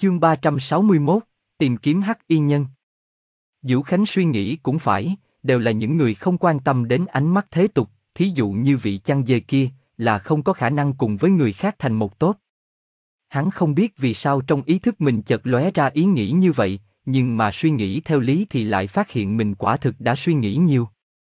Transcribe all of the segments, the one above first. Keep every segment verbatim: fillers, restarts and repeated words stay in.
Chương ba trăm sáu mươi mốt, tìm kiếm hắc y nhân. Vũ Khánh suy nghĩ cũng phải, đều là những người không quan tâm đến ánh mắt thế tục, thí dụ như vị chăn dê kia, là không có khả năng cùng với người khác thành một tốt. Hắn không biết vì sao trong ý thức mình chợt lóe ra ý nghĩ như vậy, nhưng mà suy nghĩ theo lý thì lại phát hiện mình quả thực đã suy nghĩ nhiều.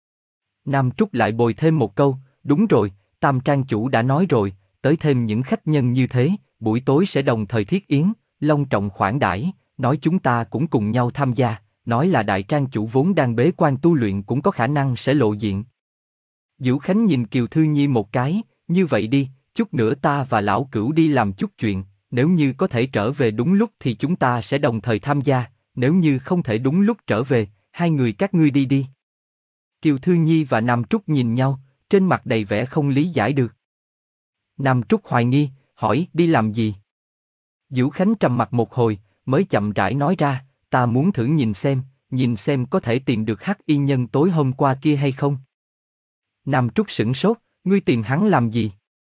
Nam Trúc lại bồi thêm một câu, đúng rồi, Tam Trang chủ đã nói rồi, tới thêm những khách nhân như thế, buổi tối sẽ đồng thời thiết yến, long trọng khoản đãi, nói chúng ta cũng cùng nhau tham gia, nói là Đại Trang chủ vốn đang bế quan tu luyện cũng có khả năng sẽ lộ diện. Vũ Khánh nhìn Kiều Thư Nhi một cái, như vậy đi, chút nữa ta và lão cửu đi làm chút chuyện, nếu như có thể trở về đúng lúc thì chúng ta sẽ đồng thời tham gia, nếu như không thể đúng lúc trở về, hai người các ngươi đi đi. Kiều Thư Nhi và Nam Trúc nhìn nhau, trên mặt đầy vẻ không lý giải được. Nam Trúc hoài nghi, hỏi đi làm gì? Vũ Khánh trầm mặt một hồi, mới chậm rãi nói ra, ta muốn thử nhìn xem, nhìn xem có thể tìm được hắc y nhân tối hôm qua kia hay không. Nam Trúc sửng sốt, ngươi tìm hắn làm gì?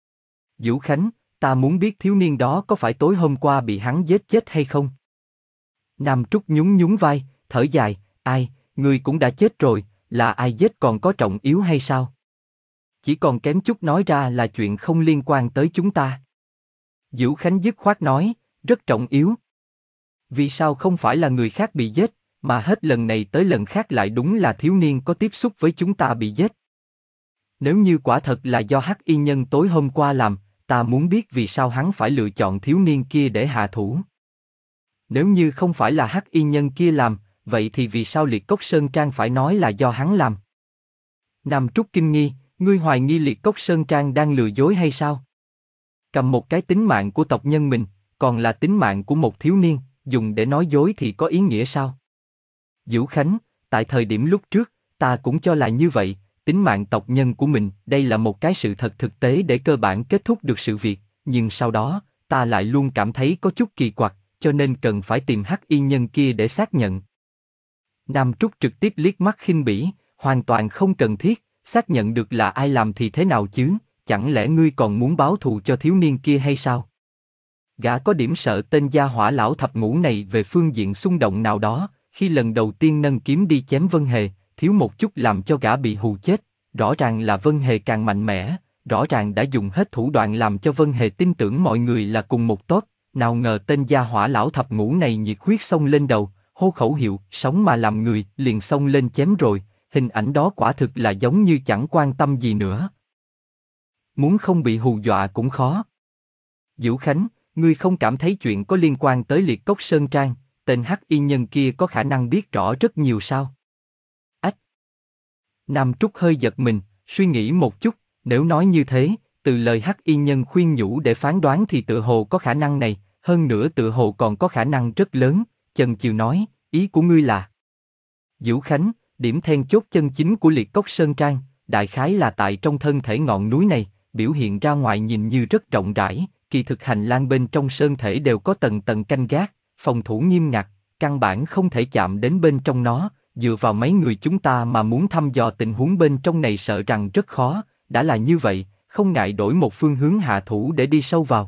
Vũ Khánh, ta muốn biết thiếu niên đó có phải tối hôm qua bị hắn giết chết hay không? Nam Trúc nhún nhún vai, thở dài, ai, ngươi cũng đã chết rồi, là ai giết còn có trọng yếu hay sao? Chỉ còn kém chút nói ra là chuyện không liên quan tới chúng ta. Vũ Khánh dứt khoát nói, rất trọng yếu. Vì sao không phải là người khác bị giết, mà hết lần này tới lần khác lại đúng là thiếu niên có tiếp xúc với chúng ta bị giết? Nếu như quả thật là do hắc y nhân tối hôm qua làm, ta muốn biết vì sao hắn phải lựa chọn thiếu niên kia để hạ thủ. Nếu như không phải là hắc y nhân kia làm, vậy thì vì sao Liệt Cốc Sơn Trang phải nói là do hắn làm? Nam Trúc kinh nghi, ngươi hoài nghi Liệt Cốc Sơn Trang đang lừa dối hay sao? Cầm một cái tính mạng của tộc nhân mình, còn là tính mạng của một thiếu niên, dùng để nói dối thì có ý nghĩa sao? Vũ Khánh, tại thời điểm lúc trước, ta cũng cho là như vậy, tính mạng tộc nhân của mình, đây là một cái sự thật thực tế để cơ bản kết thúc được sự việc, nhưng sau đó, ta lại luôn cảm thấy có chút kỳ quặc, cho nên cần phải tìm hắc y nhân kia để xác nhận. Nam Trúc trực tiếp liếc mắt khinh bỉ, hoàn toàn không cần thiết, xác nhận được là ai làm thì thế nào chứ, chẳng lẽ ngươi còn muốn báo thù cho thiếu niên kia hay sao? Gã có điểm sợ tên gia hỏa lão thập ngũ này về phương diện xung động nào đó, khi lần đầu tiên nâng kiếm đi chém Vân Hề, thiếu một chút làm cho gã bị hù chết, rõ ràng là Vân Hề càng mạnh mẽ, rõ ràng đã dùng hết thủ đoạn làm cho Vân Hề tin tưởng mọi người là cùng một tốt, nào ngờ tên gia hỏa lão thập ngũ này nhiệt huyết xông lên đầu, hô khẩu hiệu, sống mà làm người, liền xông lên chém rồi, hình ảnh đó quả thực là giống như chẳng quan tâm gì nữa. Muốn không bị hù dọa cũng khó. Vũ Khánh, ngươi không cảm thấy chuyện có liên quan tới Liệt Cốc Sơn Trang, tên hắc y nhân kia có khả năng biết rõ rất nhiều sao? Ách! Nam Trúc hơi giật mình, suy nghĩ một chút, nếu nói như thế, từ lời hắc y nhân khuyên nhủ để phán đoán thì tự hồ có khả năng này, hơn nữa tự hồ còn có khả năng rất lớn, chần chừ nói, ý của ngươi là? Vũ Khánh, điểm then chốt chân chính của Liệt Cốc Sơn Trang, đại khái là tại trong thân thể ngọn núi này, biểu hiện ra ngoài nhìn như rất rộng rãi, kỳ thực hành lang bên trong sơn thể đều có tầng tầng canh gác, phòng thủ nghiêm ngặt, căn bản không thể chạm đến bên trong nó, dựa vào mấy người chúng ta mà muốn thăm dò tình huống bên trong này sợ rằng rất khó, đã là như vậy, không ngại đổi một phương hướng hạ thủ để đi sâu vào.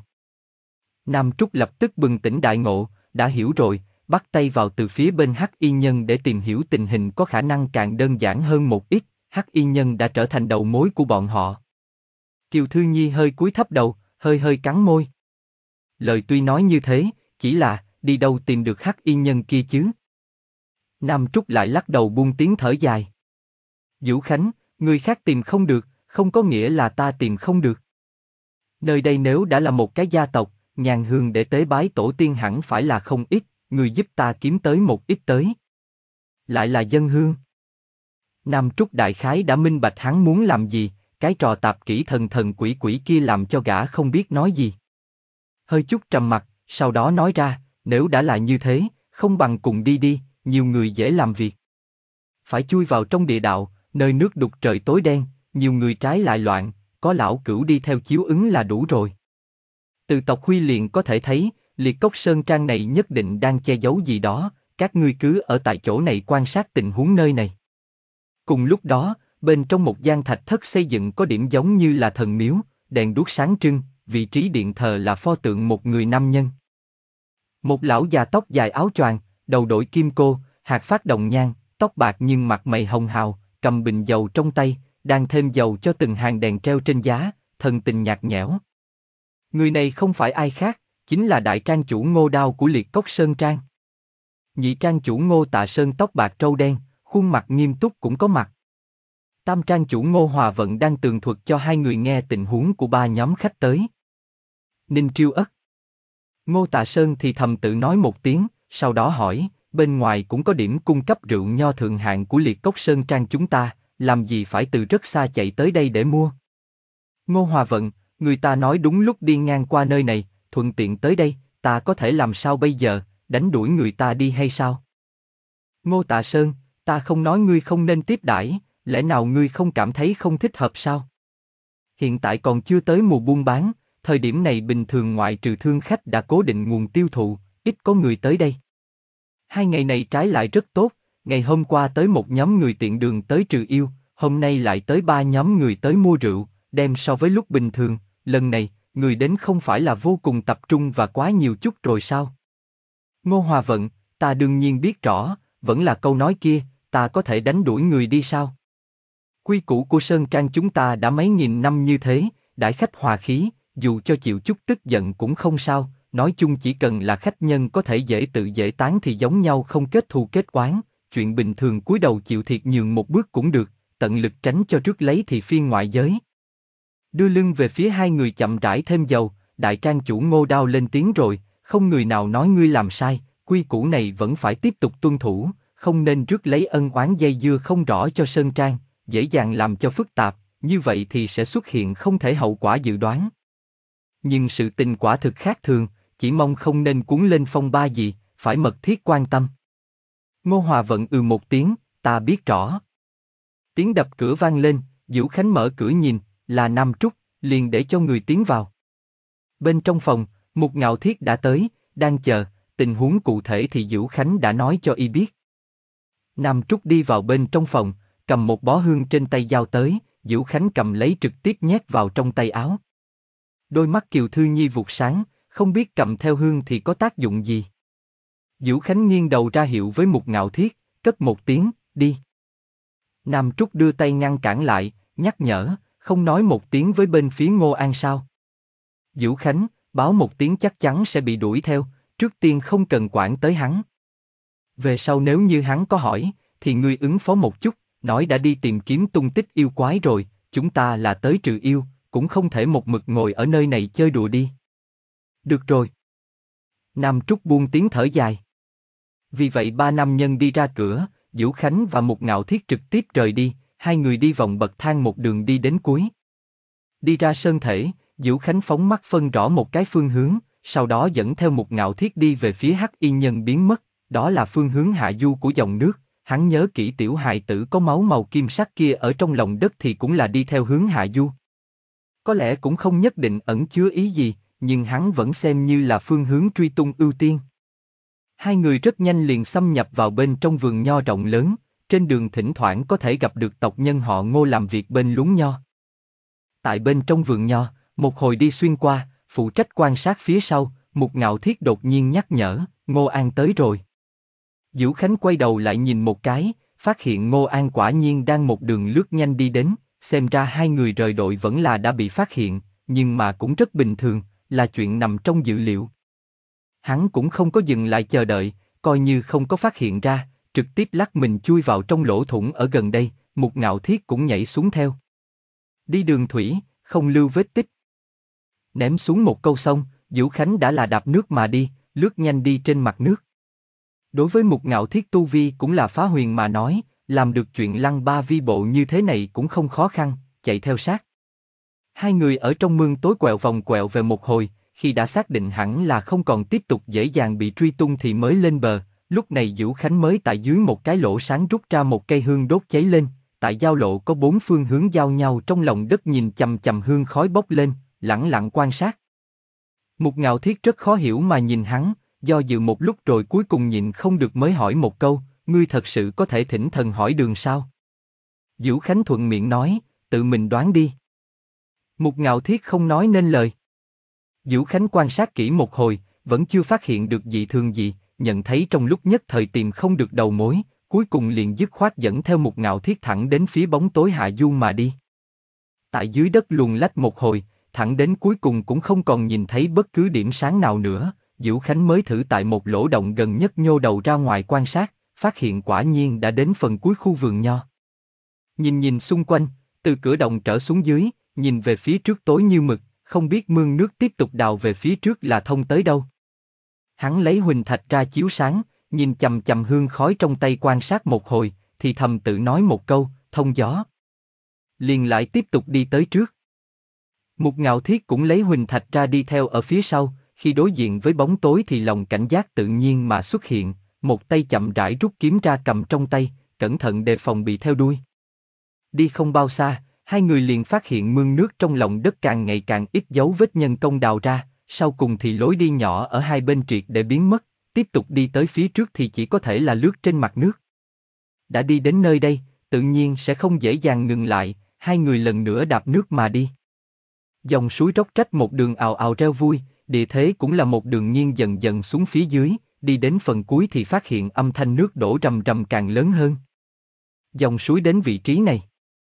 Nam Trúc lập tức bừng tỉnh đại ngộ, đã hiểu rồi, bắt tay vào từ phía bên hắc y nhân để tìm hiểu tình hình có khả năng càng đơn giản hơn một ít, hắc y nhân đã trở thành đầu mối của bọn họ. Kiều Thư Nhi hơi cúi thấp đầu, hơi hơi cắn môi. Lời tuy nói như thế, chỉ là, đi đâu tìm được hắc y nhân kia chứ? Nam Trúc lại lắc đầu buông tiếng thở dài. Vũ Khánh, người khác tìm không được, không có nghĩa là ta tìm không được. Nơi đây nếu đã là một cái gia tộc, nhàn hương để tế bái tổ tiên hẳn phải là không ít, người giúp ta kiếm tới một ít tới. Lại là dân hương. Nam Trúc đại khái đã minh bạch hắn muốn làm gì, cái trò tạp kỹ thần thần quỷ quỷ kia làm cho gã không biết nói gì. Hơi chút trầm mặt, sau đó nói ra, nếu đã là như thế, không bằng cùng đi đi, nhiều người dễ làm việc. Phải chui vào trong địa đạo, nơi nước đục trời tối đen, nhiều người trái lại loạn, có lão cửu đi theo chiếu ứng là đủ rồi. Từ tộc Huy liền có thể thấy, Liệt Cốc Sơn Trang này nhất định đang che giấu gì đó, các ngươi cứ ở tại chỗ này quan sát tình huống nơi này. Cùng lúc đó, bên trong một gian thạch thất xây dựng có điểm giống như là thần miếu, đèn đuốc sáng trưng, vị trí điện thờ là pho tượng một người nam nhân. Một lão già tóc dài áo choàng, đầu đội kim cô, hạt phát đồng nhang, tóc bạc nhưng mặt mày hồng hào, cầm bình dầu trong tay, đang thêm dầu cho từng hàng đèn treo trên giá, thần tình nhạt nhẽo. Người này không phải ai khác, chính là đại trang chủ Ngô Đao của Liệt Cốc Sơn Trang. Nhị trang chủ Ngô Tạ Sơn tóc bạc râu đen, khuôn mặt nghiêm túc cũng có mặt. Tam trang chủ Ngô Hòa Vận đang tường thuật cho hai người nghe tình huống của ba nhóm khách tới. Ninh Triêu Ất. Ngô Tạ Sơn thì thầm tự nói một tiếng, sau đó hỏi, bên ngoài cũng có điểm cung cấp rượu nho thượng hạng của Liệt Cốc Sơn Trang chúng ta, làm gì phải từ rất xa chạy tới đây để mua. Ngô Hòa Vận, người ta nói đúng lúc đi ngang qua nơi này, thuận tiện tới đây, ta có thể làm sao bây giờ, đánh đuổi người ta đi hay sao? Ngô Tạ Sơn, ta không nói ngươi không nên tiếp đãi, lẽ nào ngươi không cảm thấy không thích hợp sao? Hiện tại còn chưa tới mùa buôn bán, thời điểm này bình thường ngoại trừ thương khách đã cố định nguồn tiêu thụ, ít có người tới đây. Hai ngày này trái lại rất tốt, ngày hôm qua tới một nhóm người tiện đường tới trừ yêu, hôm nay lại tới ba nhóm người tới mua rượu, đem so với lúc bình thường, lần này, người đến không phải là vô cùng tập trung và quá nhiều chút rồi sao? Ngô Hòa Vận, ta đương nhiên biết rõ, vẫn là câu nói kia, ta có thể đánh đuổi người đi sao? Quy củ của Sơn Trang chúng ta đã mấy nghìn năm như thế, đãi khách hòa khí, dù cho chịu chút tức giận cũng không sao, nói chung chỉ cần là khách nhân có thể dễ tự dễ tán thì giống nhau không kết thù kết oán, chuyện bình thường cúi đầu chịu thiệt nhường một bước cũng được, tận lực tránh cho rước lấy thì phiên ngoại giới. Đưa lưng về phía hai người chậm rãi thêm dầu, đại trang chủ Ngô Đao lên tiếng rồi, không người nào nói ngươi làm sai, quy củ này vẫn phải tiếp tục tuân thủ, không nên rước lấy ân oán dây dưa không rõ cho Sơn Trang, dễ dàng làm cho phức tạp, như vậy thì sẽ xuất hiện không thể hậu quả dự đoán. Nhưng sự tình quả thực khác thường, chỉ mong không nên cuốn lên phong ba gì, phải mật thiết quan tâm. Ngô Hòa Vận ừ một tiếng, ta biết rõ. Tiếng đập cửa vang lên, Dữu Khánh mở cửa nhìn, là Nam Trúc, liền để cho người tiến vào. Bên trong phòng, Mục Ngạo Thiết đã tới, đang chờ, tình huống cụ thể thì Dữu Khánh đã nói cho y biết. Nam Trúc đi vào bên trong phòng, cầm một bó hương trên tay giao tới, Dữu Khánh cầm lấy trực tiếp nhét vào trong tay áo. Đôi mắt Kiều Thư Nhi vụt sáng, không biết cầm theo hương thì có tác dụng gì. Dữu Khánh nghiêng đầu ra hiệu với Mục Ngạo Thiết, cất một tiếng, đi. Nam Trúc đưa tay ngăn cản lại, nhắc nhở, không nói một tiếng với bên phía Ngô An sao. Dữu Khánh, báo một tiếng chắc chắn sẽ bị đuổi theo, trước tiên không cần quản tới hắn. Về sau nếu như hắn có hỏi, thì ngươi ứng phó một chút, nói đã đi tìm kiếm tung tích yêu quái rồi, chúng ta là tới trừ yêu, cũng không thể một mực ngồi ở nơi này chơi đùa đi. Được rồi. Nam Trúc buông tiếng thở dài. Vì vậy ba nam nhân đi ra cửa, Dữu Khánh và Mục Ngạo Thiết trực tiếp rời đi, hai người đi vòng bậc thang một đường đi đến cuối. Đi ra sơn thể, Dữu Khánh phóng mắt phân rõ một cái phương hướng, sau đó dẫn theo Mục Ngạo Thiết đi về phía Hắc Y Nhân biến mất, đó là phương hướng hạ du của dòng nước. Hắn nhớ kỹ tiểu hài tử có máu màu kim sắc kia ở trong lòng đất thì cũng là đi theo hướng hạ du. Có lẽ cũng không nhất định ẩn chứa ý gì, nhưng hắn vẫn xem như là phương hướng truy tung ưu tiên. Hai người rất nhanh liền xâm nhập vào bên trong vườn nho rộng lớn, trên đường thỉnh thoảng có thể gặp được tộc nhân họ Ngô làm việc bên luống nho. Tại bên trong vườn nho, một hồi đi xuyên qua, phụ trách quan sát phía sau, Mục Ngạo Thiết đột nhiên nhắc nhở, Ngô An tới rồi. Dữu Khánh quay đầu lại nhìn một cái, phát hiện Ngô An quả nhiên đang một đường lướt nhanh đi đến, xem ra hai người rời đội vẫn là đã bị phát hiện, nhưng mà cũng rất bình thường, là chuyện nằm trong dự liệu. Hắn cũng không có dừng lại chờ đợi, coi như không có phát hiện ra, trực tiếp lắc mình chui vào trong lỗ thủng ở gần đây, Mục Ngạo Thiết cũng nhảy xuống theo. Đi đường thủy, không lưu vết tích. Ném xuống một câu xong, Dữu Khánh đã là đạp nước mà đi, lướt nhanh đi trên mặt nước. Đối với Mục Ngạo Thiết tu vi cũng là phá huyền mà nói, làm được chuyện lăng ba vi bộ như thế này cũng không khó khăn, chạy theo sát. Hai người ở trong mương tối quẹo vòng quẹo về một hồi, khi đã xác định hẳn là không còn tiếp tục dễ dàng bị truy tung thì mới lên bờ, lúc này Dữu Khánh mới tại dưới một cái lỗ sáng rút ra một cây hương đốt cháy lên, tại giao lộ có bốn phương hướng giao nhau trong lòng đất nhìn chằm chằm hương khói bốc lên, lẳng lặng quan sát. Mục Ngạo Thiết rất khó hiểu mà nhìn hắn, do dự một lúc rồi cuối cùng nhịn không được mới hỏi một câu, ngươi thật sự có thể thỉnh thần hỏi đường sao? Dữu Khánh thuận miệng nói, tự mình đoán đi. Mục Ngạo Thiết không nói nên lời. Dữu Khánh quan sát kỹ một hồi, vẫn chưa phát hiện được dị thường gì, nhận thấy trong lúc nhất thời tìm không được đầu mối, cuối cùng liền dứt khoát dẫn theo Mục Ngạo Thiết thẳng đến phía bóng tối hạ du mà đi. Tại dưới đất luồn lách một hồi, thẳng đến cuối cùng cũng không còn nhìn thấy bất cứ điểm sáng nào nữa, Diễu Khánh mới thử tại một lỗ động gần nhất nhô đầu ra ngoài quan sát, phát hiện quả nhiên đã đến phần cuối khu vườn nho. Nhìn nhìn xung quanh, từ cửa động trở xuống dưới, nhìn về phía trước tối như mực, không biết mương nước tiếp tục đào về phía trước là thông tới đâu. Hắn lấy huỳnh thạch ra chiếu sáng, nhìn chằm chằm hương khói trong tay quan sát một hồi, thì thầm tự nói một câu, thông gió. Liền lại tiếp tục đi tới trước. Mục Ngạo Thiết cũng lấy huỳnh thạch ra đi theo ở phía sau, khi đối diện với bóng tối thì lòng cảnh giác tự nhiên mà xuất hiện, một tay chậm rãi rút kiếm ra cầm trong tay, cẩn thận đề phòng bị theo đuôi. Đi không bao xa, hai người liền phát hiện mương nước trong lòng đất càng ngày càng ít dấu vết nhân công đào ra, sau cùng thì lối đi nhỏ ở hai bên triệt để biến mất, tiếp tục đi tới phía trước thì chỉ có thể là lướt trên mặt nước. Đã đi đến nơi đây, tự nhiên sẽ không dễ dàng ngừng lại, hai người lần nữa đạp nước mà đi. Dòng suối róc rách một đường ào ào reo vui, địa thế cũng là một đường nghiêng dần dần xuống phía dưới, đi đến phần cuối thì phát hiện âm thanh nước đổ rầm rầm càng lớn hơn. Dòng suối đến vị trí này,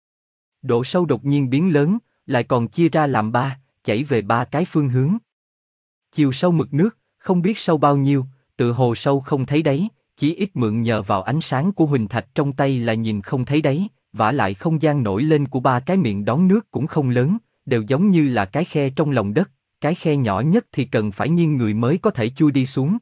độ sâu đột nhiên biến lớn, lại còn chia ra làm ba, chảy về ba cái phương hướng. Chiều sâu mực nước, không biết sâu bao nhiêu, tự hồ sâu không thấy đáy, chỉ ít mượn nhờ vào ánh sáng của huỳnh thạch trong tay là nhìn không thấy đáy, vả lại không gian nổi lên của ba cái miệng đón nước cũng không lớn, đều giống như là cái khe trong lòng đất, cái khe nhỏ nhất thì cần phải nghiêng người mới có thể chui đi xuống.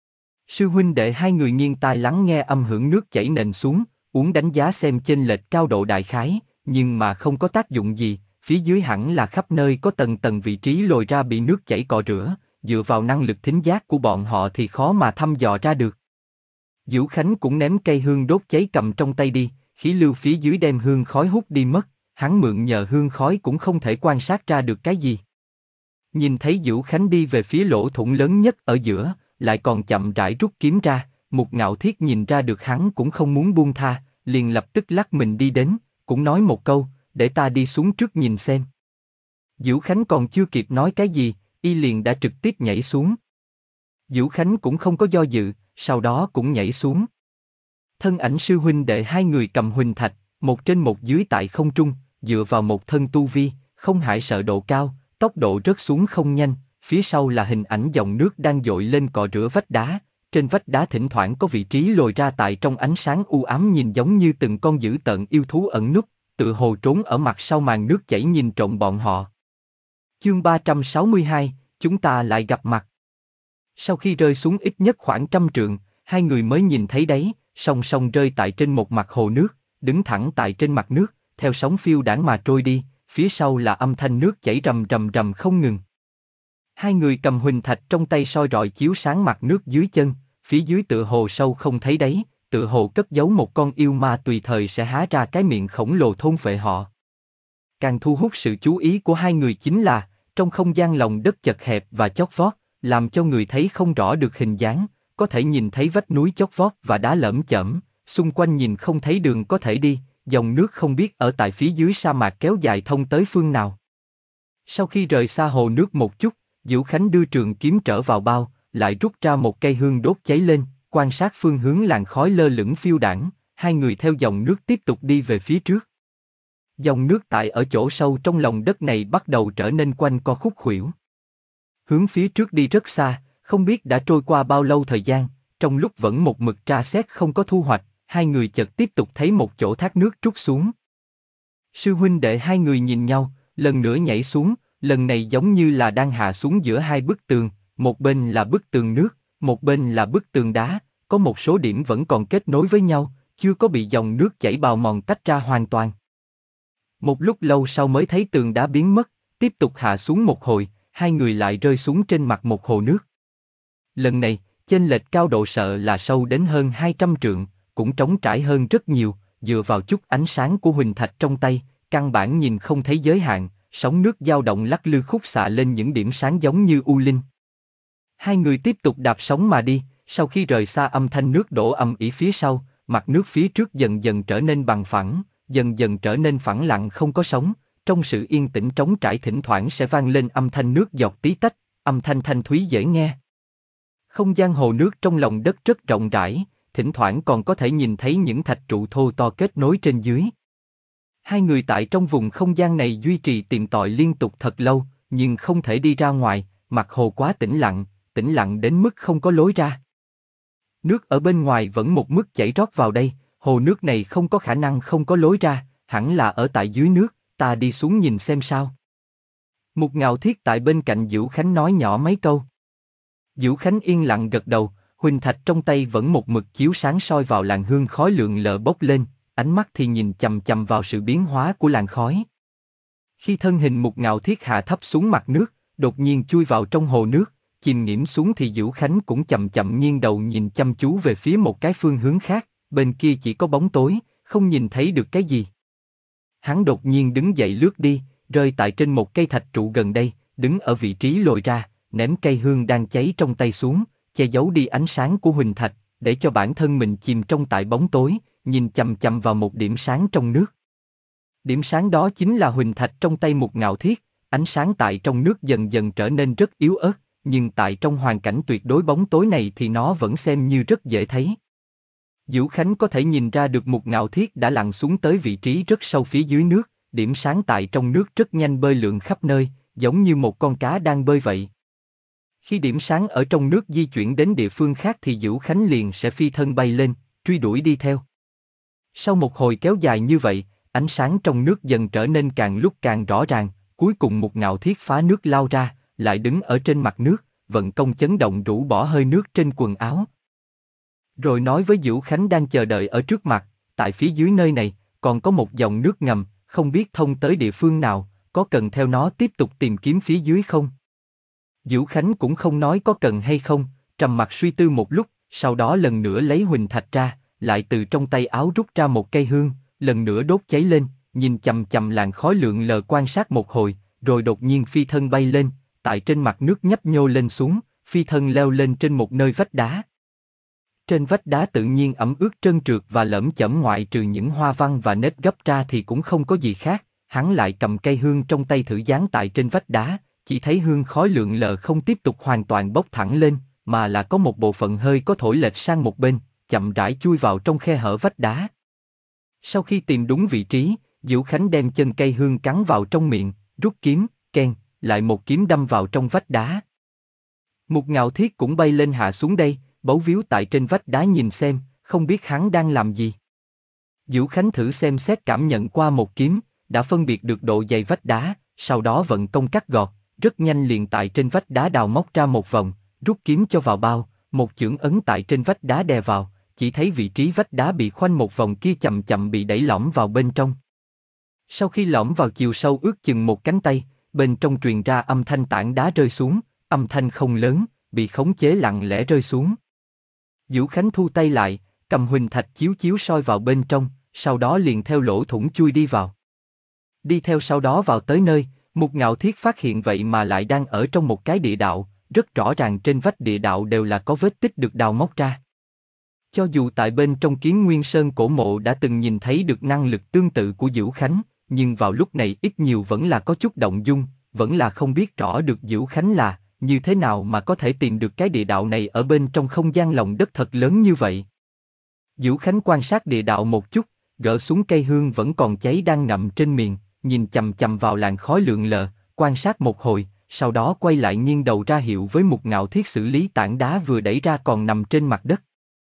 Sư huynh đệ hai người nghiêng tai lắng nghe âm hưởng nước chảy nền xuống, uống đánh giá xem chênh lệch cao độ đại khái, nhưng mà không có tác dụng gì, phía dưới hẳn là khắp nơi có tầng tầng vị trí lồi ra bị nước chảy cọ rửa, dựa vào năng lực thính giác của bọn họ thì khó mà thăm dò ra được. Diễu Khánh cũng ném cây hương đốt cháy cầm trong tay đi, khí lưu phía dưới đem hương khói hút đi mất, hắn mượn nhờ hương khói cũng không thể quan sát ra được cái gì. Nhìn thấy Diễu Khánh đi về phía lỗ thủng lớn nhất ở giữa, lại còn chậm rãi rút kiếm ra, Mục Ngạo Thiết nhìn ra được hắn cũng không muốn buông tha, liền lập tức lắc mình đi đến, cũng nói một câu, để ta đi xuống trước nhìn xem. Diễu Khánh còn chưa kịp nói cái gì, y liền đã trực tiếp nhảy xuống. Diễu Khánh cũng không có do dự, sau đó cũng nhảy xuống. Thân ảnh sư huynh đệ hai người cầm huỳnh thạch, một trên một dưới tại không trung, dựa vào một thân tu vi, không hại sợ độ cao, tốc độ rớt xuống không nhanh, phía sau là hình ảnh dòng nước đang dội lên cọ rửa vách đá, trên vách đá thỉnh thoảng có vị trí lồi ra tại trong ánh sáng u ám nhìn giống như từng con dữ tợn yêu thú ẩn núp, tự hồ trốn ở mặt sau màn nước chảy nhìn trộm bọn họ. Chương ba trăm sáu mươi hai, chúng ta lại gặp mặt. Sau khi rơi xuống ít nhất khoảng trăm trượng, hai người mới nhìn thấy đấy, song song rơi tại trên một mặt hồ nước, đứng thẳng tại trên mặt nước, theo sóng phiêu đãng mà trôi đi, phía sau là âm thanh nước chảy rầm rầm rầm không ngừng. Hai người cầm huỳnh thạch trong tay soi rọi chiếu sáng mặt nước dưới chân, phía dưới tựa hồ sâu không thấy đáy, tựa hồ cất giấu một con yêu ma tùy thời sẽ há ra cái miệng khổng lồ thôn phệ họ. Càng thu hút sự chú ý của hai người chính là, trong không gian lòng đất chật hẹp và chót vót, làm cho người thấy không rõ được hình dáng, có thể nhìn thấy vách núi chót vót và đá lởm chởm, xung quanh nhìn không thấy đường có thể đi, dòng nước không biết ở tại phía dưới sa mạc kéo dài thông tới phương nào. Sau khi rời xa hồ nước một chút, Diễu Khánh đưa trường kiếm trở vào bao, lại rút ra một cây hương đốt cháy lên, quan sát phương hướng làn khói lơ lửng phiêu đãng, hai người theo dòng nước tiếp tục đi về phía trước. Dòng nước tại ở chỗ sâu trong lòng đất này bắt đầu trở nên quanh co khúc khuỷu. Hướng phía trước đi rất xa, không biết đã trôi qua bao lâu thời gian, trong lúc vẫn một mực tra xét không có thu hoạch, hai người chợt tiếp tục thấy một chỗ thác nước trút xuống. Sư huynh đệ hai người nhìn nhau, lần nữa nhảy xuống, lần này giống như là đang hạ xuống giữa hai bức tường, một bên là bức tường nước, một bên là bức tường đá, có một số điểm vẫn còn kết nối với nhau, chưa có bị dòng nước chảy bào mòn tách ra hoàn toàn. Một lúc lâu sau mới thấy tường đá biến mất, tiếp tục hạ xuống một hồi, hai người lại rơi xuống trên mặt một hồ nước. Lần này, chênh lệch cao độ sợ là sâu đến hơn hai trăm trượng, cũng trống trải hơn rất nhiều, dựa vào chút ánh sáng của huỳnh thạch trong tay, căn bản nhìn không thấy giới hạn, sóng nước dao động lắc lư khúc xạ lên những điểm sáng giống như u linh. Hai người tiếp tục đạp sóng mà đi, sau khi rời xa âm thanh nước đổ ầm ĩ phía sau, mặt nước phía trước dần dần trở nên bằng phẳng, dần dần trở nên phẳng lặng không có sóng, trong sự yên tĩnh trống trải thỉnh thoảng sẽ vang lên âm thanh nước giọt tí tách, âm thanh thanh thúy dễ nghe. Không gian hồ nước trong lòng đất rất rộng rãi, thỉnh thoảng còn có thể nhìn thấy những thạch trụ thô to kết nối trên dưới. Hai người tại trong vùng không gian này duy trì tìm tòi liên tục thật lâu, nhưng không thể đi ra ngoài, mặt hồ quá tĩnh lặng, tĩnh lặng đến mức không có lối ra. Nước ở bên ngoài vẫn một mức chảy rót vào đây, hồ nước này không có khả năng không có lối ra, hẳn là ở tại dưới nước, ta đi xuống nhìn xem sao. Một Ngạo Thiết tại bên cạnh Dữu Khánh nói nhỏ mấy câu. Dữu Khánh yên lặng gật đầu, huỳnh thạch trong tay vẫn một mực chiếu sáng soi vào làn hương khói lượn lờ bốc lên, ánh mắt thì nhìn chằm chằm vào sự biến hóa của làn khói. Khi thân hình Một Ngạo Thiết hạ thấp xuống mặt nước, đột nhiên chui vào trong hồ nước, chìm nghiễm xuống thì Dữu Khánh cũng chậm chậm nghiêng đầu nhìn chăm chú về phía một cái phương hướng khác, bên kia chỉ có bóng tối, không nhìn thấy được cái gì. Hắn đột nhiên đứng dậy lướt đi, rơi tại trên một cây thạch trụ gần đây, đứng ở vị trí lồi ra, ném cây hương đang cháy trong tay xuống, che giấu đi ánh sáng của huỳnh thạch, để cho bản thân mình chìm trong tại bóng tối, nhìn chằm chằm vào một điểm sáng trong nước. Điểm sáng đó chính là huỳnh thạch trong tay Một Ngạo Thiết, ánh sáng tại trong nước dần dần trở nên rất yếu ớt, nhưng tại trong hoàn cảnh tuyệt đối bóng tối này thì nó vẫn xem như rất dễ thấy. Dữu Khánh có thể nhìn ra được Một Ngạo Thiết đã lặn xuống tới vị trí rất sâu phía dưới nước, điểm sáng tại trong nước rất nhanh bơi lượn khắp nơi, giống như một con cá đang bơi vậy. Khi điểm sáng ở trong nước di chuyển đến địa phương khác thì Dữu Khánh liền sẽ phi thân bay lên, truy đuổi đi theo. Sau một hồi kéo dài như vậy, ánh sáng trong nước dần trở nên càng lúc càng rõ ràng, cuối cùng Một Ngạo Thiết phá nước lao ra, lại đứng ở trên mặt nước, vận công chấn động rũ bỏ hơi nước trên quần áo. Rồi nói với Dữu Khánh đang chờ đợi ở trước mặt, tại phía dưới nơi này, còn có một dòng nước ngầm, không biết thông tới địa phương nào, có cần theo nó tiếp tục tìm kiếm phía dưới không? Dữu Khánh cũng không nói có cần hay không, trầm mặc suy tư một lúc, sau đó lần nữa lấy huỳnh thạch ra, lại từ trong tay áo rút ra một cây hương, lần nữa đốt cháy lên, nhìn chằm chằm làn khói lượn lờ quan sát một hồi, rồi đột nhiên phi thân bay lên, tại trên mặt nước nhấp nhô lên xuống, phi thân leo lên trên một nơi vách đá. Trên vách đá tự nhiên ẩm ướt trơn trượt và lởm chởm, ngoại trừ những hoa văn và nếp gấp ra thì cũng không có gì khác, hắn lại cầm cây hương trong tay thử dán tại trên vách đá, chỉ thấy hương khói lượn lờ không tiếp tục hoàn toàn bốc thẳng lên, mà là có một bộ phận hơi có thổi lệch sang một bên, chậm rãi chui vào trong khe hở vách đá. Sau khi tìm đúng vị trí, Dữu Khánh đem chân cây hương cắn vào trong miệng, rút kiếm, keng, lại một kiếm đâm vào trong vách đá. Một Ngạo Thiết cũng bay lên hạ xuống đây, bấu víu tại trên vách đá nhìn xem, không biết hắn đang làm gì. Dữu Khánh thử xem xét cảm nhận qua một kiếm, đã phân biệt được độ dày vách đá, sau đó vận công cắt gọt, rất nhanh liền tại trên vách đá đào móc ra một vòng, rút kiếm cho vào bao, một chưởng ấn tại trên vách đá đè vào, chỉ thấy vị trí vách đá bị khoanh một vòng kia chậm chậm bị đẩy lõm vào bên trong. Sau khi lõm vào chiều sâu ước chừng một cánh tay, bên trong truyền ra âm thanh tảng đá rơi xuống, âm thanh không lớn, bị khống chế lặng lẽ rơi xuống. Dữu Khánh thu tay lại, cầm huỳnh thạch chiếu chiếu soi vào bên trong, sau đó liền theo lỗ thủng chui đi vào. Đi theo sau đó vào tới nơi, Một Ngạo Thiết phát hiện vậy mà lại đang ở trong một cái địa đạo, rất rõ ràng trên vách địa đạo đều là có vết tích được đào móc ra. Cho dù tại bên trong Kiến Nguyên Sơn cổ mộ đã từng nhìn thấy được năng lực tương tự của Dữu Khánh, nhưng vào lúc này ít nhiều vẫn là có chút động dung, vẫn là không biết rõ được Dữu Khánh là như thế nào mà có thể tìm được cái địa đạo này ở bên trong không gian lòng đất thật lớn như vậy. Dữu Khánh quan sát địa đạo một chút, gỡ xuống cây hương vẫn còn cháy đang ngậm trên miệng, nhìn chằm chằm vào làn khói lượn lờ, quan sát một hồi, sau đó quay lại nghiêng đầu ra hiệu với Một Ngạo Thiết xử lý tảng đá vừa đẩy ra còn nằm trên mặt đất.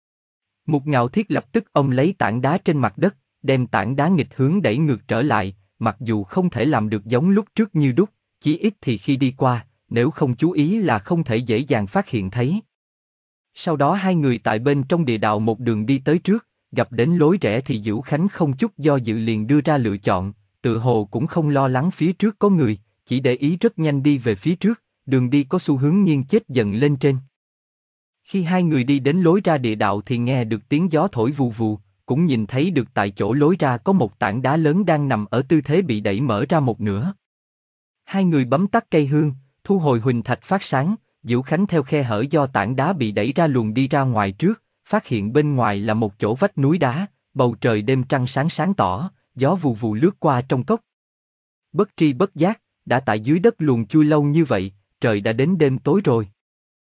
Một Ngạo Thiết lập tức ôm lấy tảng đá trên mặt đất, đem tảng đá nghịch hướng đẩy ngược trở lại, mặc dù không thể làm được giống lúc trước như đúc, chí ít thì khi đi qua, nếu không chú ý là không thể dễ dàng phát hiện thấy. Sau đó hai người tại bên trong địa đạo một đường đi tới trước, gặp đến lối rẽ thì Dữu Khánh không chút do dự liền đưa ra lựa chọn, tự hồ cũng không lo lắng phía trước có người, chỉ để ý rất nhanh đi về phía trước, đường đi có xu hướng nghiêng chết dần lên trên. Khi hai người đi đến lối ra địa đạo thì nghe được tiếng gió thổi vù vù, cũng nhìn thấy được tại chỗ lối ra có một tảng đá lớn đang nằm ở tư thế bị đẩy mở ra một nửa. Hai người bấm tắt cây hương, thu hồi huỳnh thạch phát sáng, Dữu Khánh theo khe hở do tảng đá bị đẩy ra luồn đi ra ngoài trước, phát hiện bên ngoài là một chỗ vách núi đá, bầu trời đêm trăng sáng sáng tỏ, gió vù vù lướt qua trong cốc. Bất tri bất giác, đã tại dưới đất luồn chui lâu như vậy, trời đã đến đêm tối rồi.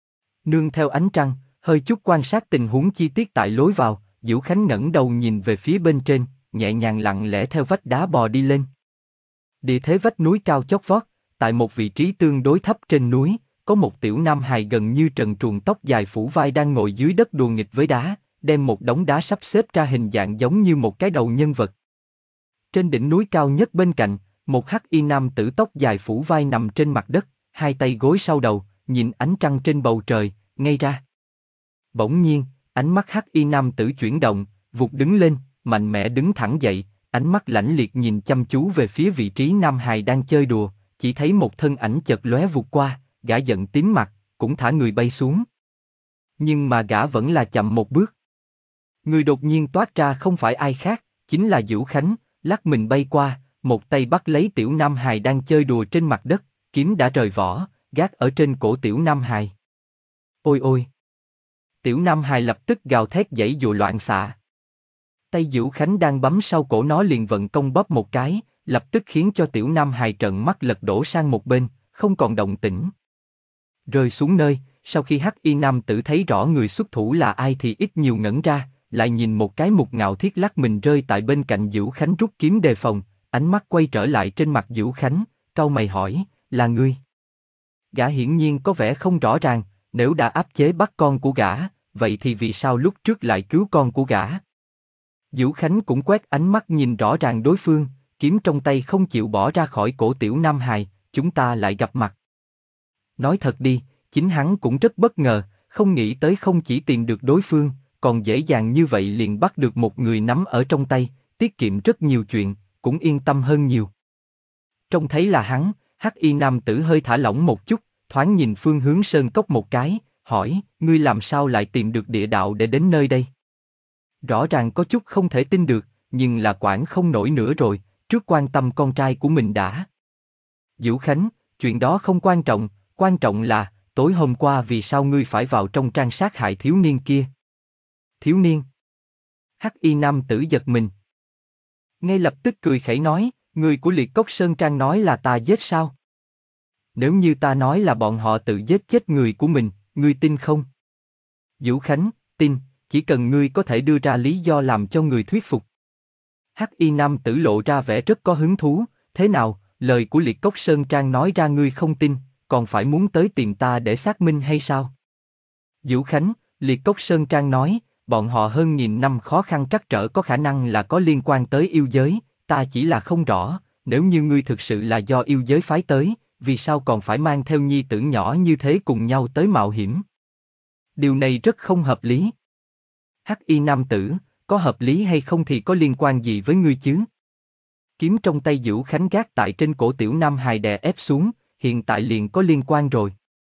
Nương theo ánh trăng, hơi chút quan sát tình huống chi tiết tại lối vào, Diễu Khánh ngẩng đầu nhìn về phía bên trên, nhẹ nhàng lặng lẽ theo vách đá bò đi lên. Địa thế vách núi cao chót vót, tại một vị trí tương đối thấp trên núi, có một tiểu nam hài gần như trần truồng tóc dài phủ vai đang ngồi dưới đất đùa nghịch với đá, đem một đống đá sắp xếp ra hình dạng giống như một cái đầu nhân vật. Trên đỉnh núi cao nhất bên cạnh, một hắc y nam tử tóc dài phủ vai nằm trên mặt đất, hai tay gối sau đầu, nhìn ánh trăng trên bầu trời, ngây ra. Bỗng nhiên, ánh mắt hắc y nam tử chuyển động, vụt đứng lên, mạnh mẽ đứng thẳng dậy, ánh mắt lãnh liệt nhìn chăm chú về phía vị trí nam hài đang chơi đùa, chỉ thấy một thân ảnh chợt lóe vụt qua, gã giận tím mặt, cũng thả người bay xuống. Nhưng mà gã vẫn là chậm một bước. Người đột nhiên toát ra không phải ai khác, chính là Diễu Khánh, lắc mình bay qua, một tay bắt lấy tiểu nam hài đang chơi đùa trên mặt đất, kiếm đã rời vỏ, gác ở trên cổ tiểu nam hài. Ôi ôi! Tiểu nam hài lập tức gào thét giãy giụa loạn xạ. Tay Diễu Khánh đang bấm sau cổ nó liền vận công bóp một cái, lập tức khiến cho tiểu nam hài trợn mắt lật đổ sang một bên, không còn động tĩnh. Rơi xuống nơi, sau khi hắc y nam tử thấy rõ người xuất thủ là ai thì ít nhiều ngẩn ra, lại nhìn một cái Mục Ngạo Thiết lắc mình rơi tại bên cạnh Diễu Khánh rút kiếm đề phòng, ánh mắt quay trở lại trên mặt Diễu Khánh, cau mày hỏi, là ngươi? Gã hiển nhiên có vẻ không rõ ràng, nếu đã áp chế bắt con của gã, vậy thì vì sao lúc trước lại cứu con của gã? Diễu Khánh cũng quét ánh mắt nhìn rõ ràng đối phương, kiếm trong tay không chịu bỏ ra khỏi cổ tiểu nam hài, chúng ta lại gặp mặt. Nói thật đi, chính hắn cũng rất bất ngờ, không nghĩ tới không chỉ tìm được đối phương, còn dễ dàng như vậy liền bắt được một người nắm ở trong tay, tiết kiệm rất nhiều chuyện, cũng yên tâm hơn nhiều. Trông thấy là hắn, hắc y nam tử hơi thả lỏng một chút, thoáng nhìn phương hướng sơn cốc một cái, hỏi, ngươi làm sao lại tìm được địa đạo để đến nơi đây? Rõ ràng có chút không thể tin được, nhưng là quản không nổi nữa rồi, trước quan tâm con trai của mình đã. Diễu Khánh, chuyện đó không quan trọng, quan trọng là, tối hôm qua vì sao ngươi phải vào trong trang sát hại thiếu niên kia? Thiếu niên? Hắc y nam tử giật mình. Ngay lập tức cười khẩy nói, người của Liệt Cốc Sơn Trang nói là ta giết sao? Nếu như ta nói là bọn họ tự giết chết người của mình, ngươi tin không? Diễu Khánh, tin, chỉ cần ngươi có thể đưa ra lý do làm cho người thuyết phục. Hắc y nam tử lộ ra vẻ rất có hứng thú, thế nào, lời của Liệt Cốc Sơn Trang nói ra ngươi không tin, còn phải muốn tới tìm ta để xác minh hay sao? Diễu Khánh, Liệt Cốc Sơn Trang nói, bọn họ hơn nghìn năm khó khăn trắc trở có khả năng là có liên quan tới yêu giới, ta chỉ là không rõ, nếu như ngươi thực sự là do yêu giới phái tới, vì sao còn phải mang theo nhi tử nhỏ như thế cùng nhau tới mạo hiểm? Điều này rất không hợp lý. Hắc y nam tử, có hợp lý hay không thì có liên quan gì với ngươi chứ? Kiếm trong tay Diễu Khánh gác tại trên cổ tiểu nam hài đè ép xuống, hiện tại liền có liên quan rồi.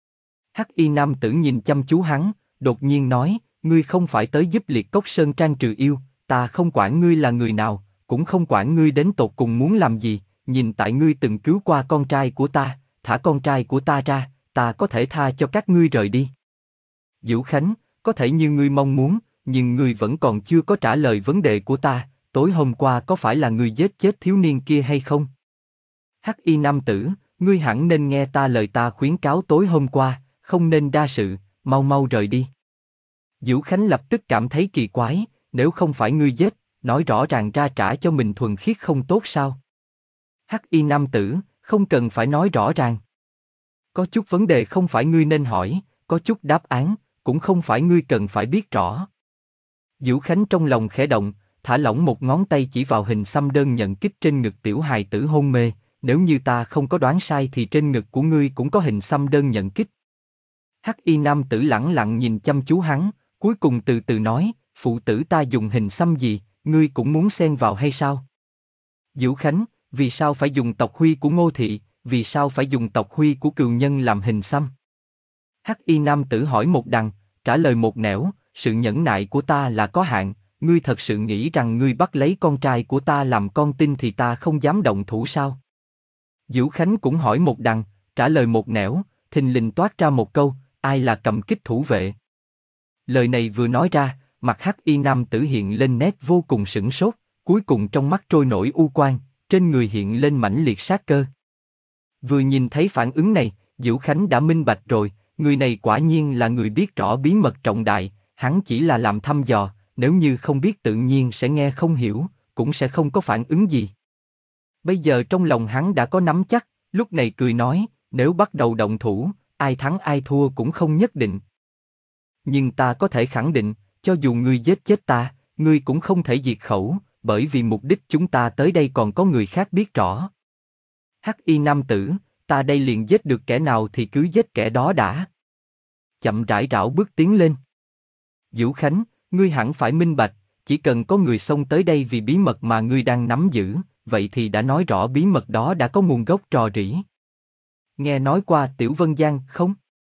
Hắc y nam tử nhìn chăm chú hắn, đột nhiên nói, ngươi không phải tới giúp Liệt Cốc Sơn Trang trừ yêu, ta không quản ngươi là người nào, cũng không quản ngươi đến tột cùng muốn làm gì, nhìn tại ngươi từng cứu qua con trai của ta, thả con trai của ta ra, ta có thể tha cho các ngươi rời đi. Diễu Khánh, có thể như ngươi mong muốn, nhưng ngươi vẫn còn chưa có trả lời vấn đề của ta, tối hôm qua có phải là ngươi giết chết thiếu niên kia hay không? Hắc y nam tử, ngươi hẳn nên nghe ta lời ta khuyến cáo tối hôm qua, không nên đa sự, mau mau rời đi. Diễu Khánh lập tức cảm thấy kỳ quái, nếu không phải ngươi giết, nói rõ ràng ra trả cho mình thuần khiết không tốt sao? Hắc y nam tử, không cần phải nói rõ ràng. Có chút vấn đề không phải ngươi nên hỏi, có chút đáp án, cũng không phải ngươi cần phải biết rõ. Diễu Khánh trong lòng khẽ động, thả lỏng một ngón tay chỉ vào hình xăm đơn nhận kích trên ngực tiểu hài tử hôn mê, nếu như ta không có đoán sai thì trên ngực của ngươi cũng có hình xăm đơn nhận kích. Hắc y nam tử lẳng lặng nhìn chăm chú hắn, cuối cùng từ từ nói, phụ tử ta dùng hình xăm gì, ngươi cũng muốn xen vào hay sao? Diễu Khánh, vì sao phải dùng tộc huy của Ngô Thị, vì sao phải dùng tộc huy của cừu nhân làm hình xăm? Hắc y nam tử hỏi một đằng, trả lời một nẻo, sự nhẫn nại của ta là có hạn, ngươi thật sự nghĩ rằng ngươi bắt lấy con trai của ta làm con tin thì ta không dám động thủ sao? Diễu Khánh cũng hỏi một đằng, trả lời một nẻo, thình lình toát ra một câu, ai là cầm kích thủ vệ? Lời này vừa nói ra, mặt hắc y nam tử hiện lên nét vô cùng sửng sốt, cuối cùng trong mắt trôi nổi u quang, trên người hiện lên mãnh liệt sát cơ. Vừa nhìn thấy phản ứng này, Diễu Khánh đã minh bạch rồi, người này quả nhiên là người biết rõ bí mật trọng đại, hắn chỉ là làm thăm dò, nếu như không biết tự nhiên sẽ nghe không hiểu, cũng sẽ không có phản ứng gì. Bây giờ trong lòng hắn đã có nắm chắc, lúc này cười nói, nếu bắt đầu động thủ, ai thắng ai thua cũng không nhất định. Nhưng ta có thể khẳng định, cho dù ngươi giết chết ta, ngươi cũng không thể diệt khẩu, bởi vì mục đích chúng ta tới đây còn có người khác biết rõ. Hắc y nam tử, ta đây liền giết được kẻ nào thì cứ giết kẻ đó đã. Chậm rãi rảo bước tiến lên. Vũ Khánh, ngươi hẳn phải minh bạch, chỉ cần có người xông tới đây vì bí mật mà ngươi đang nắm giữ, vậy thì đã nói rõ bí mật đó đã có nguồn gốc rò rỉ. Nghe nói qua Tiểu Vân Giang không?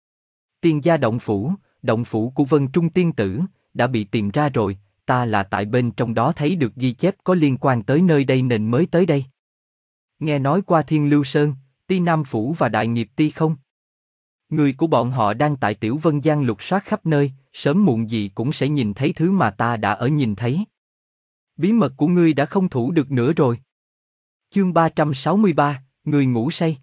Tiên gia động phủ, động phủ của Vân Trung tiên tử, đã bị tìm ra rồi, ta là tại bên trong đó thấy được ghi chép có liên quan tới nơi đây nên mới tới đây. Nghe nói qua Thiên Lưu Sơn, Ti Nam Phủ và Đại Nghiệp Ti không? Người của bọn họ đang tại Tiểu Vân Giang lục soát khắp nơi, sớm muộn gì cũng sẽ nhìn thấy thứ mà ta đã ở nhìn thấy. Bí mật của ngươi đã không thủ được nữa rồi. Chương ba trăm sáu mươi ba, người ngủ say.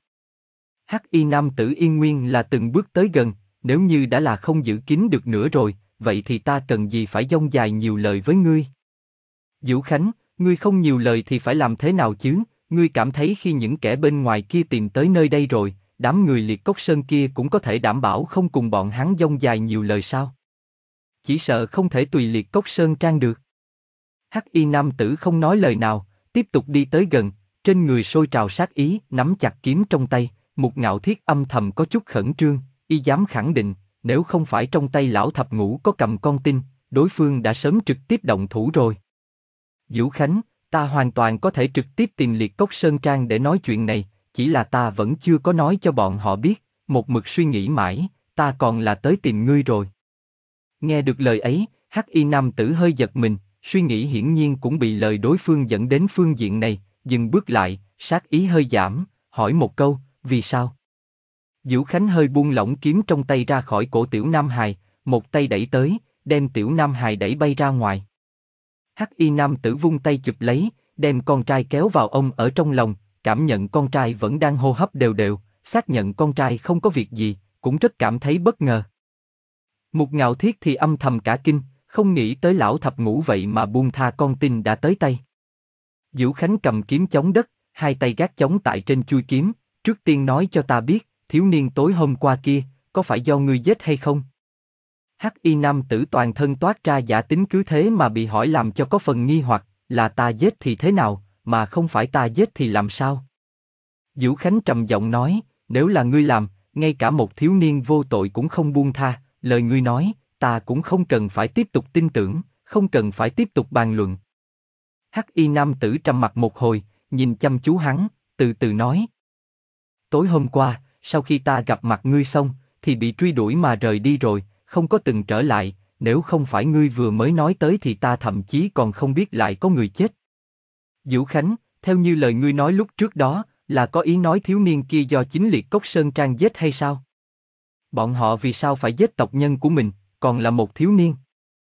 Hắc y nam tử Yên Nguyên là từng bước tới gần, nếu như đã là không giữ kín được nữa rồi, vậy thì ta cần gì phải dông dài nhiều lời với ngươi. Vũ Khánh, ngươi không nhiều lời thì phải làm thế nào chứ, ngươi cảm thấy khi những kẻ bên ngoài kia tìm tới nơi đây rồi, đám người Liệt Cốc Sơn kia cũng có thể đảm bảo không cùng bọn hắn dông dài nhiều lời sao? Chỉ sợ không thể tùy Liệt Cốc Sơn Trang được. Hắc y nam tử không nói lời nào, tiếp tục đi tới gần, trên người sôi trào sát ý, nắm chặt kiếm trong tay, Mục Ngạo Thiết âm thầm có chút khẩn trương, y dám khẳng định, nếu không phải trong tay lão thập ngũ có cầm con tin, đối phương đã sớm trực tiếp động thủ rồi. Vũ Khánh, ta hoàn toàn có thể trực tiếp tìm Liệt Cốc Sơn Trang để nói chuyện này, chỉ là ta vẫn chưa có nói cho bọn họ biết, một mực suy nghĩ mãi, ta còn là tới tìm ngươi rồi. Nghe được lời ấy, Hắc y nam tử hơi giật mình, suy nghĩ hiển nhiên cũng bị lời đối phương dẫn đến phương diện này, dừng bước lại, sát ý hơi giảm, hỏi một câu, vì sao? Vũ Khánh hơi buông lỏng kiếm trong tay ra khỏi cổ Tiểu Nam Hài, một tay đẩy tới, đem Tiểu Nam Hài đẩy bay ra ngoài. Hắc y nam tử vung tay chụp lấy, đem con trai kéo vào ông ở trong lòng, cảm nhận con trai vẫn đang hô hấp đều đều, xác nhận con trai không có việc gì, cũng rất cảm thấy bất ngờ. Mục Ngạo Thiết thì âm thầm cả kinh, không nghĩ tới lão thập ngũ vậy mà buông tha con tin đã tới tay. Vũ Khánh cầm kiếm chống đất, hai tay gác chống tại trên chuôi kiếm, trước tiên nói cho ta biết, thiếu niên tối hôm qua kia, có phải do ngươi giết hay không? Hắc y nam tử toàn thân toát ra giả tính cứ thế mà bị hỏi làm cho có phần nghi hoặc, là ta giết thì thế nào, mà không phải ta giết thì làm sao? Vũ Khánh trầm giọng nói, nếu là ngươi làm, ngay cả một thiếu niên vô tội cũng không buông tha, lời ngươi nói, ta cũng không cần phải tiếp tục tin tưởng, không cần phải tiếp tục bàn luận. Hắc y nam tử trầm mặt một hồi, nhìn chăm chú hắn, từ từ nói. Tối hôm qua, sau khi ta gặp mặt ngươi xong, thì bị truy đuổi mà rời đi rồi, không có từng trở lại, nếu không phải ngươi vừa mới nói tới thì ta thậm chí còn không biết lại có người chết. Vũ Khánh, theo như lời ngươi nói lúc trước đó, là có ý nói thiếu niên kia do chính Liệt Cốc Sơn Trang giết hay sao? Bọn họ vì sao phải giết tộc nhân của mình, còn là một thiếu niên?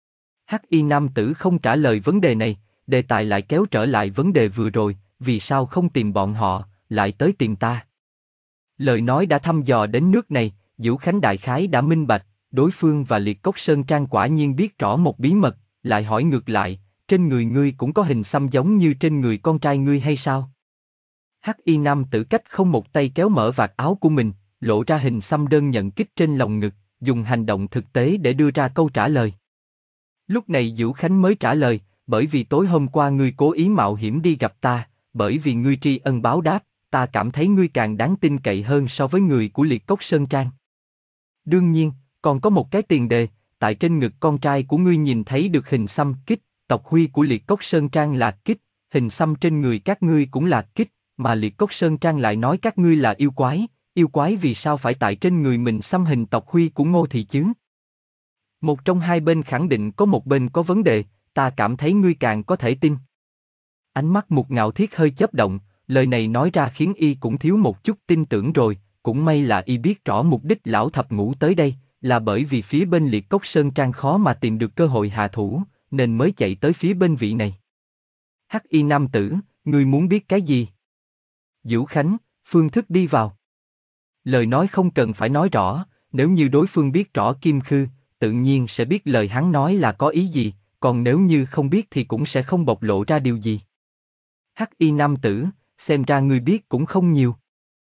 Hắc y nam tử không trả lời vấn đề này, đề tài lại kéo trở lại vấn đề vừa rồi, vì sao không tìm bọn họ, lại tới tìm ta? Lời nói đã thăm dò đến nước này, Vũ Khánh đại khái đã minh bạch, đối phương và Liệt Cốc Sơn Trang quả nhiên biết rõ một bí mật, lại hỏi ngược lại, trên người ngươi cũng có hình xăm giống như trên người con trai ngươi hay sao? Hắc y nam tử cách không một tay kéo mở vạt áo của mình, lộ ra hình xăm đơn nhận kích trên lòng ngực, dùng hành động thực tế để đưa ra câu trả lời. Lúc này Vũ Khánh mới trả lời, bởi vì tối hôm qua ngươi cố ý mạo hiểm đi gặp ta, bởi vì ngươi tri ân báo đáp, ta cảm thấy ngươi càng đáng tin cậy hơn so với người của Liệt Cốc Sơn Trang. Đương nhiên, còn có một cái tiền đề, tại trên ngực con trai của ngươi nhìn thấy được hình xăm kích, tộc huy của Liệt Cốc Sơn Trang là kích, hình xăm trên người các ngươi cũng là kích, mà Liệt Cốc Sơn Trang lại nói các ngươi là yêu quái, yêu quái vì sao phải tại trên người mình xăm hình tộc huy của Ngô Thị chứ? Một trong hai bên khẳng định có một bên có vấn đề, ta cảm thấy ngươi càng có thể tin. Ánh mắt Mục Ngạo Thiết hơi chớp động, lời này nói ra khiến y cũng thiếu một chút tin tưởng rồi, cũng may là y biết rõ mục đích lão thập ngũ tới đây, là bởi vì phía bên Liệt Cốc Sơn Trang khó mà tìm được cơ hội hạ thủ, nên mới chạy tới phía bên vị này. Hắc y nam tử, ngươi muốn biết cái gì? Vũ Khánh, phương thức đi vào. Lời nói không cần phải nói rõ, nếu như đối phương biết rõ Kim Khư, tự nhiên sẽ biết lời hắn nói là có ý gì, còn nếu như không biết thì cũng sẽ không bộc lộ ra điều gì. Hắc y nam tử, xem ra ngươi biết cũng không nhiều.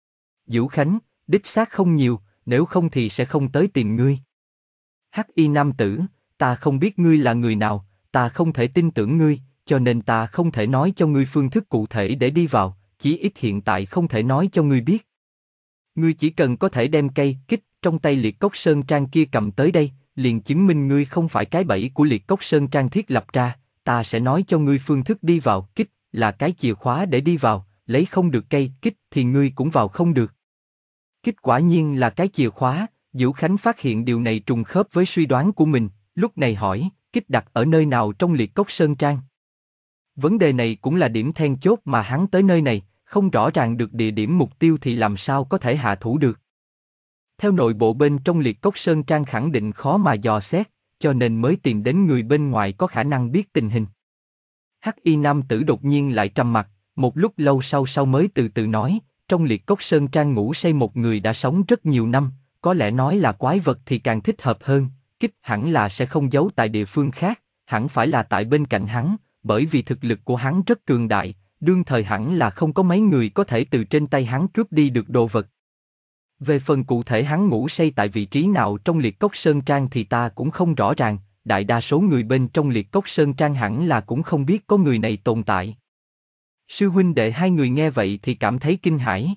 Vũ Khánh, đích xác không nhiều, nếu không thì sẽ không tới tìm ngươi. Hắc y nam tử, ta không biết ngươi là người nào, ta không thể tin tưởng ngươi, cho nên ta không thể nói cho ngươi phương thức cụ thể để đi vào, chí ít hiện tại không thể nói cho ngươi biết. Ngươi chỉ cần có thể đem cây kích trong tay Liệt Cốc Sơn Trang kia cầm tới đây, liền chứng minh ngươi không phải cái bẫy của Liệt Cốc Sơn Trang thiết lập ra, ta sẽ nói cho ngươi phương thức đi vào, kích là cái chìa khóa để đi vào, lấy không được cây kích thì ngươi cũng vào không được. Kích quả nhiên là cái chìa khóa, Vũ Khánh phát hiện điều này trùng khớp với suy đoán của mình, lúc này hỏi, kích đặt ở nơi nào trong Liệt Cốc Sơn Trang? Vấn đề này cũng là điểm then chốt mà hắn tới nơi này, không rõ ràng được địa điểm mục tiêu thì làm sao có thể hạ thủ được. Theo nội bộ bên trong Liệt Cốc Sơn Trang khẳng định khó mà dò xét, cho nên mới tìm đến người bên ngoài có khả năng biết tình hình. Hắc y nam tử đột nhiên lại trầm mặc, một lúc lâu sau sau mới từ từ nói, trong Liệt Cốc Sơn Trang ngủ say một người đã sống rất nhiều năm, có lẽ nói là quái vật thì càng thích hợp hơn, kích hẳn là sẽ không giấu tại địa phương khác, hẳn phải là tại bên cạnh hắn, bởi vì thực lực của hắn rất cường đại, đương thời hẳn là không có mấy người có thể từ trên tay hắn cướp đi được đồ vật. Về phần cụ thể hắn ngủ say tại vị trí nào trong Liệt Cốc Sơn Trang thì ta cũng không rõ ràng, đại đa số người bên trong Liệt Cốc Sơn Trang hẳn là cũng không biết có người này tồn tại. Sư huynh đệ hai người nghe vậy thì cảm thấy kinh hãi.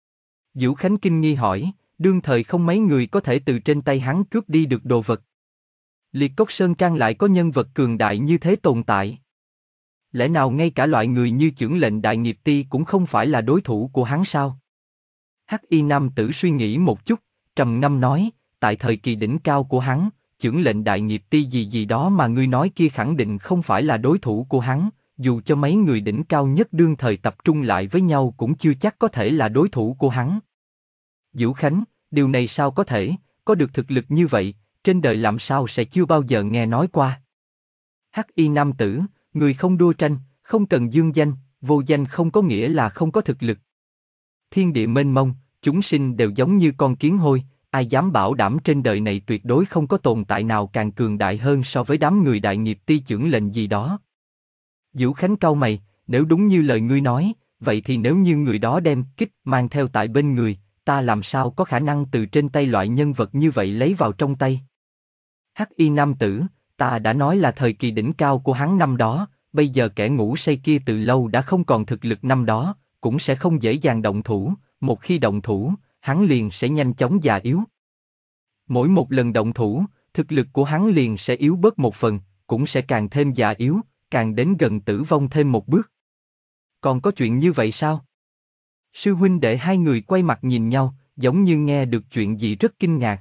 Vũ Khánh kinh nghi hỏi, đương thời không mấy người có thể từ trên tay hắn cướp đi được đồ vật. Liệt Cốc Sơn Trang lại có nhân vật cường đại như thế tồn tại. Lẽ nào ngay cả loại người như chưởng lệnh Đại Nghiệp Ti cũng không phải là đối thủ của hắn sao? Hắc y nam tử suy nghĩ một chút, trầm ngâm nói, tại thời kỳ đỉnh cao của hắn, chưởng lệnh Đại Nghiệp Ti gì gì đó mà ngươi nói kia khẳng định không phải là đối thủ của hắn, dù cho mấy người đỉnh cao nhất đương thời tập trung lại với nhau cũng chưa chắc có thể là đối thủ của hắn. Vũ Khánh, điều này sao có thể, có được thực lực như vậy, trên đời làm sao sẽ chưa bao giờ nghe nói qua. Hắc y nam tử, người không đua tranh, không cần dương danh, vô danh không có nghĩa là không có thực lực. Thiên địa mênh mông, chúng sinh đều giống như con kiến hôi, ai dám bảo đảm trên đời này tuyệt đối không có tồn tại nào càng cường đại hơn so với đám người Đại Nghiệp Ti chưởng lệnh gì đó. Vũ Khánh cau mày, nếu đúng như lời ngươi nói, vậy thì nếu như người đó đem kích mang theo tại bên người, ta làm sao có khả năng từ trên tay loại nhân vật như vậy lấy vào trong tay? Hắc y nam tử, ta đã nói là thời kỳ đỉnh cao của hắn năm đó, bây giờ kẻ ngủ say kia từ lâu đã không còn thực lực năm đó, cũng sẽ không dễ dàng động thủ, một khi động thủ, hắn liền sẽ nhanh chóng già yếu. Mỗi một lần động thủ, thực lực của hắn liền sẽ yếu bớt một phần, cũng sẽ càng thêm già yếu, càng đến gần tử vong thêm một bước. Còn có chuyện như vậy sao? Sư huynh đệ hai người quay mặt nhìn nhau, giống như nghe được chuyện gì rất kinh ngạc.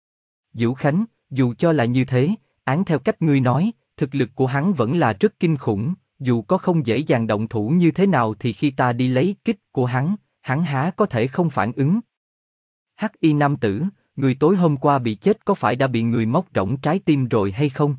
Vũ Khánh, dù cho là như thế, án theo cách ngươi nói, thực lực của hắn vẫn là rất kinh khủng, dù có không dễ dàng động thủ như thế nào thì khi ta đi lấy kích của hắn, hắn há có thể không phản ứng. Hắc y nam tử, người tối hôm qua bị chết có phải đã bị người móc rỗng trái tim rồi hay không?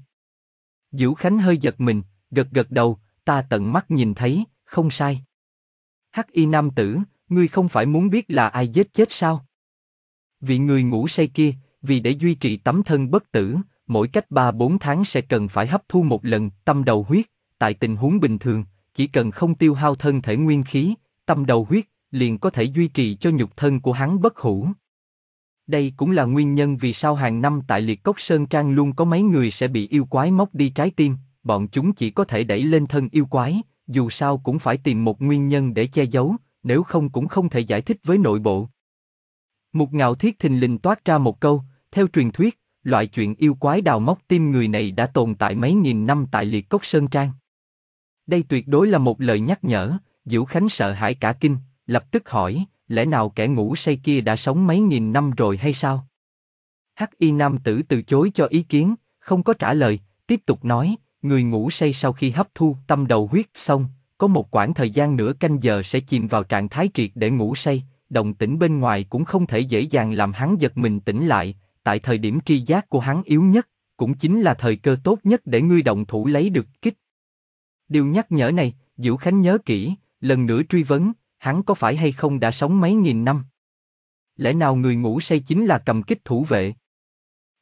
Vũ Khánh hơi giật mình, gật gật đầu, ta tận mắt nhìn thấy, không sai. Hắc y nam tử, ngươi không phải muốn biết là ai giết chết sao? Vị người ngủ say kia, vì để duy trì tấm thân bất tử, mỗi cách ba bốn tháng sẽ cần phải hấp thu một lần tâm đầu huyết, tại tình huống bình thường, chỉ cần không tiêu hao thân thể nguyên khí, tâm đầu huyết, liền có thể duy trì cho nhục thân của hắn bất hủ. Đây cũng là nguyên nhân vì sao hàng năm tại Liệt Cốc Sơn Trang luôn có mấy người sẽ bị yêu quái móc đi trái tim, bọn chúng chỉ có thể đẩy lên thân yêu quái, dù sao cũng phải tìm một nguyên nhân để che giấu, nếu không cũng không thể giải thích với nội bộ. Mục Ngạo Thiết thình lình toát ra một câu, theo truyền thuyết, loại chuyện yêu quái đào móc tim người này đã tồn tại mấy nghìn năm tại Liệt Cốc Sơn Trang. Đây tuyệt đối là một lời nhắc nhở, Vũ Khánh sợ hãi cả kinh, lập tức hỏi, lẽ nào kẻ ngủ say kia đã sống mấy nghìn năm rồi hay sao? Hắc y nam tử từ chối cho ý kiến, không có trả lời, tiếp tục nói, người ngủ say sau khi hấp thu tâm đầu huyết xong, có một quãng thời gian nửa canh giờ sẽ chìm vào trạng thái triệt để ngủ say, động tĩnh bên ngoài cũng không thể dễ dàng làm hắn giật mình tỉnh lại, tại thời điểm tri giác của hắn yếu nhất, cũng chính là thời cơ tốt nhất để ngươi động thủ lấy được kích. Điều nhắc nhở này, Vũ Khánh nhớ kỹ, lần nữa truy vấn, hắn có phải hay không đã sống mấy nghìn năm? Lẽ nào người ngủ say chính là cầm kích thủ vệ?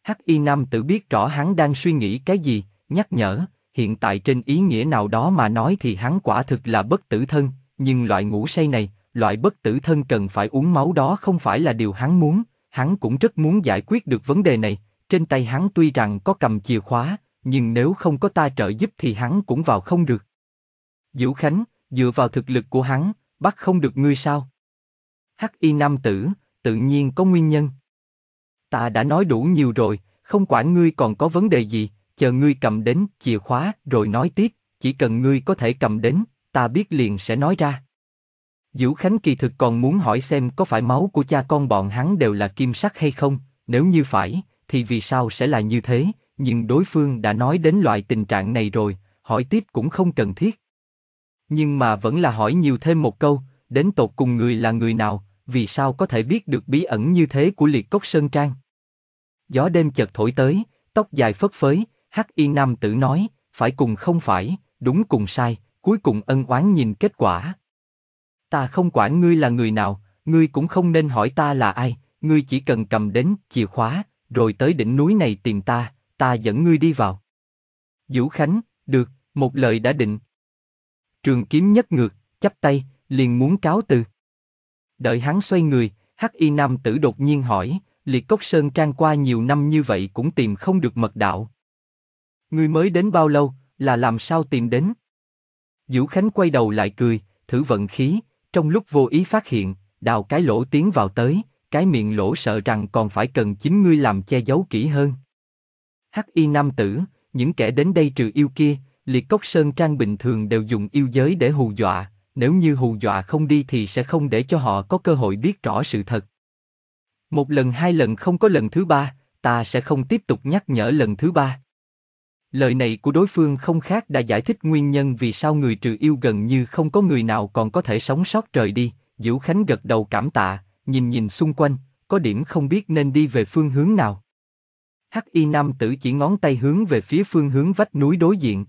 Hắc y nam tử biết rõ hắn đang suy nghĩ cái gì, nhắc nhở, hiện tại trên ý nghĩa nào đó mà nói thì hắn quả thực là bất tử thân, nhưng loại ngủ say này, loại bất tử thân cần phải uống máu đó không phải là điều hắn muốn, hắn cũng rất muốn giải quyết được vấn đề này, trên tay hắn tuy rằng có cầm chìa khóa, nhưng nếu không có ta trợ giúp thì hắn cũng vào không được. Vũ Khánh, dựa vào thực lực của hắn, bắt không được ngươi sao? Hắc y nam tử, tự nhiên có nguyên nhân. Ta đã nói đủ nhiều rồi, không quản ngươi còn có vấn đề gì, chờ ngươi cầm đến chìa khóa rồi nói tiếp, chỉ cần ngươi có thể cầm đến, ta biết liền sẽ nói ra. Vũ Khánh kỳ thực còn muốn hỏi xem có phải máu của cha con bọn hắn đều là kim sắc hay không, nếu như phải, thì vì sao sẽ là như thế, nhưng đối phương đã nói đến loại tình trạng này rồi, hỏi tiếp cũng không cần thiết. Nhưng mà vẫn là hỏi nhiều thêm một câu, đến tột cùng người là người nào, vì sao có thể biết được bí ẩn như thế của Liệt Cốc Sơn Trang. Gió đêm chợt thổi tới, tóc dài phất phới, hắc y nam tử nói, phải cùng không phải, đúng cùng sai, cuối cùng ân oán nhìn kết quả. Ta không quản ngươi là người nào, ngươi cũng không nên hỏi ta là ai, ngươi chỉ cần cầm đến chìa khóa, rồi tới đỉnh núi này tìm ta, ta dẫn ngươi đi vào. Vũ Khánh, được, một lời đã định. Trường kiếm nhất ngược, chắp tay, liền muốn cáo từ. Đợi hắn xoay người, hắc y nam tử đột nhiên hỏi, Liệt Cốc Sơn Trang qua nhiều năm như vậy cũng tìm không được mật đạo. Ngươi mới đến bao lâu, là làm sao tìm đến? Vũ Khánh quay đầu lại cười, thử vận khí, trong lúc vô ý phát hiện, đào cái lỗ tiến vào tới, cái miệng lỗ sợ rằng còn phải cần chính ngươi làm che giấu kỹ hơn. Hắc y nam tử, những kẻ đến đây trừ yêu kia, Liệt Cốc Sơn Trang bình thường đều dùng yêu giới để hù dọa, nếu như hù dọa không đi thì sẽ không để cho họ có cơ hội biết rõ sự thật. Một lần hai lần không có lần thứ ba, ta sẽ không tiếp tục nhắc nhở lần thứ ba. Lời này của đối phương không khác đã giải thích nguyên nhân vì sao người trừ yêu gần như không có người nào còn có thể sống sót rời đi. Vũ Khánh gật đầu cảm tạ, nhìn nhìn xung quanh, có điểm không biết nên đi về phương hướng nào. Hắc y nam tử chỉ ngón tay hướng về phía phương hướng vách núi đối diện.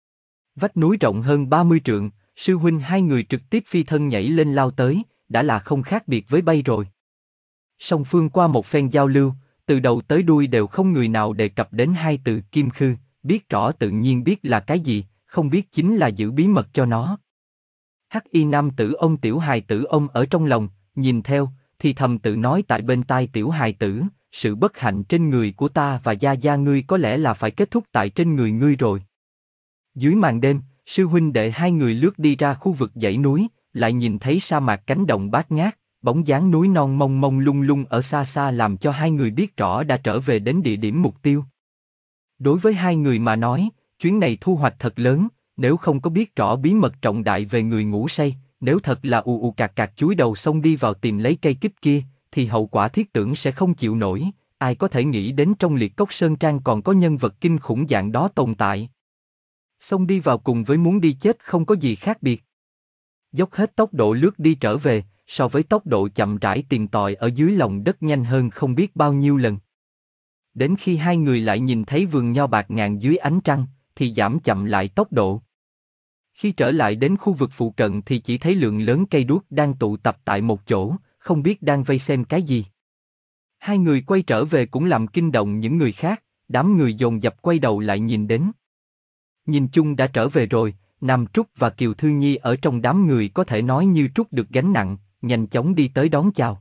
Vách núi rộng hơn ba mươi trượng, sư huynh hai người trực tiếp phi thân nhảy lên lao tới, đã là không khác biệt với bay rồi. Song phương qua một phen giao lưu, từ đầu tới đuôi đều không người nào đề cập đến hai từ kim khư, biết rõ tự nhiên biết là cái gì, không biết chính là giữ bí mật cho nó. Hắc y nam tử ôm tiểu hài tử ôm ở trong lòng, nhìn theo, thì thầm tự nói tại bên tai tiểu hài tử, sự bất hạnh trên người của ta và gia gia ngươi có lẽ là phải kết thúc tại trên người ngươi rồi. Dưới màn đêm, sư huynh đệ hai người lướt đi ra khu vực dãy núi, lại nhìn thấy sa mạc cánh đồng bát ngát, bóng dáng núi non mông mông lung lung ở xa xa làm cho hai người biết rõ đã trở về đến địa điểm mục tiêu. Đối với hai người mà nói, chuyến này thu hoạch thật lớn, nếu không có biết rõ bí mật trọng đại về người ngủ say, nếu thật là ù ù cạc cạc chúi đầu xông đi vào tìm lấy cây kích kia, thì hậu quả thiết tưởng sẽ không chịu nổi, ai có thể nghĩ đến trong Liệt Cốc Sơn Trang còn có nhân vật kinh khủng dạng đó tồn tại. Xông đi vào cùng với muốn đi chết không có gì khác biệt. Dốc hết tốc độ lướt đi trở về, so với tốc độ chậm rãi tìm tòi ở dưới lòng đất nhanh hơn không biết bao nhiêu lần. Đến khi hai người lại nhìn thấy vườn nho bạc ngàn dưới ánh trăng, thì giảm chậm lại tốc độ. Khi trở lại đến khu vực phụ cận thì chỉ thấy lượng lớn cây đuốc đang tụ tập tại một chỗ, không biết đang vây xem cái gì. Hai người quay trở về cũng làm kinh động những người khác, đám người dồn dập quay đầu lại nhìn đến. Nhìn chung đã trở về rồi, Nam Trúc và Kiều Thư Nhi ở trong đám người có thể nói như trút được gánh nặng, nhanh chóng đi tới đón chào.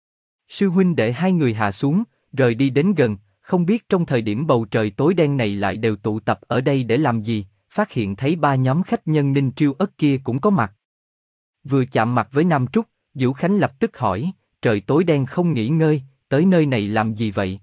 Sư huynh đệ hai người hạ xuống, rời đi đến gần, không biết trong thời điểm bầu trời tối đen này lại đều tụ tập ở đây để làm gì, phát hiện thấy ba nhóm khách nhân Ninh Triêu Ất kia cũng có mặt. Vừa chạm mặt với Nam Trúc, Vũ Khánh lập tức hỏi, trời tối đen không nghỉ ngơi, tới nơi này làm gì vậy?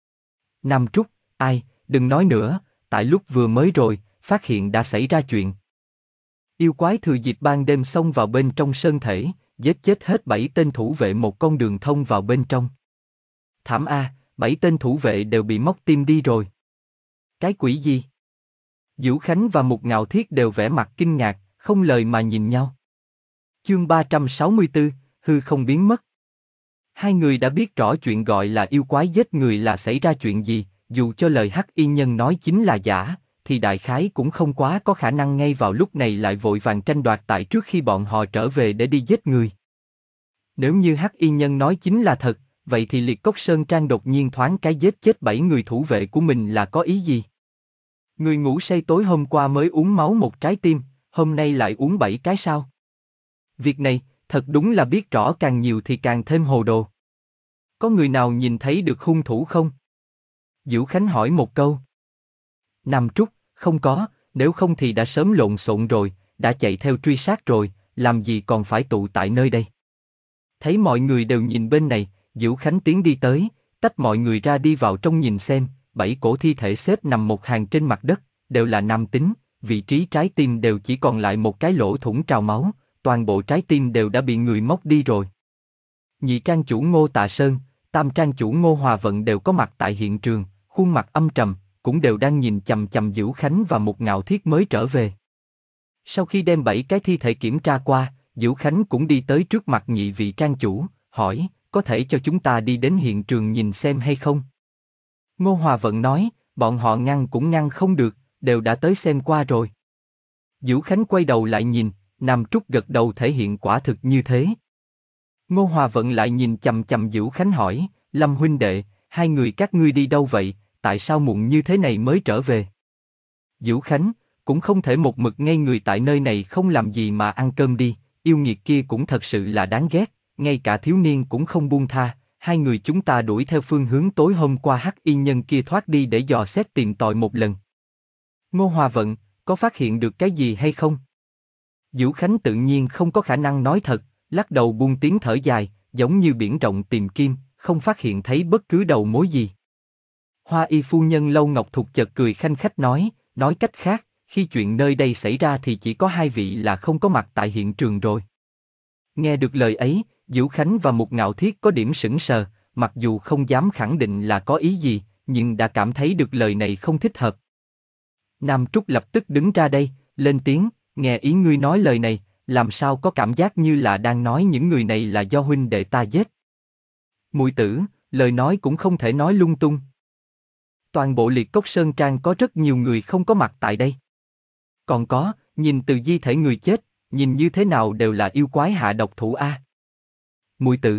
Nam Trúc, ai, đừng nói nữa, tại lúc vừa mới rồi, phát hiện đã xảy ra chuyện. Yêu quái thừa dịp ban đêm xông vào bên trong sơn thể, giết chết hết bảy tên thủ vệ một con đường thông vào bên trong. Thảm a, bảy tên thủ vệ đều bị móc tim đi rồi. Cái quỷ gì? Vũ Khánh và Mục Ngạo Thiết đều vẻ mặt kinh ngạc, không lời mà nhìn nhau. Chương ba trăm sáu mươi tư, hư không biến mất. Hai người đã biết rõ chuyện gọi là yêu quái giết người là xảy ra chuyện gì, dù cho lời Hắc Y Nhân nói chính là giả, thì đại khái cũng không quá có khả năng ngay vào lúc này lại vội vàng tranh đoạt tại trước khi bọn họ trở về để đi giết người. Nếu như Hắc Y Nhân nói chính là thật, vậy thì Liệt Cốc Sơn Trang đột nhiên thoáng cái giết chết bảy người thủ vệ của mình là có ý gì? Người ngủ say tối hôm qua mới uống máu một trái tim, hôm nay lại uống bảy cái sao? Việc này, thật đúng là biết rõ càng nhiều thì càng thêm hồ đồ. Có người nào nhìn thấy được hung thủ không? Dữu Khánh hỏi một câu. Nam Trúc, không có, nếu không thì đã sớm lộn xộn rồi, đã chạy theo truy sát rồi, làm gì còn phải tụ tại nơi đây. Thấy mọi người đều nhìn bên này, Dữu Khánh tiến đi tới, tách mọi người ra đi vào trong nhìn xem, bảy cổ thi thể xếp nằm một hàng trên mặt đất, đều là nam tính, vị trí trái tim đều chỉ còn lại một cái lỗ thủng trào máu, toàn bộ trái tim đều đã bị người móc đi rồi. Nhị trang chủ Ngô Tạ Sơn, tam trang chủ Ngô Hòa Vận đều có mặt tại hiện trường, khuôn mặt âm trầm, cũng đều đang nhìn chằm chằm Dữu Khánh và Mục Ngạo Thiết mới trở về. Sau khi đem bảy cái thi thể kiểm tra qua, Dữu Khánh cũng đi tới trước mặt nhị vị trang chủ, hỏi, có thể cho chúng ta đi đến hiện trường nhìn xem hay không? Ngô Hòa Vận nói, bọn họ ngăn cũng ngăn không được, đều đã tới xem qua rồi. Dữu Khánh quay đầu lại nhìn, Nam Trúc gật đầu thể hiện quả thực như thế. Ngô Hòa Vận lại nhìn chằm chằm Dữu Khánh hỏi, Lâm huynh đệ, hai người các ngươi đi đâu vậy, tại sao muộn như thế này mới trở về? Dữu Khánh, cũng không thể một mực ngây người tại nơi này không làm gì mà ăn cơm đi, yêu nghiệt kia cũng thật sự là đáng ghét, ngay cả thiếu niên cũng không buông tha, hai người chúng ta đuổi theo phương hướng tối hôm qua hắc y nhân kia thoát đi để dò xét tìm tòi một lần. Ngô Hòa Vận, có phát hiện được cái gì hay không? Dữu Khánh tự nhiên không có khả năng nói thật, lắc đầu buông tiếng thở dài, giống như biển rộng tìm kim, không phát hiện thấy bất cứ đầu mối gì. Hoa y phu nhân Lâu Ngọc Thục chợt cười khanh khách nói, nói cách khác, khi chuyện nơi đây xảy ra thì chỉ có hai vị là không có mặt tại hiện trường rồi. Nghe được lời ấy, Dữu Khánh và Mục Ngạo Thiết có điểm sững sờ, mặc dù không dám khẳng định là có ý gì, nhưng đã cảm thấy được lời này không thích hợp. Nam Trúc lập tức đứng ra đây, lên tiếng, nghe ý ngươi nói lời này, làm sao có cảm giác như là đang nói những người này là do huynh đệ ta giết. Mùi tử, lời nói cũng không thể nói lung tung. Toàn bộ Liệt Cốc Sơn Trang có rất nhiều người không có mặt tại đây. Còn có, nhìn từ di thể người chết, nhìn như thế nào đều là yêu quái hạ độc thủ a. Mùi tử.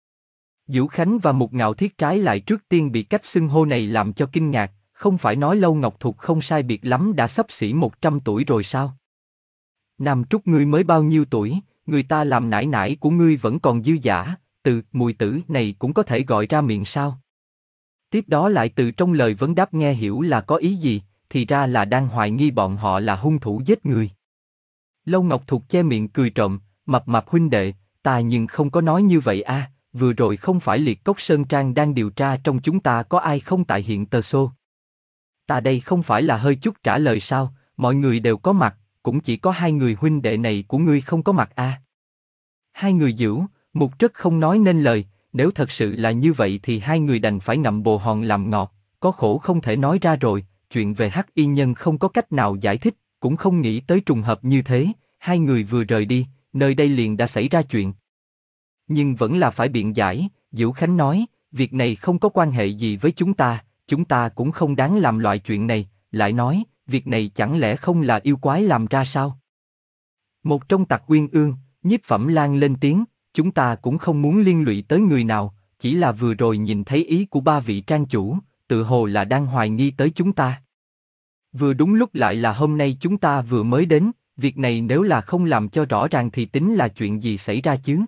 Dữu Khánh và Mục Ngạo Thiết trái lại trước tiên bị cách xưng hô này làm cho kinh ngạc, không phải nói Lâu Ngọc Thục không sai biệt lắm đã xấp xỉ một trăm tuổi rồi sao? Nam Trúc ngươi mới bao nhiêu tuổi, người ta làm nải nải của ngươi vẫn còn dư dả, từ mùi tử này cũng có thể gọi ra miệng sao? Tiếp đó lại từ trong lời vấn đáp nghe hiểu là có ý gì, thì ra là đang hoài nghi bọn họ là hung thủ giết người. Lâu Ngọc Thục che miệng cười trộm, mập mạp huynh đệ, ta nhưng không có nói như vậy a, vừa rồi không phải Liệt Cốc Sơn Trang đang điều tra trong chúng ta có ai không tại hiện tờ xô. Ta đây không phải là hơi chút trả lời sao, mọi người đều có mặt, cũng chỉ có hai người huynh đệ này của ngươi không có mặt a. Hai người Dữu, Mục rất không nói nên lời, nếu thật sự là như vậy thì hai người đành phải ngậm bồ hòn làm ngọt, có khổ không thể nói ra rồi, chuyện về hắc y nhân không có cách nào giải thích, cũng không nghĩ tới trùng hợp như thế, hai người vừa rời đi, nơi đây liền đã xảy ra chuyện. Nhưng vẫn là phải biện giải, Dữu Khánh nói, việc này không có quan hệ gì với chúng ta, chúng ta cũng không đáng làm loại chuyện này, lại nói, việc này chẳng lẽ không là yêu quái làm ra sao? Một trong Tặc Uyên Ương, Nhiếp Phẩm Lan lên tiếng, chúng ta cũng không muốn liên lụy tới người nào, chỉ là vừa rồi nhìn thấy ý của ba vị trang chủ, tự hồ là đang hoài nghi tới chúng ta. Vừa đúng lúc lại là hôm nay chúng ta vừa mới đến, việc này nếu là không làm cho rõ ràng thì tính là chuyện gì xảy ra chứ?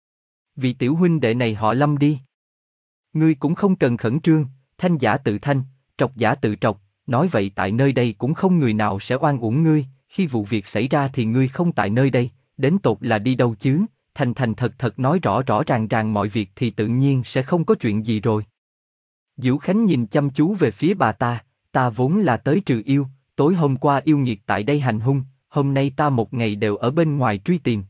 Vị tiểu huynh đệ này họ Lâm đi. Ngươi cũng không cần khẩn trương, thanh giả tự thanh, trọc giả tự trọc, nói vậy tại nơi đây cũng không người nào sẽ oan uổng ngươi, khi vụ việc xảy ra thì ngươi không tại nơi đây, đến tột là đi đâu chứ, thành thành thật thật nói rõ rõ ràng ràng mọi việc thì tự nhiên sẽ không có chuyện gì rồi. Dữu Khánh nhìn chăm chú về phía bà ta, ta vốn là tới trừ yêu, tối hôm qua yêu nghiệt tại đây hành hung, hôm nay ta một ngày đều ở bên ngoài truy tìm.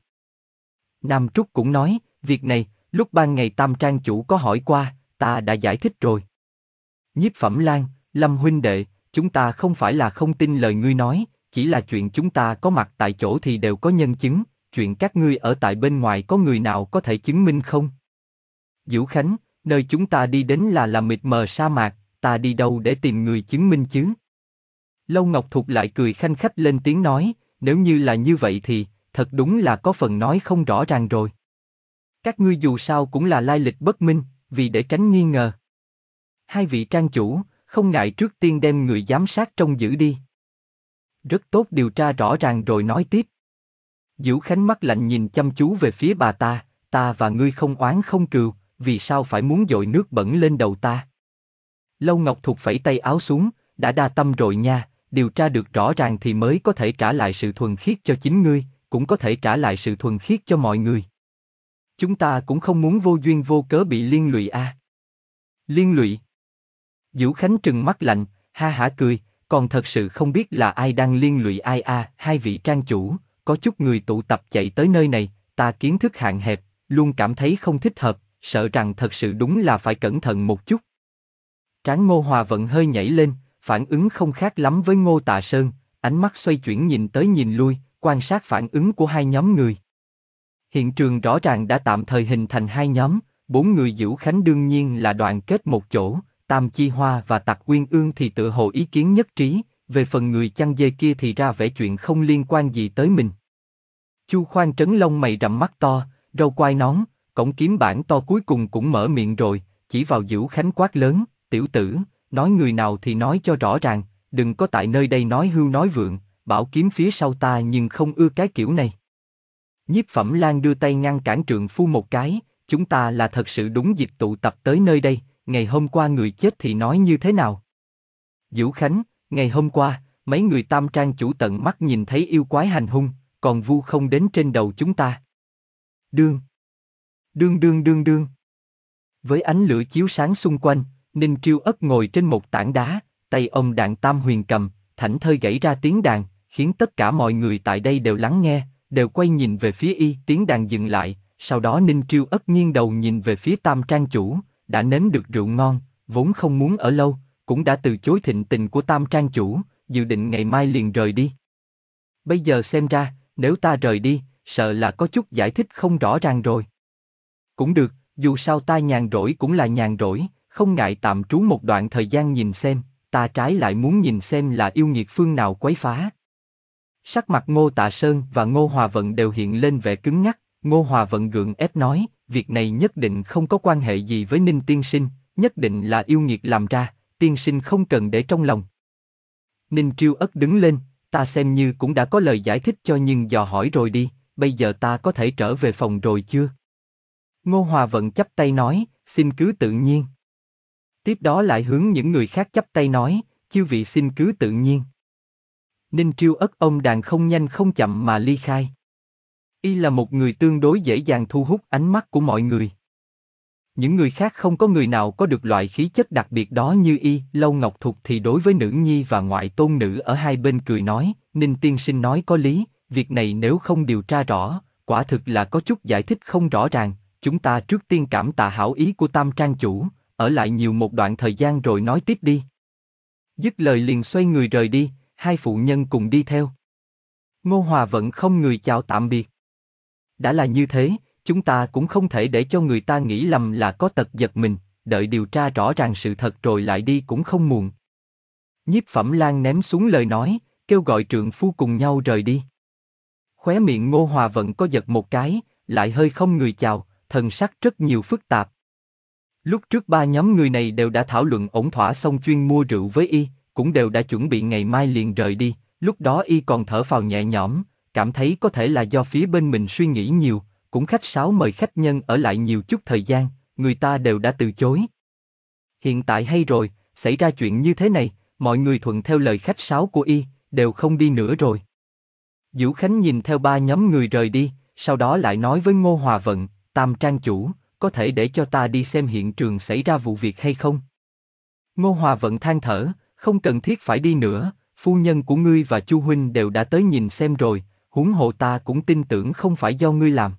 Nam Trúc cũng nói, việc này, lúc ban ngày tam trang chủ có hỏi qua, ta đã giải thích rồi. Nhiếp Phẩm Lan, Lâm huynh đệ, chúng ta không phải là không tin lời ngươi nói, chỉ là chuyện chúng ta có mặt tại chỗ thì đều có nhân chứng, chuyện các ngươi ở tại bên ngoài có người nào có thể chứng minh không? Dữu Khánh, nơi chúng ta đi đến là là mịt mờ sa mạc, ta đi đâu để tìm người chứng minh chứ? Lâu Ngọc Thục lại cười khanh khách lên tiếng nói, nếu như là như vậy thì, thật đúng là có phần nói không rõ ràng rồi. Các ngươi dù sao cũng là lai lịch bất minh, vì để tránh nghi ngờ. Hai vị trang chủ, không ngại trước tiên đem người giám sát trông giữ đi. Rất tốt, điều tra rõ ràng rồi nói tiếp. Diễu Khánh mắt lạnh nhìn chăm chú về phía bà ta, ta và ngươi không oán không cừu, vì sao phải muốn dội nước bẩn lên đầu ta? Lâu Ngọc Thục phẩy tay áo xuống, đã đa tâm rồi nha, điều tra được rõ ràng thì mới có thể trả lại sự thuần khiết cho chính ngươi, cũng có thể trả lại sự thuần khiết cho mọi người. Chúng ta cũng không muốn vô duyên vô cớ bị liên lụy a. À. Liên lụy? Diễu Khánh trừng mắt lạnh, ha hả cười, còn thật sự không biết là ai đang liên lụy ai a. À. Hai vị trang chủ, có chút người tụ tập chạy tới nơi này, ta kiến thức hạn hẹp, luôn cảm thấy không thích hợp, sợ rằng thật sự đúng là phải cẩn thận một chút. Trán Ngô Hòa Vận hơi nhảy lên, phản ứng không khác lắm với Ngô Tạ Sơn, ánh mắt xoay chuyển nhìn tới nhìn lui, quan sát phản ứng của hai nhóm người. Hiện trường rõ ràng đã tạm thời hình thành hai nhóm, bốn người Diễu Khánh đương nhiên là đoàn kết một chỗ, Tam Chi Hoa và Tặc Uyên Ương thì tự hồ ý kiến nhất trí, về phần người chăn dê kia thì ra vẻ chuyện không liên quan gì tới mình. Chu Khoan trấn lông mày rậm mắt to, râu quai nón, cổng kiếm bản to cuối cùng cũng mở miệng rồi, chỉ vào Diễu Khánh quát lớn, tiểu tử, nói người nào thì nói cho rõ ràng, đừng có tại nơi đây nói hưu nói vượng, bảo kiếm phía sau ta nhưng không ưa cái kiểu này. Nhiếp Phẩm Lan đưa tay ngăn cản trượng phu một cái, chúng ta là thật sự đúng dịp tụ tập tới nơi đây, ngày hôm qua người chết thì nói như thế nào? Diễu Khánh, ngày hôm qua, mấy người Tam Trang chủ tận mắt nhìn thấy yêu quái hành hung, còn vu không đến trên đầu chúng ta. Đương. Đương đương đương đương. Với ánh lửa chiếu sáng xung quanh, Ninh Triêu Ất ngồi trên một tảng đá, tay ông đàn tam huyền cầm, thảnh thơi gảy ra tiếng đàn, khiến tất cả mọi người tại đây đều lắng nghe, đều quay nhìn về phía y. Tiếng đàn dừng lại, sau đó Ninh Triêu Ất nghiêng đầu nhìn về phía Tam Trang chủ, đã nếm được rượu ngon, vốn không muốn ở lâu, cũng đã từ chối thịnh tình của Tam Trang chủ, dự định ngày mai liền rời đi. Bây giờ xem ra, nếu ta rời đi, sợ là có chút giải thích không rõ ràng rồi. Cũng được, dù sao ta nhàn rỗi cũng là nhàn rỗi, không ngại tạm trú một đoạn thời gian nhìn xem, ta trái lại muốn nhìn xem là yêu nghiệt phương nào quấy phá. Sắc mặt Ngô Tạ Sơn và Ngô Hòa Vận đều hiện lên vẻ cứng nhắc, Ngô Hòa Vận gượng ép nói, việc này nhất định không có quan hệ gì với Ninh tiên sinh, nhất định là yêu nghiệt làm ra, tiên sinh không cần để trong lòng. Ninh Triêu Ất đứng lên, ta xem như cũng đã có lời giải thích cho nhưng dò hỏi rồi đi, bây giờ ta có thể trở về phòng rồi chưa? Ngô Hòa Vận chắp tay nói, xin cứ tự nhiên. Tiếp đó lại hướng những người khác chắp tay nói, chư vị xin cứ tự nhiên. Ninh Triêu Ất ông đàn không nhanh không chậm mà ly khai. Y là một người tương đối dễ dàng thu hút ánh mắt của mọi người. Những người khác không có người nào có được loại khí chất đặc biệt đó như y. Lâu Ngọc Thục thì đối với nữ nhi và ngoại tôn nữ ở hai bên cười nói, Ninh tiên sinh nói có lý, việc này nếu không điều tra rõ, quả thực là có chút giải thích không rõ ràng, chúng ta trước tiên cảm tạ hảo ý của Tam Trang chủ, ở lại nhiều một đoạn thời gian rồi nói tiếp đi. Dứt lời liền xoay người rời đi, hai phụ nhân cùng đi theo. Ngô Hòa Vận không người chào tạm biệt. Đã là như thế, chúng ta cũng không thể để cho người ta nghĩ lầm là có tật giật mình, đợi điều tra rõ ràng sự thật rồi lại đi cũng không muộn. Nhiếp Phẩm Lan ném xuống lời nói, kêu gọi trượng phu cùng nhau rời đi. Khóe miệng Ngô Hòa Vận có giật một cái, lại hơi không người chào, thần sắc rất nhiều phức tạp. Lúc trước ba nhóm người này đều đã thảo luận ổn thỏa xong chuyên mua rượu với y, cũng đều đã chuẩn bị ngày mai liền rời đi, lúc đó y còn thở phào nhẹ nhõm, cảm thấy có thể là do phía bên mình suy nghĩ nhiều, cũng khách sáo mời khách nhân ở lại nhiều chút thời gian, người ta đều đã từ chối. Hiện tại hay rồi, xảy ra chuyện như thế này, mọi người thuận theo lời khách sáo của y, đều không đi nữa rồi. Diễu Khánh nhìn theo ba nhóm người rời đi, sau đó lại nói với Ngô Hòa Vận, Tam Trang chủ, có thể để cho ta đi xem hiện trường xảy ra vụ việc hay không? Ngô Hòa Vận than thở, không cần thiết phải đi nữa, phu nhân của ngươi và Chu huynh đều đã tới nhìn xem rồi, huống hồ ta cũng tin tưởng không phải do ngươi làm.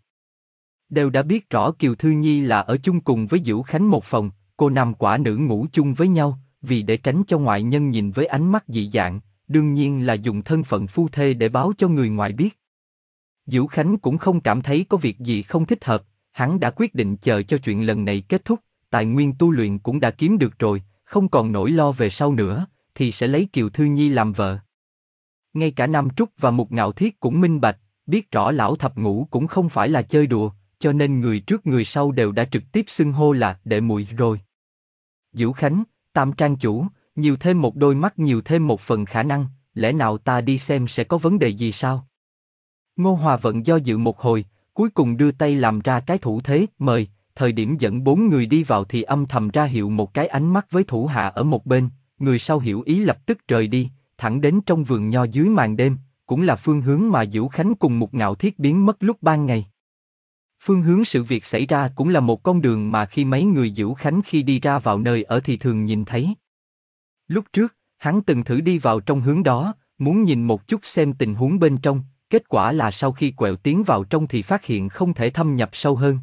Đều đã biết rõ Kiều Thư Nhi là ở chung cùng với Diễu Khánh một phòng, cô nam quả nữ ngủ chung với nhau, vì để tránh cho ngoại nhân nhìn với ánh mắt dị dạng, đương nhiên là dùng thân phận phu thê để báo cho người ngoài biết. Diễu Khánh cũng không cảm thấy có việc gì không thích hợp, hắn đã quyết định chờ cho chuyện lần này kết thúc, tài nguyên tu luyện cũng đã kiếm được rồi, không còn nỗi lo về sau nữa, thì sẽ lấy Kiều Thư Nhi làm vợ. Ngay cả Nam Trúc và Mục Ngạo Thiết cũng minh bạch, biết rõ lão thập ngũ cũng không phải là chơi đùa, cho nên người trước người sau đều đã trực tiếp xưng hô là đệ muội rồi. Dữu Khánh, Tam Trang chủ, nhiều thêm một đôi mắt nhiều thêm một phần khả năng, lẽ nào ta đi xem sẽ có vấn đề gì sao? Ngô Hòa Vận do dự một hồi, cuối cùng đưa tay làm ra cái thủ thế, mời, thời điểm dẫn bốn người đi vào thì âm thầm ra hiệu một cái ánh mắt với thủ hạ ở một bên, người sau hiểu ý lập tức rời đi, thẳng đến trong vườn nho dưới màn đêm, cũng là phương hướng mà Dữu Khánh cùng Mục Ngạo Thiết biến mất lúc ban ngày. Phương hướng sự việc xảy ra cũng là một con đường mà khi mấy người Dữu Khánh khi đi ra vào nơi ở thì thường nhìn thấy. Lúc trước, hắn từng thử đi vào trong hướng đó, muốn nhìn một chút xem tình huống bên trong, kết quả là sau khi quẹo tiến vào trong thì phát hiện không thể thâm nhập sâu hơn.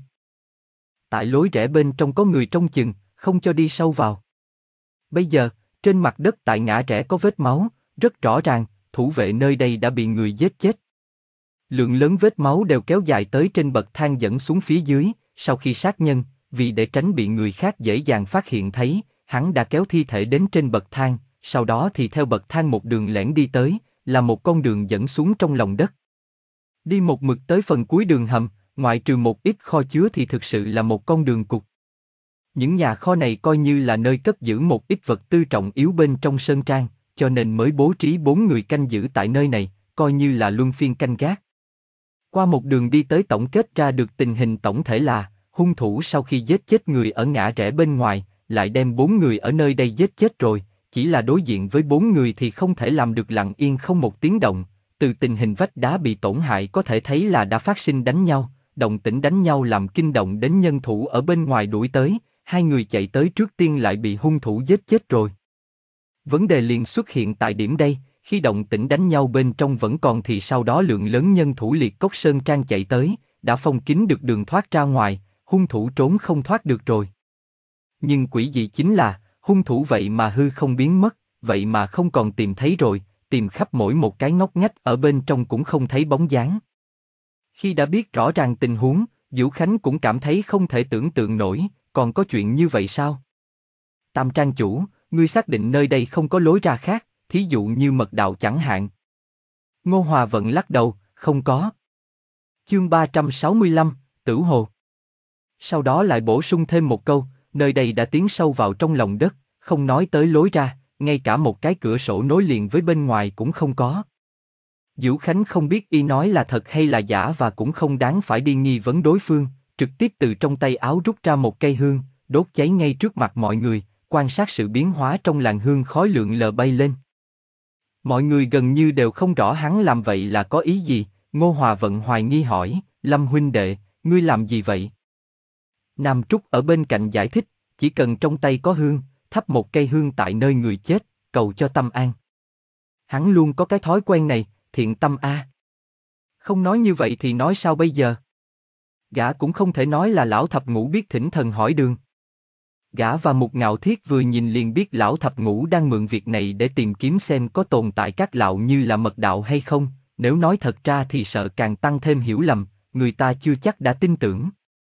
Tại lối rẽ bên trong có người trông chừng, không cho đi sâu vào. Bây giờ, trên mặt đất tại ngã rẽ có vết máu, rất rõ ràng, thủ vệ nơi đây đã bị người giết chết. Lượng lớn vết máu đều kéo dài tới trên bậc thang dẫn xuống phía dưới, sau khi sát nhân, vì để tránh bị người khác dễ dàng phát hiện thấy, hắn đã kéo thi thể đến trên bậc thang, sau đó thì theo bậc thang một đường lẻn đi tới, là một con đường dẫn xuống trong lòng đất. Đi một mực tới phần cuối đường hầm, ngoại trừ một ít kho chứa thì thực sự là một con đường cụt. Những nhà kho này coi như là nơi cất giữ một ít vật tư trọng yếu bên trong sơn trang, cho nên mới bố trí bốn người canh giữ tại nơi này, coi như là luân phiên canh gác. Qua một đường đi tới tổng kết ra được tình hình tổng thể là, hung thủ sau khi giết chết người ở ngã rẽ bên ngoài, lại đem bốn người ở nơi đây giết chết rồi, chỉ là đối diện với bốn người thì không thể làm được lặng yên không một tiếng động, từ tình hình vách đá bị tổn hại có thể thấy là đã phát sinh đánh nhau, động tĩnh đánh nhau làm kinh động đến nhân thủ ở bên ngoài đuổi tới, hai người chạy tới trước tiên lại bị hung thủ giết chết rồi. Vấn đề liền xuất hiện tại điểm đây, khi động tĩnh đánh nhau bên trong vẫn còn thì sau đó lượng lớn nhân thủ Liệt Cốc Sơn Trang chạy tới, đã phong kín được đường thoát ra ngoài, hung thủ trốn không thoát được rồi. Nhưng quỷ dị chính là, hung thủ vậy mà hư không biến mất, vậy mà không còn tìm thấy rồi, tìm khắp mỗi một cái ngóc ngách ở bên trong cũng không thấy bóng dáng. Khi đã biết rõ ràng tình huống, Dữu Khánh cũng cảm thấy không thể tưởng tượng nổi, còn có chuyện như vậy sao? Tam Trang chủ, ngươi xác định nơi đây không có lối ra khác, thí dụ như mật đạo chẳng hạn. Ngô Hòa Vận lắc đầu, không có. Chương ba trăm sáu mươi lăm, Tử Hồ. Sau đó lại bổ sung thêm một câu, nơi đây đã tiến sâu vào trong lòng đất, không nói tới lối ra, ngay cả một cái cửa sổ nối liền với bên ngoài cũng không có. Dữu Khánh không biết y nói là thật hay là giả và cũng không đáng phải đi nghi vấn đối phương, trực tiếp từ trong tay áo rút ra một cây hương, đốt cháy ngay trước mặt mọi người, quan sát sự biến hóa trong làn hương khói lượn lờ bay lên. Mọi người gần như đều không rõ hắn làm vậy là có ý gì, Ngô Hòa Vận hoài nghi hỏi, Lâm huynh đệ, ngươi làm gì vậy? Nam Trúc ở bên cạnh giải thích, chỉ cần trong tay có hương, thắp một cây hương tại nơi người chết, cầu cho tâm an. Hắn luôn có cái thói quen này, thiện tâm a. Không nói như vậy thì nói sao bây giờ? Gã cũng không thể nói là lão thập ngũ biết thỉnh thần hỏi đường. Gã và Mục Ngạo Thiết vừa nhìn liền biết lão thập ngũ đang mượn việc này để tìm kiếm xem có tồn tại các lạo như là mật đạo hay không, nếu nói thật ra thì sợ càng tăng thêm hiểu lầm, người ta chưa chắc đã tin tưởng.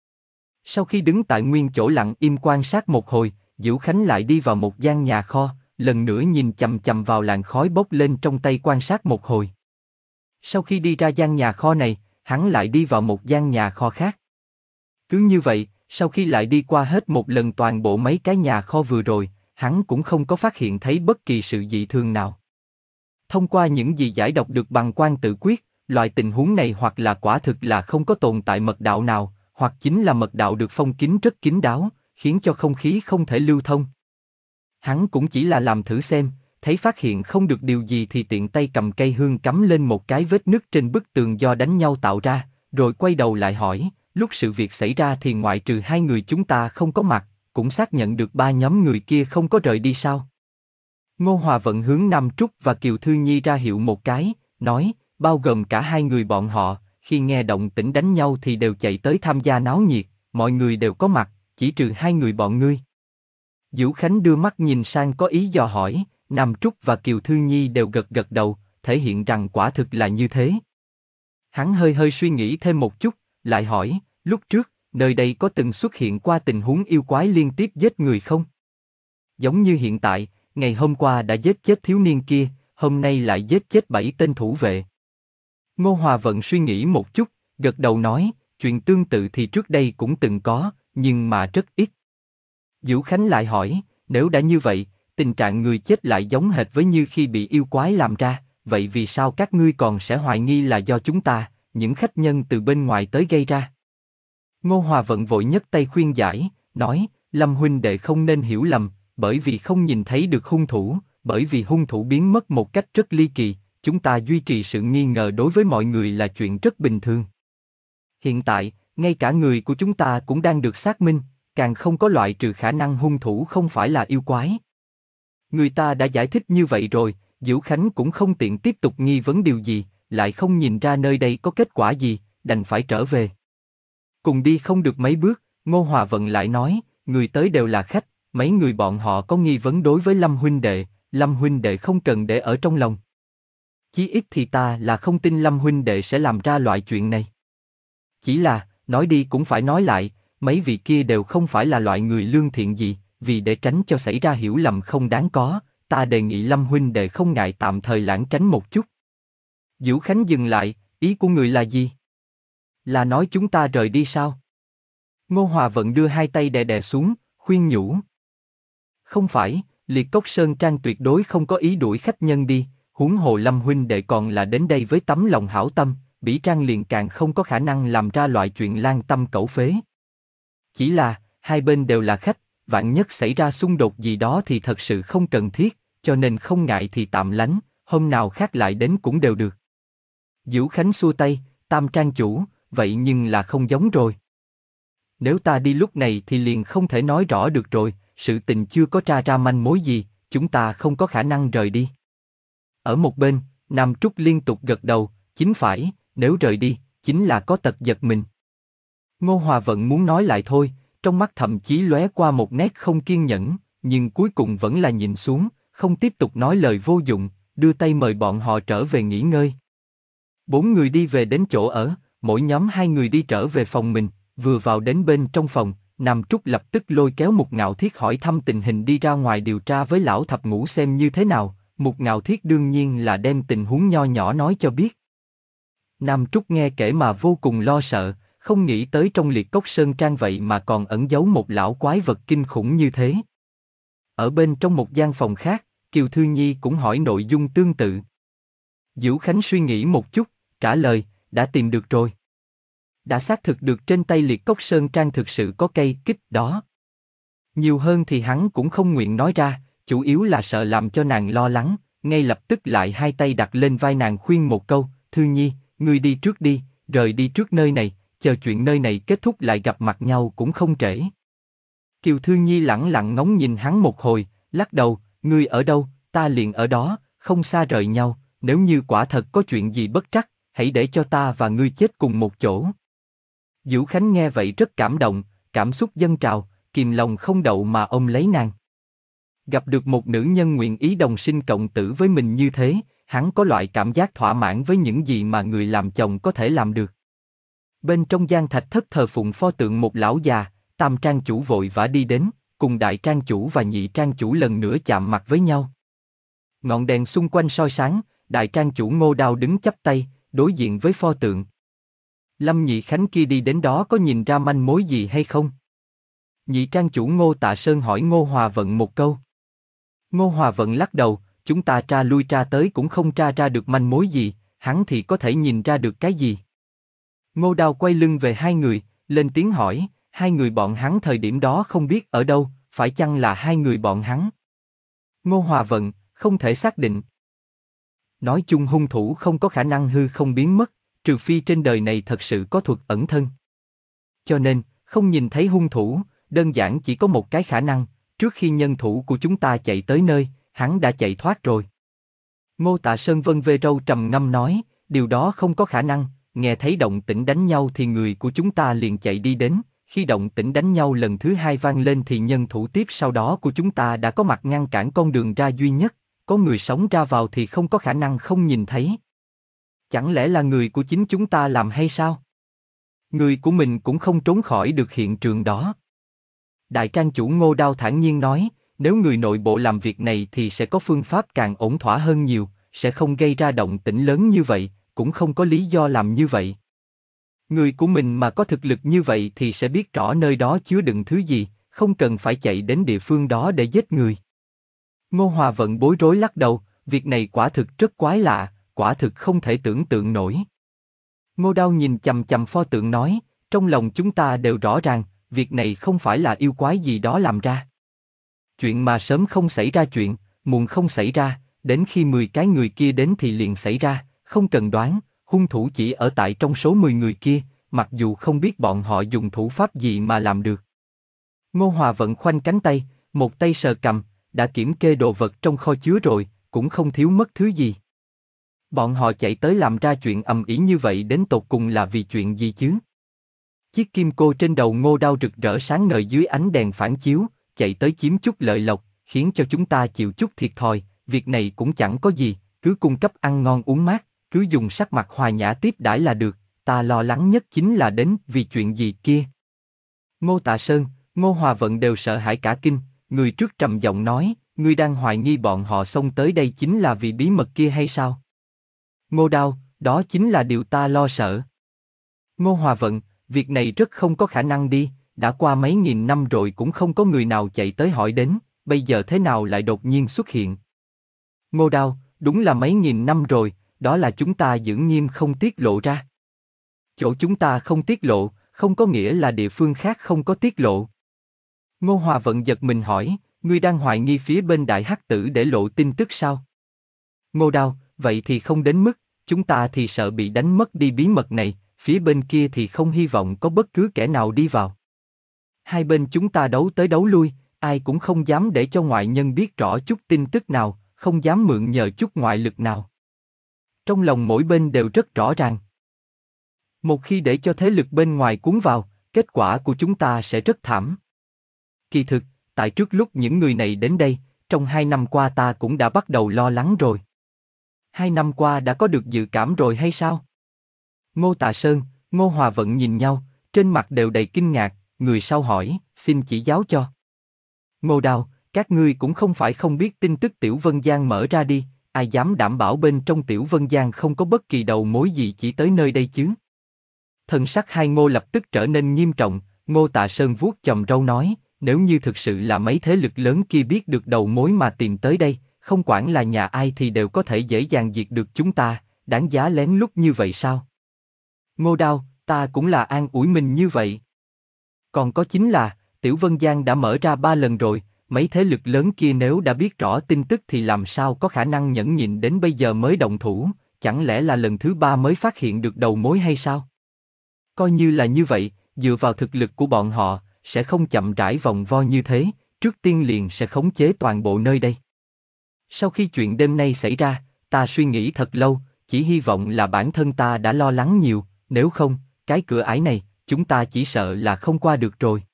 Sau khi đứng tại nguyên chỗ lặng im quan sát một hồi, Dữu Khánh lại đi vào một gian nhà kho, lần nữa nhìn chằm chằm vào làn khói bốc lên trong tay quan sát một hồi. Sau khi đi ra gian nhà kho này, hắn lại đi vào một gian nhà kho khác. Cứ như vậy, sau khi lại đi qua hết một lần toàn bộ mấy cái nhà kho vừa rồi, hắn cũng không có phát hiện thấy bất kỳ sự dị thường nào. Thông qua những gì giải đọc được bằng quan tự quyết, loại tình huống này hoặc là quả thực là không có tồn tại mật đạo nào, hoặc chính là mật đạo được phong kín rất kín đáo, khiến cho không khí không thể lưu thông. Hắn cũng chỉ là làm thử xem, thấy phát hiện không được điều gì thì tiện tay cầm cây hương cắm lên một cái vết nứt trên bức tường do đánh nhau tạo ra, rồi quay đầu lại hỏi, lúc sự việc xảy ra thì ngoại trừ hai người chúng ta không có mặt, cũng xác nhận được ba nhóm người kia không có rời đi sao? Ngô Hòa Vận hướng Nam Trúc và Kiều Thư Nhi ra hiệu một cái, nói, bao gồm cả hai người bọn họ, khi nghe động tĩnh đánh nhau thì đều chạy tới tham gia náo nhiệt, mọi người đều có mặt, chỉ trừ hai người bọn ngươi. Dữu Khánh đưa mắt nhìn sang có ý dò hỏi, Nam Trúc và Kiều Thư Nhi đều gật gật đầu, thể hiện rằng quả thực là như thế. Hắn hơi hơi suy nghĩ thêm một chút, lại hỏi, lúc trước, nơi đây có từng xuất hiện qua tình huống yêu quái liên tiếp giết người không? Giống như hiện tại, ngày hôm qua đã giết chết thiếu niên kia, hôm nay lại giết chết bảy tên thủ vệ. Ngô Hòa Vận suy nghĩ một chút, gật đầu nói, chuyện tương tự thì trước đây cũng từng có, nhưng mà rất ít. Vũ Khánh lại hỏi, nếu đã như vậy, tình trạng người chết lại giống hệt với như khi bị yêu quái làm ra, vậy vì sao các ngươi còn sẽ hoài nghi là do chúng ta, những khách nhân từ bên ngoài tới gây ra? Ngô Hòa Vận vội nhấc tay khuyên giải, nói, Lâm huynh đệ không nên hiểu lầm, bởi vì không nhìn thấy được hung thủ, bởi vì hung thủ biến mất một cách rất ly kỳ, chúng ta duy trì sự nghi ngờ đối với mọi người là chuyện rất bình thường. Hiện tại, ngay cả người của chúng ta cũng đang được xác minh, càng không có loại trừ khả năng hung thủ không phải là yêu quái. Người ta đã giải thích như vậy rồi, Vũ Khánh cũng không tiện tiếp tục nghi vấn điều gì, lại không nhìn ra nơi đây có kết quả gì, đành phải trở về. Cùng đi không được mấy bước, Ngô Hòa Vận lại nói, người tới đều là khách, mấy người bọn họ có nghi vấn đối với Lâm huynh đệ, Lâm huynh đệ không cần để ở trong lòng. Chí ít thì ta là không tin Lâm huynh đệ sẽ làm ra loại chuyện này. Chỉ là, nói đi cũng phải nói lại, mấy vị kia đều không phải là loại người lương thiện gì, vì để tránh cho xảy ra hiểu lầm không đáng có, ta đề nghị Lâm huynh đệ không ngại tạm thời lãng tránh một chút. Vũ Khánh dừng lại, ý của người là gì? Là nói chúng ta rời đi sao? Ngô Hòa Vận đưa hai tay đè đè xuống, khuyên nhủ. Không phải, Liệt Cốc Sơn Trang tuyệt đối không có ý đuổi khách nhân đi, huống hồ Lâm huynh đệ còn là đến đây với tấm lòng hảo tâm, Bỉ Trang liền càng không có khả năng làm ra loại chuyện lan tâm cẩu phế. Chỉ là, hai bên đều là khách, vạn nhất xảy ra xung đột gì đó thì thật sự không cần thiết, cho nên không ngại thì tạm lánh, hôm nào khác lại đến cũng đều được. Vũ Khánh xua tay, Tam Trang chủ, vậy nhưng là không giống rồi. Nếu ta đi lúc này thì liền không thể nói rõ được rồi, sự tình chưa có tra ra manh mối gì, chúng ta không có khả năng rời đi. Ở một bên, Nam Trúc liên tục gật đầu, chính phải, nếu rời đi, chính là có tật giật mình. Ngô Hòa Vận muốn nói lại thôi, trong mắt thậm chí lóe qua một nét không kiên nhẫn, nhưng cuối cùng vẫn là nhìn xuống, không tiếp tục nói lời vô dụng, đưa tay mời bọn họ trở về nghỉ ngơi. Bốn người đi về đến chỗ ở, mỗi nhóm hai người đi trở về phòng mình, vừa vào đến bên trong phòng, Nam Trúc lập tức lôi kéo Mục Ngạo Thiết hỏi thăm tình hình đi ra ngoài điều tra với lão thập ngũ xem như thế nào, Mục Ngạo Thiết đương nhiên là đem tình huống nho nhỏ nói cho biết. Nam Trúc nghe kể mà vô cùng lo sợ, không nghĩ tới trong Liệt Cốc Sơn Trang vậy mà còn ẩn giấu một lão quái vật kinh khủng như thế. Ở bên trong một gian phòng khác, Kiều Thư Nhi cũng hỏi nội dung tương tự. Vũ Khánh suy nghĩ một chút, trả lời, đã tìm được rồi. Đã xác thực được trên tay Liệt Cốc Sơn Trang thực sự có cây kích đó. Nhiều hơn thì hắn cũng không nguyện nói ra, chủ yếu là sợ làm cho nàng lo lắng, ngay lập tức lại hai tay đặt lên vai nàng khuyên một câu, Thư Nhi, ngươi đi trước đi, rời đi trước nơi này, chờ chuyện nơi này kết thúc lại gặp mặt nhau cũng không trễ. Kiều Thư Nhi lẳng lặng ngóng nhìn hắn một hồi, lắc đầu, ngươi ở đâu, ta liền ở đó, không xa rời nhau, nếu như quả thật có chuyện gì bất trắc, hãy để cho ta và ngươi chết cùng một chỗ. Vũ Khánh nghe vậy rất cảm động, cảm xúc dâng trào, kìm lòng không đậu mà ôm lấy nàng. Gặp được một nữ nhân nguyện ý đồng sinh cộng tử với mình như thế, hắn có loại cảm giác thỏa mãn với những gì mà người làm chồng có thể làm được. Bên trong gian thạch thất thờ phụng pho tượng một lão già, Tam Trang chủ vội vã đi đến, cùng Đại Trang chủ và Nhị Trang chủ lần nữa chạm mặt với nhau. Ngọn đèn xung quanh soi sáng, Đại Trang chủ Ngô Đao đứng chắp tay, đối diện với pho tượng. Lâm Nhị Khánh kia đi đến đó có nhìn ra manh mối gì hay không? Nhị Trang chủ Ngô Tạ Sơn hỏi Ngô Hòa Vận một câu. Ngô Hòa Vận lắc đầu, chúng ta tra lui tra tới cũng không tra ra được manh mối gì, hắn thì có thể nhìn ra được cái gì? Ngô Đao quay lưng về hai người, lên tiếng hỏi, hai người bọn hắn thời điểm đó không biết ở đâu, phải chăng là hai người bọn hắn? Ngô Hòa Vận, không thể xác định. Nói chung hung thủ không có khả năng hư không biến mất, trừ phi trên đời này thật sự có thuật ẩn thân. Cho nên, không nhìn thấy hung thủ, đơn giản chỉ có một cái khả năng, trước khi nhân thủ của chúng ta chạy tới nơi, hắn đã chạy thoát rồi. Ngô Tạ Sơn vân vê râu trầm ngâm nói, điều đó không có khả năng, nghe thấy động tĩnh đánh nhau thì người của chúng ta liền chạy đi đến, khi động tĩnh đánh nhau lần thứ hai vang lên thì nhân thủ tiếp sau đó của chúng ta đã có mặt ngăn cản con đường ra duy nhất, có người sống ra vào thì không có khả năng không nhìn thấy. Chẳng lẽ là người của chính chúng ta làm hay sao? Người của mình cũng không trốn khỏi được hiện trường đó. Đại Trang chủ Ngô Đao thản nhiên nói, nếu người nội bộ làm việc này thì sẽ có phương pháp càng ổn thỏa hơn nhiều, sẽ không gây ra động tĩnh lớn như vậy, cũng không có lý do làm như vậy. Người của mình mà có thực lực như vậy thì sẽ biết rõ nơi đó chứa đựng thứ gì, không cần phải chạy đến địa phương đó để giết người. Ngô Hòa Vận bối rối lắc đầu, việc này quả thực rất quái lạ, quả thực không thể tưởng tượng nổi. Ngô Đao nhìn chằm chằm pho tượng nói, trong lòng chúng ta đều rõ ràng, việc này không phải là yêu quái gì đó làm ra. Chuyện mà sớm không xảy ra chuyện, muộn không xảy ra, đến khi mười cái người kia đến thì liền xảy ra, không cần đoán, hung thủ chỉ ở tại trong số mười người kia, mặc dù không biết bọn họ dùng thủ pháp gì mà làm được. Ngô Hòa Vận khoanh cánh tay, một tay sờ cầm, đã kiểm kê đồ vật trong kho chứa rồi, cũng không thiếu mất thứ gì. Bọn họ chạy tới làm ra chuyện ầm ĩ như vậy đến tột cùng là vì chuyện gì chứ? Chiếc kim cô trên đầu Ngô Đao rực rỡ sáng ngời dưới ánh đèn phản chiếu, chạy tới chiếm chút lợi lộc, khiến cho chúng ta chịu chút thiệt thòi, việc này cũng chẳng có gì, cứ cung cấp ăn ngon uống mát, cứ dùng sắc mặt hòa nhã tiếp đãi là được, ta lo lắng nhất chính là đến vì chuyện gì kia. Ngô Tạ Sơn, Ngô Hòa Vận đều sợ hãi cả kinh, người trước trầm giọng nói, ngươi đang hoài nghi bọn họ xông tới đây chính là vì bí mật kia hay sao? Ngô Đao, đó chính là điều ta lo sợ. Ngô Hòa Vận, việc này rất không có khả năng đi, đã qua mấy nghìn năm rồi cũng không có người nào chạy tới hỏi đến, bây giờ thế nào lại đột nhiên xuất hiện? Ngô Đao, đúng là mấy nghìn năm rồi, đó là chúng ta giữ nghiêm không tiết lộ ra. Chỗ chúng ta không tiết lộ, không có nghĩa là địa phương khác không có tiết lộ. Ngô Hòa Vận giật mình hỏi, ngươi đang hoài nghi phía bên Đại Hắc Tử để lộ tin tức sao? Ngô Đao, vậy thì không đến mức, chúng ta thì sợ bị đánh mất đi bí mật này, phía bên kia thì không hy vọng có bất cứ kẻ nào đi vào. Hai bên chúng ta đấu tới đấu lui, ai cũng không dám để cho ngoại nhân biết rõ chút tin tức nào, không dám mượn nhờ chút ngoại lực nào. Trong lòng mỗi bên đều rất rõ ràng. Một khi để cho thế lực bên ngoài cuốn vào, kết quả của chúng ta sẽ rất thảm. Kỳ thực, tại trước lúc những người này đến đây, trong hai năm qua ta cũng đã bắt đầu lo lắng rồi. Hai năm qua đã có được dự cảm rồi hay sao? Ngô Tạ Sơn, Ngô Hòa Vận nhìn nhau, trên mặt đều đầy kinh ngạc, người sau hỏi, xin chỉ giáo cho. Ngô Đao, các ngươi cũng không phải không biết tin tức Tiểu Vân Giang mở ra đi, ai dám đảm bảo bên trong Tiểu Vân Giang không có bất kỳ đầu mối gì chỉ tới nơi đây chứ? Thần sắc hai Ngô lập tức trở nên nghiêm trọng, Ngô Tạ Sơn vuốt chòm râu nói, nếu như thực sự là mấy thế lực lớn kia biết được đầu mối mà tìm tới đây, không quản là nhà ai thì đều có thể dễ dàng diệt được chúng ta, đáng giá lén lút như vậy sao? Ngô Đao, ta cũng là an ủi mình như vậy. Còn có chính là, Tiểu Vân Giang đã mở ra ba lần rồi, mấy thế lực lớn kia nếu đã biết rõ tin tức thì làm sao có khả năng nhẫn nhịn đến bây giờ mới động thủ, chẳng lẽ là lần thứ ba mới phát hiện được đầu mối hay sao? Coi như là như vậy, dựa vào thực lực của bọn họ, sẽ không chậm rãi vòng vo như thế, trước tiên liền sẽ khống chế toàn bộ nơi đây. Sau khi chuyện đêm nay xảy ra, ta suy nghĩ thật lâu, chỉ hy vọng là bản thân ta đã lo lắng nhiều, nếu không, cái cửa ải này, chúng ta chỉ sợ là không qua được rồi.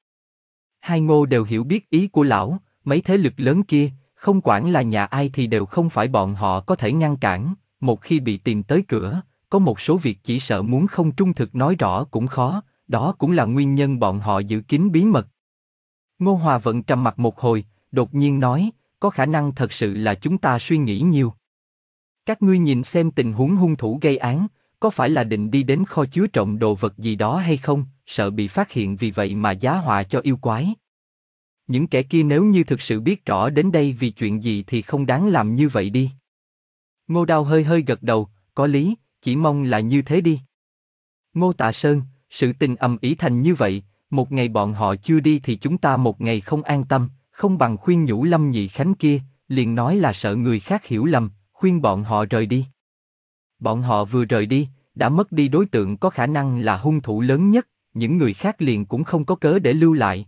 Hai Ngô đều hiểu biết ý của lão, mấy thế lực lớn kia, không quản là nhà ai thì đều không phải bọn họ có thể ngăn cản, một khi bị tìm tới cửa, có một số việc chỉ sợ muốn không trung thực nói rõ cũng khó, đó cũng là nguyên nhân bọn họ giữ kín bí mật. Ngô Hòa Vận trầm mặt một hồi, đột nhiên nói, có khả năng thật sự là chúng ta suy nghĩ nhiều. Các ngươi nhìn xem tình huống hung thủ gây án, có phải là định đi đến kho chứa trộm đồ vật gì đó hay không, sợ bị phát hiện vì vậy mà giá họa cho yêu quái. Những kẻ kia nếu như thực sự biết rõ đến đây vì chuyện gì thì không đáng làm như vậy đi. Ngô Đao hơi hơi gật đầu, có lý, chỉ mong là như thế đi. Ngô Tạ Sơn, sự tình ầm ĩ thành như vậy, một ngày bọn họ chưa đi thì chúng ta một ngày không an tâm, không bằng khuyên nhủ Lâm Nhị Khánh kia, liền nói là sợ người khác hiểu lầm, khuyên bọn họ rời đi. Bọn họ vừa rời đi, đã mất đi đối tượng có khả năng là hung thủ lớn nhất, những người khác liền cũng không có cớ để lưu lại.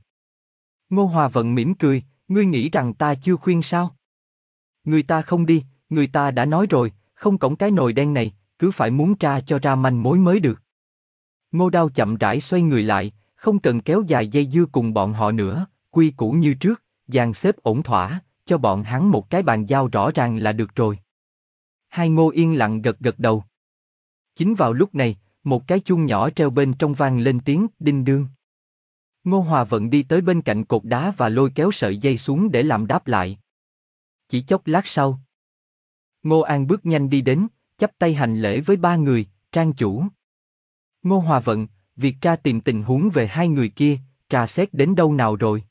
Ngô Hòa Vận mỉm cười, ngươi nghĩ rằng ta chưa khuyên sao? Người ta không đi, người ta đã nói rồi, không cổng cái nồi đen này, cứ phải muốn tra cho ra manh mối mới được. Ngô Đao chậm rãi xoay người lại, không cần kéo dài dây dưa cùng bọn họ nữa, quy củ như trước, dàn xếp ổn thỏa, cho bọn hắn một cái bàn giao rõ ràng là được rồi. Hai Ngô yên lặng gật gật đầu. Chính vào lúc này, một cái chuông nhỏ treo bên trong vang lên tiếng đinh đương. Ngô Hòa Vận đi tới bên cạnh cột đá và lôi kéo sợi dây xuống để làm đáp lại. Chỉ chốc lát sau, Ngô An bước nhanh đi đến, chắp tay hành lễ với ba người, trang chủ. Ngô Hòa Vận, việc tra tìm tình huống về hai người kia, tra xét đến đâu nào rồi?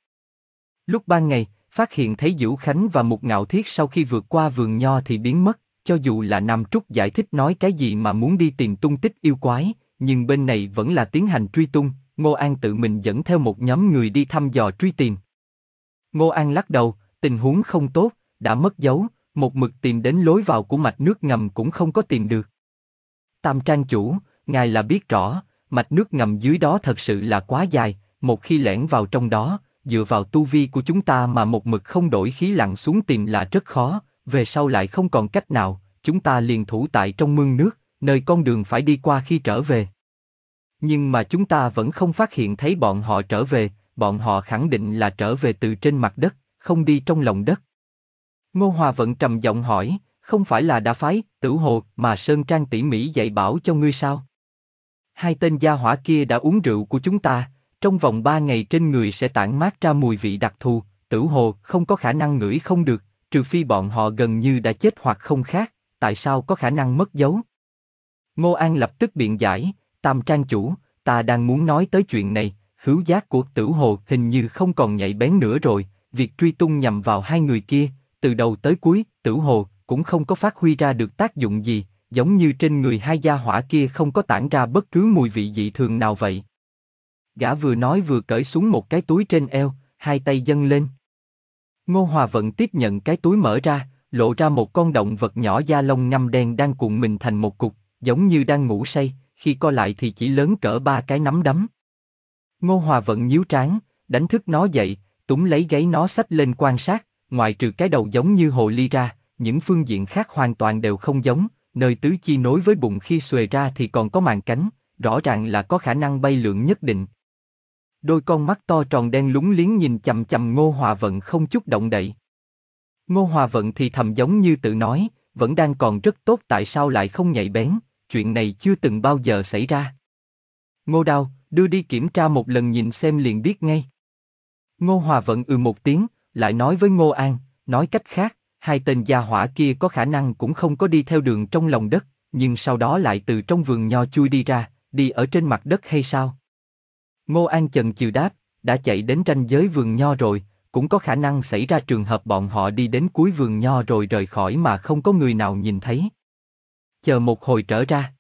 Lúc ban ngày, phát hiện thấy Vũ Khánh và Mục Ngạo Thiết sau khi vượt qua vườn nho thì biến mất, cho dù là Nam Trúc giải thích nói cái gì mà muốn đi tìm tung tích yêu quái, nhưng bên này vẫn là tiến hành truy tung, Ngô An tự mình dẫn theo một nhóm người đi thăm dò truy tìm. Ngô An lắc đầu, tình huống không tốt, đã mất dấu, một mực tìm đến lối vào của mạch nước ngầm cũng không có tìm được. Tam Trang chủ, ngài là biết rõ, mạch nước ngầm dưới đó thật sự là quá dài, một khi lẻn vào trong đó, dựa vào tu vi của chúng ta mà một mực không đổi khí lặn xuống tìm là rất khó, về sau lại không còn cách nào, chúng ta liền thủ tại trong mương nước, nơi con đường phải đi qua khi trở về. Nhưng mà chúng ta vẫn không phát hiện thấy bọn họ trở về, bọn họ khẳng định là trở về từ trên mặt đất, không đi trong lòng đất. Ngô Hòa Vận trầm giọng hỏi, không phải là đã phái Tử Hồ mà Sơn Trang tỉ mỉ dạy bảo cho ngươi sao? Hai tên gia hỏa kia đã uống rượu của chúng ta, trong vòng ba ngày trên người sẽ tản mát ra mùi vị đặc thù, Tử Hồ không có khả năng ngửi không được, trừ phi bọn họ gần như đã chết hoặc không khác, tại sao có khả năng mất dấu? Ngô An lập tức biện giải, Tam Trang chủ, ta đang muốn nói tới chuyện này, khứu giác của Tử Hồ hình như không còn nhạy bén nữa rồi, việc truy tung nhằm vào hai người kia, từ đầu tới cuối, Tử Hồ cũng không có phát huy ra được tác dụng gì, giống như trên người hai gia hỏa kia không có tản ra bất cứ mùi vị dị thường nào vậy. Gã vừa nói vừa cởi xuống một cái túi trên eo, hai tay dâng lên. Ngô Hòa Vận tiếp nhận cái túi mở ra, lộ ra một con động vật nhỏ da lông ngăm đen đang cuộn mình thành một cục, giống như đang ngủ say, khi co lại thì chỉ lớn cỡ ba cái nắm đấm. Ngô Hòa Vận nhíu trán, đánh thức nó dậy, túm lấy gáy nó xách lên quan sát, ngoài trừ cái đầu giống như hồ ly ra, những phương diện khác hoàn toàn đều không giống, nơi tứ chi nối với bụng khi xuề ra thì còn có màng cánh, rõ ràng là có khả năng bay lượn nhất định. Đôi con mắt to tròn đen lúng liếng nhìn chằm chằm Ngô Hòa Vận không chút động đậy. Ngô Hòa Vận thì thầm giống như tự nói, vẫn đang còn rất tốt tại sao lại không nhạy bén, chuyện này chưa từng bao giờ xảy ra. Ngô Đao, đưa đi kiểm tra một lần nhìn xem liền biết ngay. Ngô Hòa Vận ừ một tiếng, lại nói với Ngô An, nói cách khác, hai tên gia hỏa kia có khả năng cũng không có đi theo đường trong lòng đất, nhưng sau đó lại từ trong vườn nho chui đi ra, đi ở trên mặt đất hay sao? Ngô An chần chừ đáp, đã chạy đến ranh giới vườn nho rồi, cũng có khả năng xảy ra trường hợp bọn họ đi đến cuối vườn nho rồi rời khỏi mà không có người nào nhìn thấy. Chờ một hồi trở ra,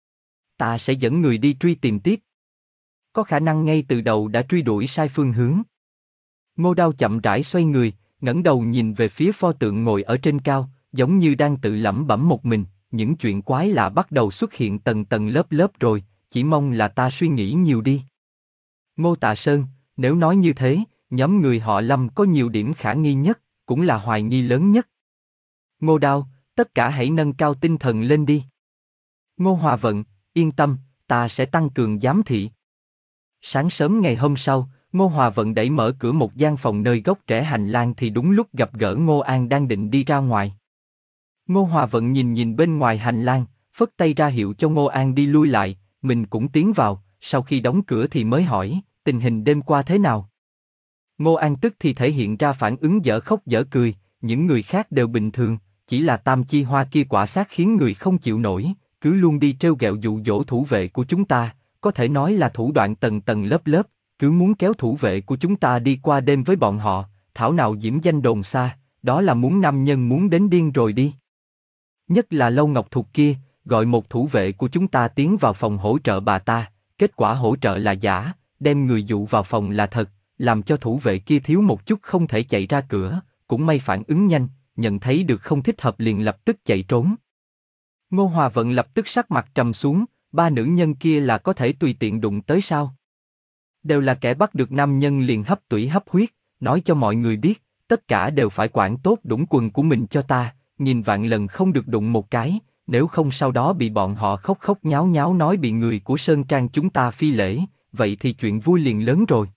ta sẽ dẫn người đi truy tìm tiếp. Có khả năng ngay từ đầu đã truy đuổi sai phương hướng. Ngô Đao chậm rãi xoay người, ngẩng đầu nhìn về phía pho tượng ngồi ở trên cao, giống như đang tự lẩm bẩm một mình, những chuyện quái lạ bắt đầu xuất hiện tầng tầng lớp lớp rồi, chỉ mong là ta suy nghĩ nhiều đi. Ngô Tạ Sơn, nếu nói như thế, nhóm người họ Lâm có nhiều điểm khả nghi nhất, cũng là hoài nghi lớn nhất. Ngô Đao, tất cả hãy nâng cao tinh thần lên đi. Ngô Hòa Vận, yên tâm, ta sẽ tăng cường giám thị. Sáng sớm ngày hôm sau, Ngô Hòa Vận đẩy mở cửa một gian phòng nơi góc rẽ hành lang thì đúng lúc gặp gỡ Ngô An đang định đi ra ngoài. Ngô Hòa Vận nhìn nhìn bên ngoài hành lang, phất tay ra hiệu cho Ngô An đi lui lại, mình cũng tiến vào, sau khi đóng cửa thì mới hỏi, tình hình đêm qua thế nào? Ngô An tức thì thể hiện ra phản ứng dở khóc dở cười, những người khác đều bình thường, chỉ là Tam Chi Hoa kia quả xác khiến người không chịu nổi, cứ luôn đi trêu ghẹo dụ dỗ thủ vệ của chúng ta, có thể nói là thủ đoạn tầng tầng lớp lớp, cứ muốn kéo thủ vệ của chúng ta đi qua đêm với bọn họ, thảo nào diễm danh đồn xa, đó là muốn nam nhân muốn đến điên rồi đi. Nhất là Lâu Ngọc Thục kia, gọi một thủ vệ của chúng ta tiến vào phòng hỗ trợ bà ta, kết quả hỗ trợ là giả, đem người dụ vào phòng là thật, làm cho thủ vệ kia thiếu một chút không thể chạy ra cửa, cũng may phản ứng nhanh, nhận thấy được không thích hợp liền lập tức chạy trốn. Ngô Hòa Vận lập tức sắc mặt trầm xuống, ba nữ nhân kia là có thể tùy tiện đụng tới sao? Đều là kẻ bắt được nam nhân liền hấp tủy hấp huyết, nói cho mọi người biết, tất cả đều phải quản tốt đũng quần của mình cho ta, nghìn vạn lần không được đụng một cái, nếu không sau đó bị bọn họ khóc khóc nháo nháo nói bị người của Sơn Trang chúng ta phi lễ, vậy thì chuyện vui liền lớn rồi.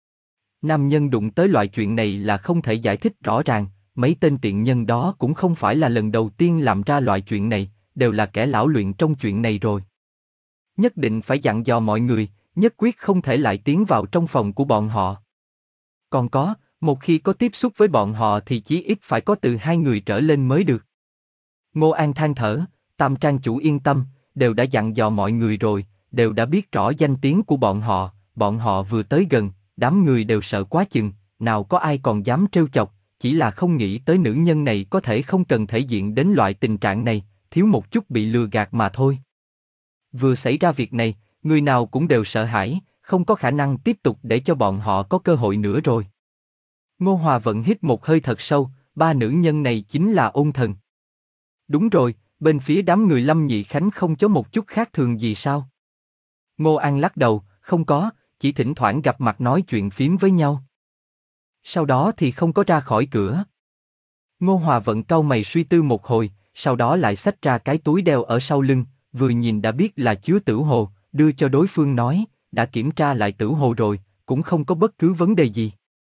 Nam nhân đụng tới loại chuyện này là không thể giải thích rõ ràng, mấy tên tiện nhân đó cũng không phải là lần đầu tiên làm ra loại chuyện này, đều là kẻ lão luyện trong chuyện này rồi. Nhất định phải dặn dò mọi người, nhất quyết không thể lại tiến vào trong phòng của bọn họ. Còn có, một khi có tiếp xúc với bọn họ thì chí ít phải có từ hai người trở lên mới được. Ngô An than thở, Tam Trang chủ yên tâm, đều đã dặn dò mọi người rồi, đều đã biết rõ danh tiếng của bọn họ, bọn họ vừa tới gần, đám người đều sợ quá chừng, nào có ai còn dám trêu chọc, chỉ là không nghĩ tới nữ nhân này có thể không cần thể diện đến loại tình trạng này, thiếu một chút bị lừa gạt mà thôi. Vừa xảy ra việc này, người nào cũng đều sợ hãi, không có khả năng tiếp tục để cho bọn họ có cơ hội nữa rồi. Ngô Hòa Vận hít một hơi thật sâu, ba nữ nhân này chính là ôn thần. Đúng rồi, bên phía đám người Lâm Nhị Khánh không có một chút khác thường gì sao? Ngô An lắc đầu, không có, chỉ thỉnh thoảng gặp mặt nói chuyện phím với nhau. Sau đó thì không có ra khỏi cửa. Ngô Hòa Vận cau mày suy tư một hồi, sau đó lại xách ra cái túi đeo ở sau lưng, vừa nhìn đã biết là chứa tử hồ, đưa cho đối phương nói, đã kiểm tra lại tử hồ rồi, cũng không có bất cứ vấn đề gì.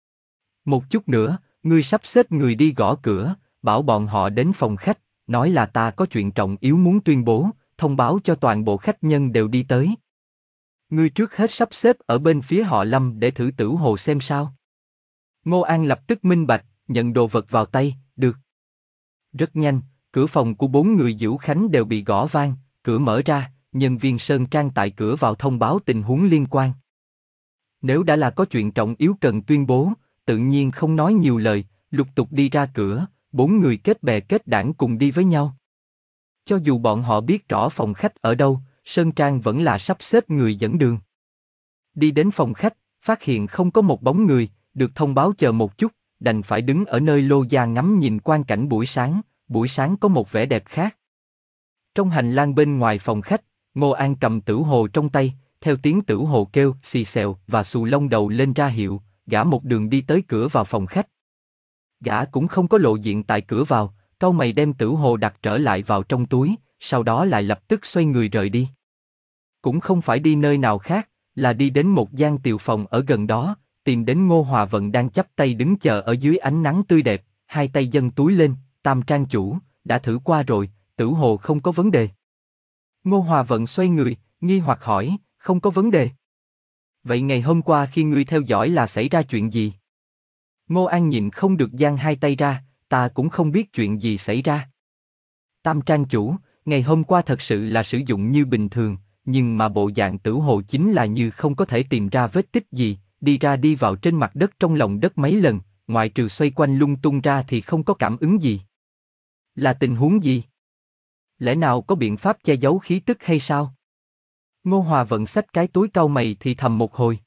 Một chút nữa, ngươi sắp xếp người đi gõ cửa, bảo bọn họ đến phòng khách, nói là ta có chuyện trọng yếu muốn tuyên bố, thông báo cho toàn bộ khách nhân đều đi tới. Ngươi trước hết sắp xếp ở bên phía họ Lâm để thử tử hồ xem sao. Ngô An lập tức minh bạch, nhận đồ vật vào tay, được. Rất nhanh, cửa phòng của bốn người Dữu Khánh đều bị gõ vang, cửa mở ra, nhân viên Sơn Trang tại cửa vào thông báo tình huống liên quan. Nếu đã là có chuyện trọng yếu cần tuyên bố, tự nhiên không nói nhiều lời, lục tục đi ra cửa, bốn người kết bè kết đảng cùng đi với nhau. Cho dù bọn họ biết rõ phòng khách ở đâu, Sơn Trang vẫn là sắp xếp người dẫn đường. Đi đến phòng khách, phát hiện không có một bóng người, được thông báo chờ một chút, đành phải đứng ở nơi lô gia ngắm nhìn quang cảnh buổi sáng, buổi sáng có một vẻ đẹp khác. Trong hành lang bên ngoài phòng khách, Ngô An cầm tử hồ trong tay, theo tiếng tử hồ kêu, xì xèo và xù lông đầu lên ra hiệu, gã một đường đi tới cửa vào phòng khách. Gã cũng không có lộ diện tại cửa vào, cau mày đem tử hồ đặt trở lại vào trong túi, sau đó lại lập tức xoay người rời đi. Cũng không phải đi nơi nào khác, là đi đến một gian tiều phòng ở gần đó, tìm đến Ngô Hòa Vận đang chắp tay đứng chờ ở dưới ánh nắng tươi đẹp, hai tay dâng túi lên, Tam trang chủ, đã thử qua rồi, tử hồ không có vấn đề. Ngô Hòa Vận xoay người, nghi hoặc hỏi, không có vấn đề. Vậy ngày hôm qua khi ngươi theo dõi là xảy ra chuyện gì? Ngô An nhịn không được giang hai tay ra, ta cũng không biết chuyện gì xảy ra. Tam trang chủ, ngày hôm qua thật sự là sử dụng như bình thường, nhưng mà bộ dạng tử hồ chính là như không có thể tìm ra vết tích gì, đi ra đi vào trên mặt đất trong lòng đất mấy lần, ngoại trừ xoay quanh lung tung ra thì không có cảm ứng gì. Là tình huống gì? Lẽ nào có biện pháp che giấu khí tức hay sao? Ngô Hòa Vận xách cái túi cau mày thì thầm một hồi.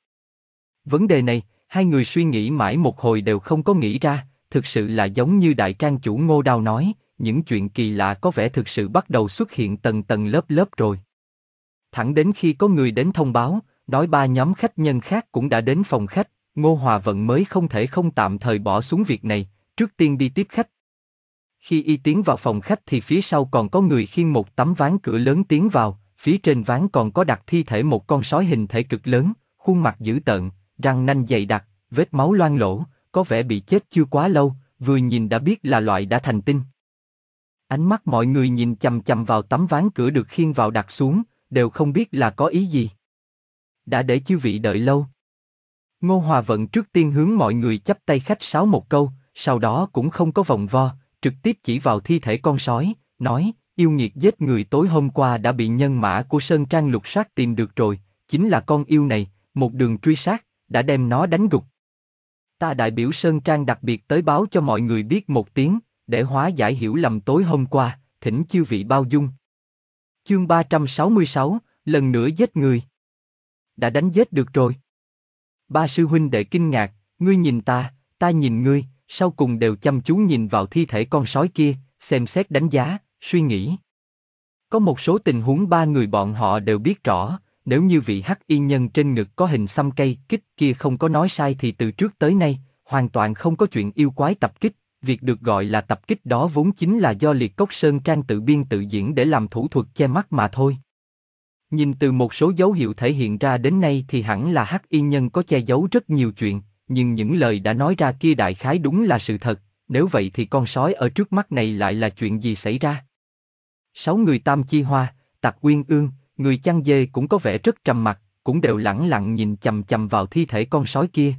Vấn đề này, hai người suy nghĩ mãi một hồi đều không có nghĩ ra, thực sự là giống như đại trang chủ Ngô Đao nói, những chuyện kỳ lạ có vẻ thực sự bắt đầu xuất hiện tầng tầng lớp lớp rồi. Thẳng đến khi có người đến thông báo, nói ba nhóm khách nhân khác cũng đã đến phòng khách, Ngô Hòa Vận mới không thể không tạm thời bỏ xuống việc này, trước tiên đi tiếp khách. Khi y tiến vào phòng khách thì phía sau còn có người khiêng một tấm ván cửa lớn tiến vào, phía trên ván còn có đặt thi thể một con sói hình thể cực lớn, khuôn mặt dữ tợn, răng nanh dày đặc, vết máu loang lổ, có vẻ bị chết chưa quá lâu, vừa nhìn đã biết là loại đã thành tinh. Ánh mắt mọi người nhìn chằm chằm vào tấm ván cửa được khiêng vào đặt xuống, đều không biết là có ý gì. Đã để chư vị đợi lâu. Ngô Hòa Vận trước tiên hướng mọi người chắp tay khách sáo một câu, sau đó cũng không có vòng vo, trực tiếp chỉ vào thi thể con sói, nói, yêu nghiệt giết người tối hôm qua đã bị nhân mã của Sơn Trang lục soát tìm được rồi, chính là con yêu này, một đường truy sát, đã đem nó đánh gục. Ta đại biểu Sơn Trang đặc biệt tới báo cho mọi người biết một tiếng, để hóa giải hiểu lầm tối hôm qua, thỉnh chư vị bao dung. Chương ba trăm sáu mươi sáu, lần nữa giết người. Đã đánh giết được rồi. Ba sư huynh đệ kinh ngạc, ngươi nhìn ta, ta nhìn ngươi, sau cùng đều chăm chú nhìn vào thi thể con sói kia, xem xét đánh giá, suy nghĩ. Có một số tình huống ba người bọn họ đều biết rõ, nếu như vị hắc y nhân trên ngực có hình xăm cây kích kia không có nói sai thì từ trước tới nay, hoàn toàn không có chuyện yêu quái tập kích, việc được gọi là tập kích đó vốn chính là do Liệt Cốc Sơn Trang tự biên tự diễn để làm thủ thuật che mắt mà thôi. Nhìn từ một số dấu hiệu thể hiện ra đến nay thì hẳn là hắc y nhân có che giấu rất nhiều chuyện, nhưng những lời đã nói ra kia đại khái đúng là sự thật, nếu vậy thì con sói ở trước mắt này lại là chuyện gì xảy ra? Sáu người Tam Chi Hoa, Tặc Quyên Ương, người chăn dê cũng có vẻ rất trầm mặc, cũng đều lẳng lặng nhìn chằm chằm vào thi thể con sói kia.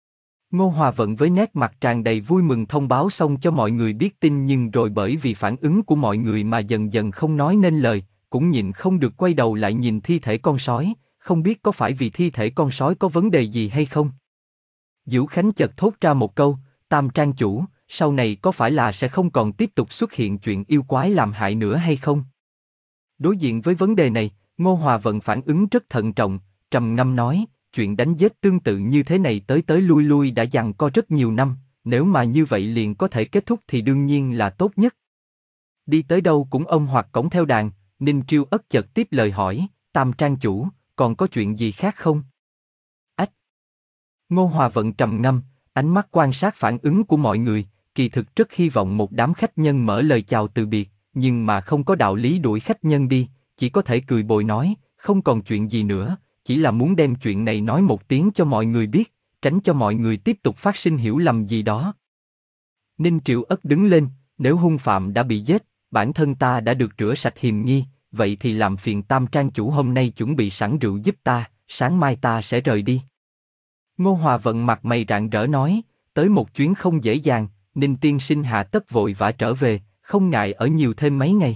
Ngô Hòa Vận với nét mặt tràn đầy vui mừng thông báo xong cho mọi người biết tin, nhưng rồi bởi vì phản ứng của mọi người mà dần dần không nói nên lời, cũng nhịn không được quay đầu lại nhìn thi thể con sói, không biết có phải vì thi thể con sói có vấn đề gì hay không. Dữu Khánh chợt thốt ra một câu, Tam trang chủ, sau này có phải là sẽ không còn tiếp tục xuất hiện chuyện yêu quái làm hại nữa hay không? Đối diện với vấn đề này, Ngô Hòa Vận phản ứng rất thận trọng, trầm ngâm nói, chuyện đánh giết tương tự như thế này tới tới lui lui đã giằng co rất nhiều năm, nếu mà như vậy liền có thể kết thúc thì đương nhiên là tốt nhất. Đi tới đâu cũng ông hoặc cổng theo đàn, Ninh Triêu Ất chợt tiếp lời hỏi, Tam trang chủ, còn có chuyện gì khác không? Ách! Ngô Hòa Vận trầm ngâm, ánh mắt quan sát phản ứng của mọi người, kỳ thực rất hy vọng một đám khách nhân mở lời chào từ biệt, nhưng mà không có đạo lý đuổi khách nhân đi, chỉ có thể cười bồi nói, không còn chuyện gì nữa, chỉ là muốn đem chuyện này nói một tiếng cho mọi người biết, tránh cho mọi người tiếp tục phát sinh hiểu lầm gì đó. Ninh Triệu Ất đứng lên, nếu hung phạm đã bị giết, bản thân ta đã được rửa sạch hiềm nghi, vậy thì làm phiền Tam trang chủ hôm nay chuẩn bị sẵn rượu giúp ta, sáng mai ta sẽ rời đi. Ngô Hòa Vận mặt mày rạng rỡ nói, tới một chuyến không dễ dàng, Ninh tiên sinh hạ tất vội vã trở về, không ngại ở nhiều thêm mấy ngày.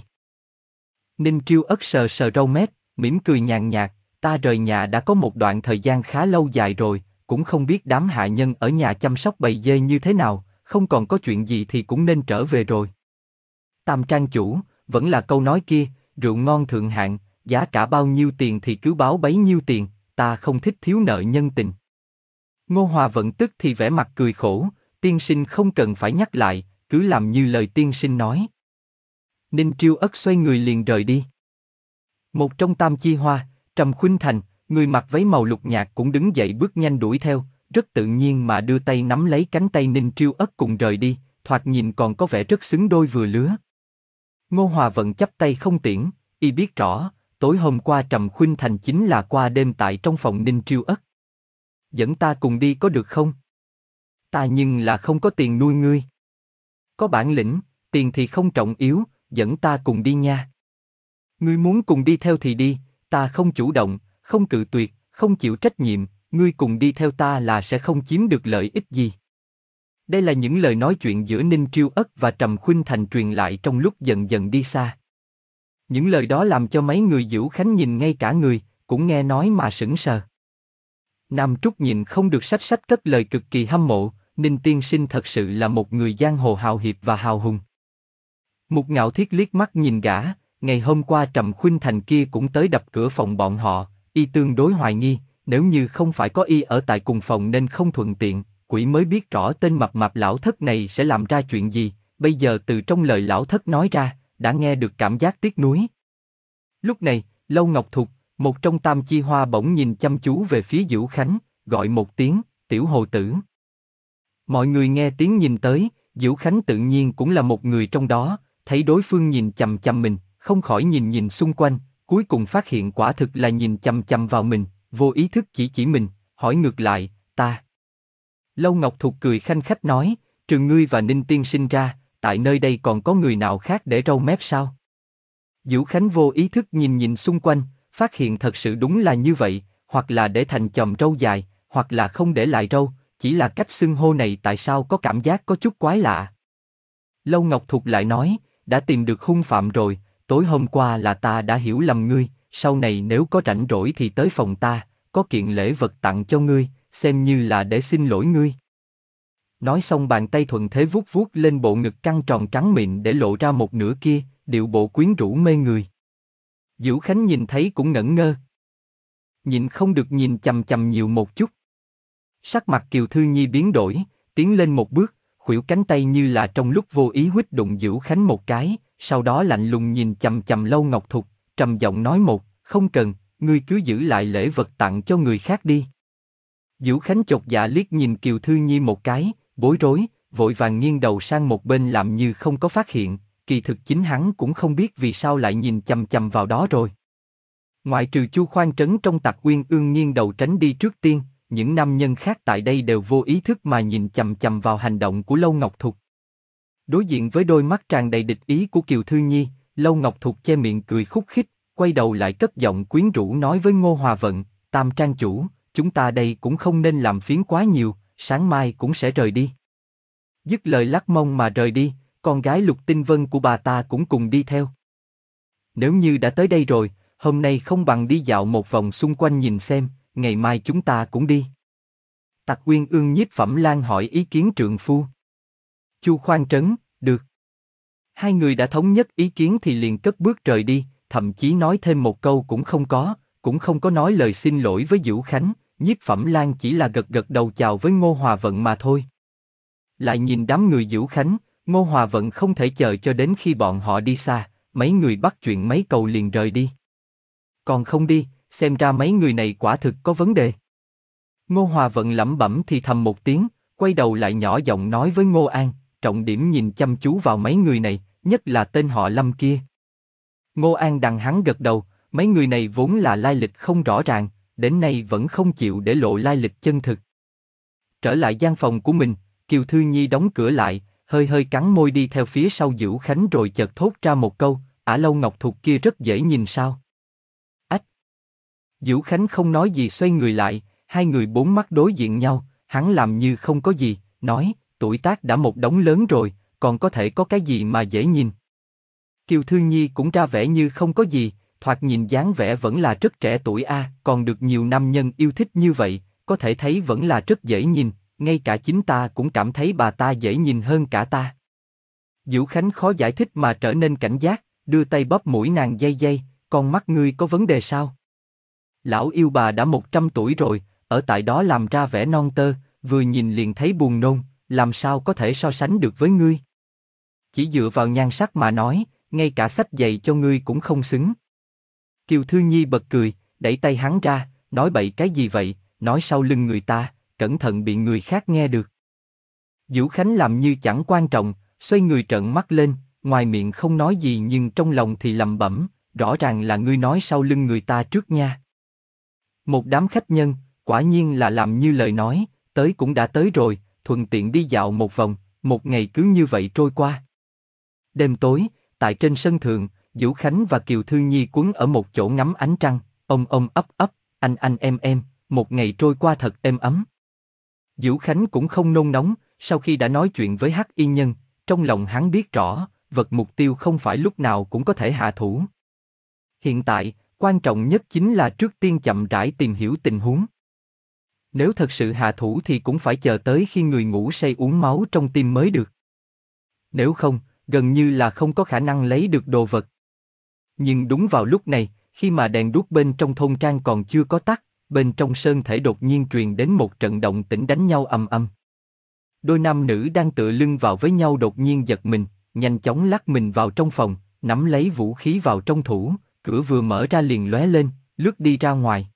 Ninh Triêu Ất sờ sờ râu mép, mỉm cười nhàn nhạt, ta rời nhà đã có một đoạn thời gian khá lâu dài rồi, cũng không biết đám hạ nhân ở nhà chăm sóc bầy dê như thế nào, không còn có chuyện gì thì cũng nên trở về rồi. Tam trang chủ, vẫn là câu nói kia, rượu ngon thượng hạng, giá cả bao nhiêu tiền thì cứ báo bấy nhiêu tiền, ta không thích thiếu nợ nhân tình. Ngô Hòa Vận tức thì vẻ mặt cười khổ, tiên sinh không cần phải nhắc lại, cứ làm như lời tiên sinh nói. Ninh Triêu Ất xoay người liền rời đi. Một trong Tam Chi Hoa, Trầm Khuynh Thành, người mặc váy màu lục nhạt cũng đứng dậy bước nhanh đuổi theo, rất tự nhiên mà đưa tay nắm lấy cánh tay Ninh Triêu Ất cùng rời đi, thoạt nhìn còn có vẻ rất xứng đôi vừa lứa. Ngô Hòa Vận chắp tay không tiễn, y biết rõ, tối hôm qua Trầm Khuynh Thành chính là qua đêm tại trong phòng Ninh Triêu Ất. Dẫn ta cùng đi có được không? Ta nhưng là không có tiền nuôi ngươi. Có bản lĩnh, tiền thì không trọng yếu, dẫn ta cùng đi nha. Ngươi muốn cùng đi theo thì đi, ta không chủ động, không cự tuyệt, không chịu trách nhiệm, ngươi cùng đi theo ta là sẽ không chiếm được lợi ích gì. Đây là những lời nói chuyện giữa Ninh Triêu Ất và Trầm Khuynh Thành truyền lại trong lúc dần dần đi xa. Những lời đó làm cho mấy người Dữu Khánh nhìn ngay cả người, cũng nghe nói mà sững sờ. Nam Trúc nhìn không được sách sách cất lời cực kỳ hâm mộ, Ninh tiên sinh thật sự là một người giang hồ hào hiệp và hào hùng. Mục Ngạo Thiết liếc mắt nhìn gã, ngày hôm qua Trầm Khuynh Thành kia cũng tới đập cửa phòng bọn họ, y tương đối hoài nghi, nếu như không phải có y ở tại cùng phòng nên không thuận tiện, quỷ mới biết rõ tên mập mạp lão thất này sẽ làm ra chuyện gì, bây giờ từ trong lời lão thất nói ra, đã nghe được cảm giác tiếc nuối. Lúc này, Lâu Ngọc Thục, một trong Tam Chi Hoa bỗng nhìn chăm chú về phía Dữu Khánh, gọi một tiếng, tiểu hồ tử. Mọi người nghe tiếng nhìn tới, Dữu Khánh tự nhiên cũng là một người trong đó, thấy đối phương nhìn chằm chằm mình, không khỏi nhìn nhìn xung quanh, cuối cùng phát hiện quả thực là nhìn chằm chằm vào mình, vô ý thức chỉ chỉ mình, hỏi ngược lại, ta. Lâu Ngọc Thục cười khanh khách nói, trừ ngươi và Ninh tiên sinh ra, tại nơi đây còn có người nào khác để râu mép sao? Dữu Khánh vô ý thức nhìn nhìn xung quanh, phát hiện thật sự đúng là như vậy, hoặc là để thành chòm râu dài, hoặc là không để lại râu, chỉ là cách xưng hô này tại sao có cảm giác có chút quái lạ. Lâu Ngọc Thục lại nói, đã tìm được hung phạm rồi, tối hôm qua là ta đã hiểu lầm ngươi, sau này nếu có rảnh rỗi thì tới phòng ta, có kiện lễ vật tặng cho ngươi, xem như là để xin lỗi ngươi. Nói xong bàn tay thuận thế vuốt vuốt lên bộ ngực căng tròn trắng mịn để lộ ra một nửa kia, điệu bộ quyến rũ mê người. Dữu Khánh nhìn thấy cũng ngẩn ngơ. Nhịn không được nhìn chằm chằm nhiều một chút. Sắc mặt Kiều Thư Nhi biến đổi, tiến lên một bước, khuỷu cánh tay như là trong lúc vô ý huýt đụng Dữu Khánh một cái, sau đó lạnh lùng nhìn chằm chằm Lâu Ngọc Thục, trầm giọng nói một, không cần, ngươi cứ giữ lại lễ vật tặng cho người khác đi. Dữu Khánh chột dạ liếc nhìn Kiều Thư Nhi một cái, bối rối, vội vàng nghiêng đầu sang một bên làm như không có phát hiện, kỳ thực chính hắn cũng không biết vì sao lại nhìn chằm chằm vào đó rồi. Ngoại trừ Chu Khoan Trấn trong Tặc Uyên Ương nghiêng đầu tránh đi trước tiên, những nam nhân khác tại đây đều vô ý thức mà nhìn chằm chằm vào hành động của Lâu Ngọc Thục. Đối diện với đôi mắt tràn đầy địch ý của Kiều Thư Nhi, Lâu Ngọc Thục che miệng cười khúc khích, quay đầu lại cất giọng quyến rũ nói với Ngô Hòa Vận, Tam trang chủ, chúng ta đây cũng không nên làm phiến quá nhiều, sáng mai cũng sẽ rời đi. Dứt lời lắc mông mà rời đi, con gái Lục Tinh Vân của bà ta cũng cùng đi theo. Nếu như đã tới đây rồi, hôm nay không bằng đi dạo một vòng xung quanh nhìn xem, ngày mai chúng ta cũng đi. Tặc Uyên Ương Nhiếp Phẩm Lan hỏi ý kiến trượng phu. Chu Khoan trấn, được. Hai người đã thống nhất ý kiến thì liền cất bước rời đi, thậm chí nói thêm một câu cũng không có, cũng không có nói lời xin lỗi với Vũ Khánh, Nhiếp Phẩm Lan chỉ là gật gật đầu chào với Ngô Hòa Vận mà thôi. Lại nhìn đám người Vũ Khánh, Ngô Hòa Vận không thể chờ cho đến khi bọn họ đi xa, mấy người bắt chuyện mấy câu liền rời đi. Còn không đi, xem ra mấy người này quả thực có vấn đề. Ngô Hòa Vận lẩm bẩm thì thầm một tiếng, quay đầu lại nhỏ giọng nói với Ngô An, trọng điểm nhìn chăm chú vào mấy người này, nhất là tên họ Lâm kia. Ngô An đằng hắn gật đầu, mấy người này vốn là lai lịch không rõ ràng, đến nay vẫn không chịu để lộ lai lịch chân thực. Trở lại gian phòng của mình, Kiều Thư Nhi đóng cửa lại, hơi hơi cắn môi đi theo phía sau Vũ Khánh rồi chợt thốt ra một câu, ả Lâu Ngọc Thục kia rất dễ nhìn sao. Ách! Vũ Khánh không nói gì xoay người lại, hai người bốn mắt đối diện nhau, hắn làm như không có gì, nói, tuổi tác đã một đống lớn rồi, còn có thể có cái gì mà dễ nhìn. Kiều Thư Nhi cũng ra vẻ như không có gì, thoạt nhìn dáng vẻ vẫn là rất trẻ tuổi a, còn được nhiều nam nhân yêu thích như vậy, có thể thấy vẫn là rất dễ nhìn, ngay cả chính ta cũng cảm thấy bà ta dễ nhìn hơn cả ta. Vũ Khánh khó giải thích mà trở nên cảnh giác, đưa tay bóp mũi nàng dây dây, con mắt ngươi có vấn đề sao? Lão yêu bà đã một trăm tuổi rồi, ở tại đó làm ra vẻ non tơ, vừa nhìn liền thấy buồn nôn, làm sao có thể so sánh được với ngươi? Chỉ dựa vào nhan sắc mà nói, ngay cả xách giày cho ngươi cũng không xứng. Kiều Thư Nhi bật cười, đẩy tay hắn ra, nói bậy cái gì vậy, nói sau lưng người ta, cẩn thận bị người khác nghe được. Vũ Khánh làm như chẳng quan trọng, xoay người trợn mắt lên, ngoài miệng không nói gì nhưng trong lòng thì lẩm bẩm, rõ ràng là ngươi nói sau lưng người ta trước nha. Một đám khách nhân, quả nhiên là làm như lời nói, tới cũng đã tới rồi, thuận tiện đi dạo một vòng, một ngày cứ như vậy trôi qua. Đêm tối, tại trên sân thượng, Vũ Khánh và Kiều Thư Nhi quấn ở một chỗ ngắm ánh trăng, ông ông ấp ấp, anh anh em em, một ngày trôi qua thật êm ấm. Vũ Khánh cũng không nôn nóng, sau khi đã nói chuyện với Hắc Y Nhân, trong lòng hắn biết rõ, vật mục tiêu không phải lúc nào cũng có thể hạ thủ. Hiện tại, quan trọng nhất chính là trước tiên chậm rãi tìm hiểu tình huống. Nếu thật sự hạ thủ thì cũng phải chờ tới khi người ngủ say uống máu trong tim mới được. Nếu không, gần như là không có khả năng lấy được đồ vật. Nhưng đúng vào lúc này, khi mà đèn đuốc bên trong thôn trang còn chưa có tắt, bên trong sơn thể đột nhiên truyền đến một trận động tĩnh đánh nhau ầm ầm. Đôi nam nữ đang tựa lưng vào với nhau đột nhiên giật mình, nhanh chóng lắc mình vào trong phòng, nắm lấy vũ khí vào trong thủ, cửa vừa mở ra liền lóe lên, lướt đi ra ngoài.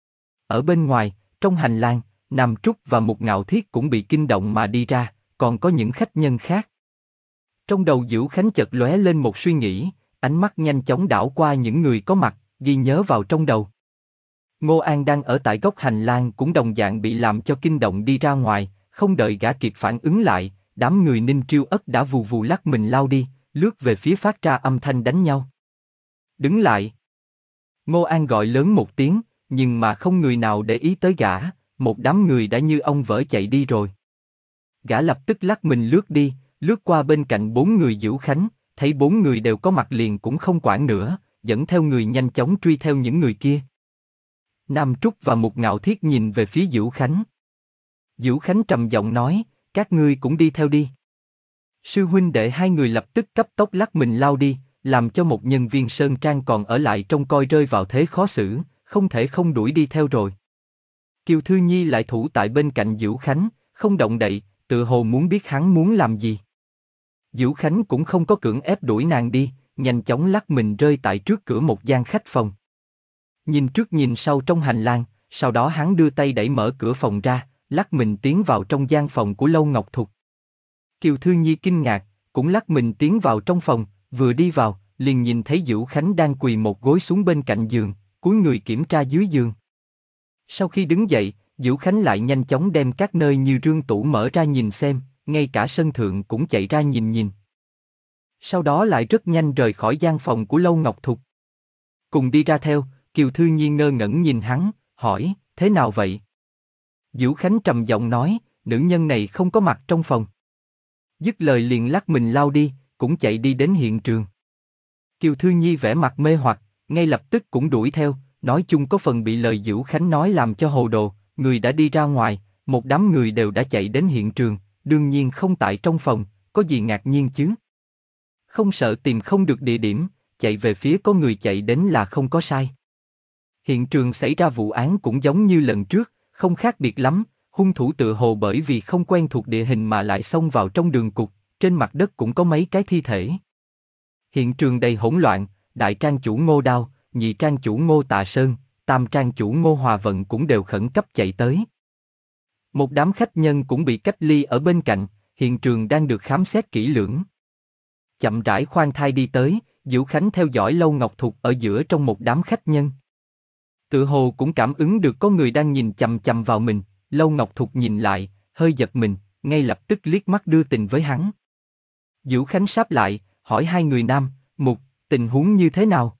Ở bên ngoài, trong hành lang, Nam Trúc và Mục Ngạo Thiết cũng bị kinh động mà đi ra, còn có những khách nhân khác. Trong đầu Vũ Khánh chợt lóe lên một suy nghĩ, ánh mắt nhanh chóng đảo qua những người có mặt, ghi nhớ vào trong đầu. Ngô An đang ở tại góc hành lang cũng đồng dạng bị làm cho kinh động đi ra ngoài, không đợi gã kịp phản ứng lại, đám người Ninh Triêu Ất đã vù vù lắc mình lao đi, lướt về phía phát ra âm thanh đánh nhau. Đứng lại! Ngô An gọi lớn một tiếng, nhưng mà không người nào để ý tới gã, một đám người đã như ong vỡ chạy đi rồi. Gã lập tức lắc mình lướt đi, lướt qua bên cạnh bốn người Vũ Khánh, thấy bốn người đều có mặt liền cũng không quản nữa, dẫn theo người nhanh chóng truy theo những người kia. Nam Trúc và Mục Ngạo Thiết nhìn về phía Vũ Khánh. Vũ Khánh trầm giọng nói, các ngươi cũng đi theo đi. Sư huynh đệ hai người lập tức cấp tốc lắc mình lao đi, làm cho một nhân viên sơn trang còn ở lại trông coi rơi vào thế khó xử, không thể không đuổi đi theo rồi. Kiều Thư Nhi lại thủ tại bên cạnh Vũ Khánh, không động đậy, tự hồ muốn biết hắn muốn làm gì. Vũ Khánh cũng không có cưỡng ép đuổi nàng đi, nhanh chóng lắc mình rơi tại trước cửa một gian khách phòng. Nhìn trước nhìn sau trong hành lang, sau đó hắn đưa tay đẩy mở cửa phòng ra, lắc mình tiến vào trong gian phòng của Lâu Ngọc Thục. Kiều Thư Nhi kinh ngạc, cũng lắc mình tiến vào trong phòng, vừa đi vào, liền nhìn thấy Vũ Khánh đang quỳ một gối xuống bên cạnh giường, cúi người kiểm tra dưới giường. Sau khi đứng dậy, Vũ Khánh lại nhanh chóng đem các nơi như rương tủ mở ra nhìn xem, ngay cả sân thượng cũng chạy ra nhìn nhìn. Sau đó lại rất nhanh rời khỏi gian phòng của Lâu Ngọc Thục. Cùng đi ra theo, Kiều Thư Nhi ngơ ngẩn nhìn hắn, hỏi, thế nào vậy? Vũ Khánh trầm giọng nói, nữ nhân này không có mặt trong phòng. Dứt lời liền lắc mình lao đi, cũng chạy đi đến hiện trường. Kiều Thư Nhi vẻ mặt mê hoặc, ngay lập tức cũng đuổi theo, nói chung có phần bị lời Dữu Khánh nói làm cho hồ đồ, người đã đi ra ngoài, một đám người đều đã chạy đến hiện trường, đương nhiên không tại trong phòng, có gì ngạc nhiên chứ. Không sợ tìm không được địa điểm, chạy về phía có người chạy đến là không có sai. Hiện trường xảy ra vụ án cũng giống như lần trước, không khác biệt lắm, hung thủ tự hồ bởi vì không quen thuộc địa hình mà lại xông vào trong đường cục, trên mặt đất cũng có mấy cái thi thể. Hiện trường đầy hỗn loạn, đại trang chủ Ngô Đao, nhị trang chủ Ngô Tạ Sơn, tam trang chủ Ngô Hòa Vận cũng đều khẩn cấp chạy tới. Một đám khách nhân cũng bị cách ly ở bên cạnh, hiện trường đang được khám xét kỹ lưỡng. Chậm rãi khoan thai đi tới, Dữu Khánh theo dõi Lâu Ngọc Thục ở giữa trong một đám khách nhân. Tự hồ cũng cảm ứng được có người đang nhìn chằm chằm vào mình, Lâu Ngọc Thục nhìn lại, hơi giật mình, ngay lập tức liếc mắt đưa tình với hắn. Dữu Khánh sáp lại, hỏi hai người Nam, Mục, tình huống như thế nào?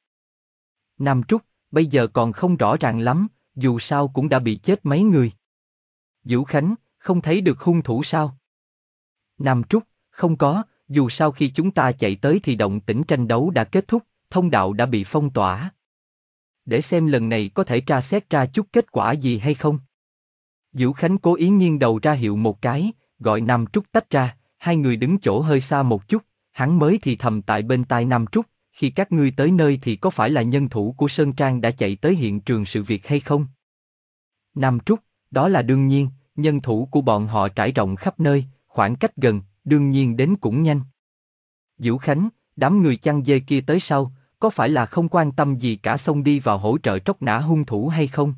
Nam Trúc, bây giờ còn không rõ ràng lắm, dù sao cũng đã bị chết mấy người. Dữu Khánh, không thấy được hung thủ sao? Nam Trúc, không có, dù sao khi chúng ta chạy tới thì động tĩnh tranh đấu đã kết thúc, thông đạo đã bị phong tỏa. Để xem lần này có thể tra xét ra chút kết quả gì hay không. Dữu Khánh cố ý nghiêng đầu ra hiệu một cái, gọi Nam Trúc tách ra, hai người đứng chỗ hơi xa một chút, hắn mới thì thầm tại bên tai Nam Trúc, khi các ngươi tới nơi thì có phải là nhân thủ của Sơn Trang đã chạy tới hiện trường sự việc hay không? Nam Trúc, đó là đương nhiên, nhân thủ của bọn họ trải rộng khắp nơi, khoảng cách gần, đương nhiên đến cũng nhanh. Dữu Khánh, đám người chăn dê kia tới sau, có phải là không quan tâm gì cả xông đi vào hỗ trợ tróc nã hung thủ hay không?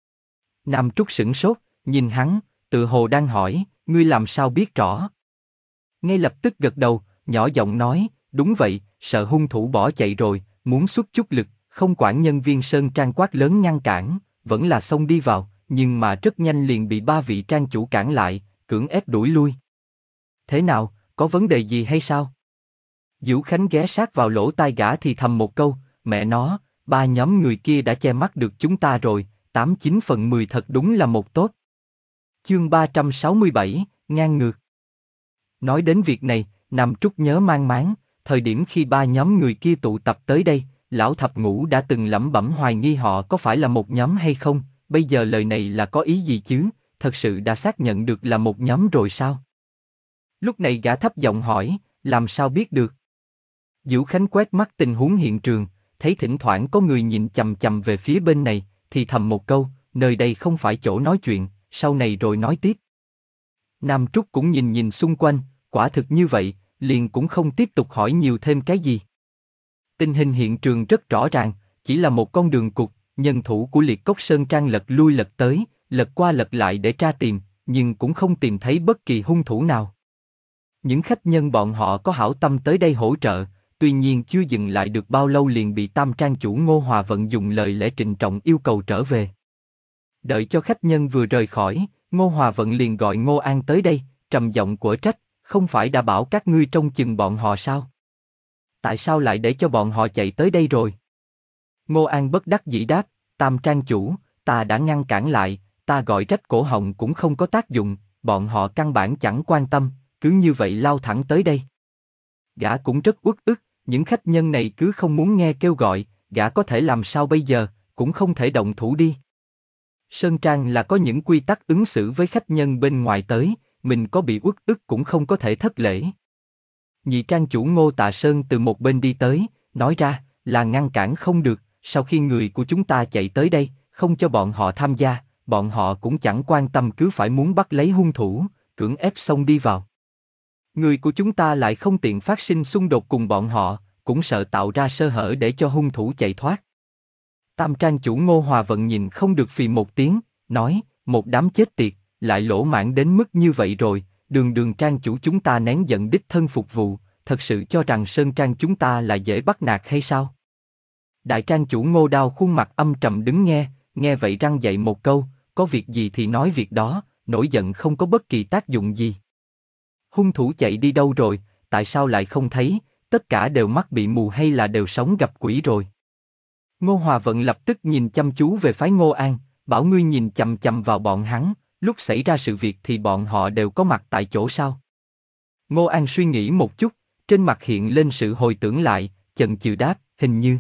Nam Trúc sửng sốt, nhìn hắn, tự hồ đang hỏi, ngươi làm sao biết rõ? Ngay lập tức gật đầu, nhỏ giọng nói, đúng vậy, sợ hung thủ bỏ chạy rồi, muốn xuất chút lực, không quản nhân viên Sơn Trang quát lớn ngăn cản, vẫn là xông đi vào, nhưng mà rất nhanh liền bị ba vị trang chủ cản lại, cưỡng ép đuổi lui. Thế nào, có vấn đề gì hay sao? Dữu Khánh ghé sát vào lỗ tai gã thì thầm một câu, mẹ nó, ba nhóm người kia đã che mắt được chúng ta rồi, tám chín phần mười thật đúng là một tốt. Chương ba trăm sáu mươi bảy, ngang ngược. Nói đến việc này, Nam Trúc nhớ mang máng, thời điểm khi ba nhóm người kia tụ tập tới đây, lão thập ngũ đã từng lẩm bẩm hoài nghi họ có phải là một nhóm hay không, bây giờ lời này là có ý gì chứ, thật sự đã xác nhận được là một nhóm rồi sao? Lúc này gã thấp giọng hỏi, làm sao biết được? Dữu Khánh quét mắt tình huống hiện trường, thấy thỉnh thoảng có người nhìn chằm chằm về phía bên này, thì thầm một câu, nơi đây không phải chỗ nói chuyện, sau này rồi nói tiếp. Nam Trúc cũng nhìn nhìn xung quanh, quả thực như vậy, liền cũng không tiếp tục hỏi nhiều thêm cái gì. Tình hình hiện trường rất rõ ràng, chỉ là một con đường cụt, nhân thủ của Liệt Cốc Sơn Trang lật lui lật tới, lật qua lật lại để tra tìm, nhưng cũng không tìm thấy bất kỳ hung thủ nào. Những khách nhân bọn họ có hảo tâm tới đây hỗ trợ, tuy nhiên chưa dừng lại được bao lâu liền bị tam trang chủ Ngô Hòa Vận dùng lời lẽ trịnh trọng yêu cầu trở về. Đợi cho khách nhân vừa rời khỏi, Ngô Hòa Vận liền gọi Ngô An tới đây, trầm giọng quở trách, không phải đã bảo các ngươi trông chừng bọn họ sao? Tại sao lại để cho bọn họ chạy tới đây rồi? Ngô An bất đắc dĩ đáp, tam trang chủ, ta đã ngăn cản lại, ta gọi trách cổ họng cũng không có tác dụng, bọn họ căn bản chẳng quan tâm, cứ như vậy lao thẳng tới đây. Gã cũng rất uất ức, những khách nhân này cứ không muốn nghe kêu gọi, gã có thể làm sao bây giờ, cũng không thể động thủ đi. Sơn Trang là có những quy tắc ứng xử với khách nhân bên ngoài tới, mình có bị uất ức cũng không có thể thất lễ. Nhị trang chủ Ngô Tạ Sơn từ một bên đi tới, nói ra, là ngăn cản không được, sau khi người của chúng ta chạy tới đây, không cho bọn họ tham gia, bọn họ cũng chẳng quan tâm cứ phải muốn bắt lấy hung thủ, cưỡng ép xông đi vào. Người của chúng ta lại không tiện phát sinh xung đột cùng bọn họ, cũng sợ tạo ra sơ hở để cho hung thủ chạy thoát. Tam trang chủ Ngô Hòa Vận nhìn không được phì một tiếng, nói, một đám chết tiệt, lại lỗ mãng đến mức như vậy rồi, đường đường trang chủ chúng ta nén giận đích thân phục vụ, thật sự cho rằng Sơn Trang chúng ta là dễ bắt nạt hay sao? Đại trang chủ Ngô Đao khuôn mặt âm trầm đứng nghe, nghe vậy răng dậy một câu, có việc gì thì nói việc đó, nổi giận không có bất kỳ tác dụng gì. Hung thủ chạy đi đâu rồi, tại sao lại không thấy, tất cả đều mắt bị mù hay là đều sống gặp quỷ rồi? Ngô Hòa Vận lập tức nhìn chăm chú về phái Ngô An, bảo ngươi nhìn chằm chằm vào bọn hắn, lúc xảy ra sự việc thì bọn họ đều có mặt tại chỗ sao? Ngô An suy nghĩ một chút, trên mặt hiện lên sự hồi tưởng lại, chần chừ đáp, hình như.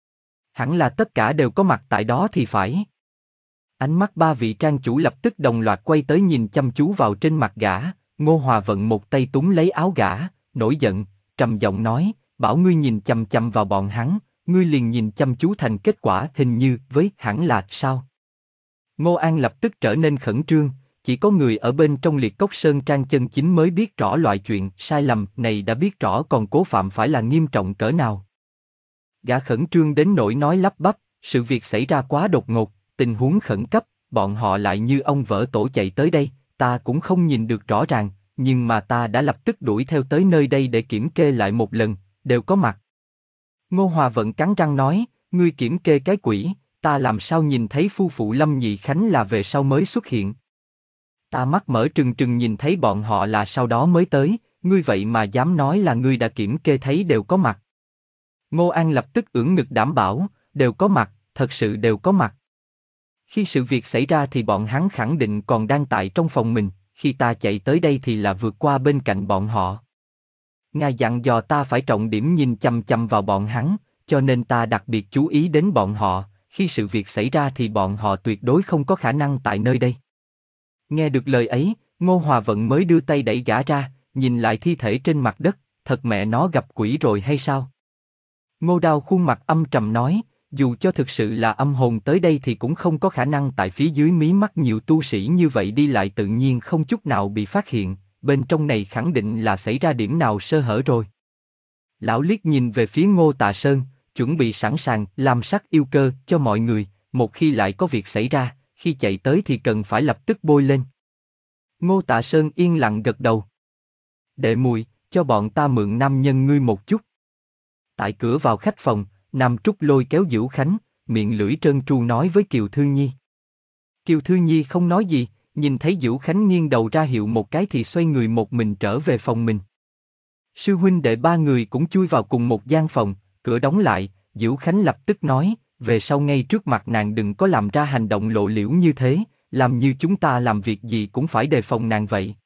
Hẳn là tất cả đều có mặt tại đó thì phải. Ánh mắt ba vị trang chủ lập tức đồng loạt quay tới nhìn chăm chú vào trên mặt gã, Ngô Hòa Vận một tay túm lấy áo gã, nổi giận, trầm giọng nói, bảo ngươi nhìn chằm chằm vào bọn hắn, ngươi liền nhìn chăm chú thành kết quả hình như với hẳn là sao. Ngô An lập tức trở nên khẩn trương, chỉ có người ở bên trong Liệt Cốc Sơn Trang chân chính mới biết rõ loại chuyện sai lầm này đã biết rõ còn cố phạm phải là nghiêm trọng cỡ nào. Gã khẩn trương đến nỗi nói lắp bắp, sự việc xảy ra quá đột ngột, tình huống khẩn cấp, bọn họ lại như ông vỡ tổ chạy tới đây, ta cũng không nhìn được rõ ràng, nhưng mà ta đã lập tức đuổi theo tới nơi đây để kiểm kê lại một lần, đều có mặt. Ngô Hòa Vận cắn răng nói, ngươi kiểm kê cái quỷ, ta làm sao nhìn thấy phu phụ Lâm Nhị Khánh là về sau mới xuất hiện. Ta mắt mở trừng trừng nhìn thấy bọn họ là sau đó mới tới, ngươi vậy mà dám nói là ngươi đã kiểm kê thấy đều có mặt. Ngô An lập tức ưỡn ngực đảm bảo, đều có mặt, thật sự đều có mặt. Khi sự việc xảy ra thì bọn hắn khẳng định còn đang tại trong phòng mình, khi ta chạy tới đây thì là vượt qua bên cạnh bọn họ. Ngài dặn dò ta phải trọng điểm nhìn chằm chằm vào bọn hắn, cho nên ta đặc biệt chú ý đến bọn họ, khi sự việc xảy ra thì bọn họ tuyệt đối không có khả năng tại nơi đây. Nghe được lời ấy, Ngô Hòa Vận mới đưa tay đẩy gã ra, nhìn lại thi thể trên mặt đất, thật mẹ nó gặp quỷ rồi hay sao? Ngô Đao khuôn mặt âm trầm nói, dù cho thực sự là âm hồn tới đây thì cũng không có khả năng tại phía dưới mí mắt nhiều tu sĩ như vậy đi lại tự nhiên không chút nào bị phát hiện, bên trong này khẳng định là xảy ra điểm nào sơ hở rồi. Lão liếc nhìn về phía Ngô Tạ Sơn, chuẩn bị sẵn sàng làm sắc yêu cơ cho mọi người, một khi lại có việc xảy ra, khi chạy tới thì cần phải lập tức bôi lên. Ngô Tạ Sơn yên lặng gật đầu. Đệ Mùi, cho bọn ta mượn nam nhân ngươi một chút. Tại cửa vào khách phòng, Nam Trúc lôi kéo Dữu Khánh, miệng lưỡi trơn tru nói với Kiều Thư Nhi. Kiều Thư Nhi không nói gì, nhìn thấy Dữu Khánh nghiêng đầu ra hiệu một cái thì xoay người một mình trở về phòng mình. Sư huynh đệ ba người cũng chui vào cùng một gian phòng, cửa đóng lại, Dữu Khánh lập tức nói, về sau ngay trước mặt nàng đừng có làm ra hành động lộ liễu như thế, làm như chúng ta làm việc gì cũng phải đề phòng nàng vậy.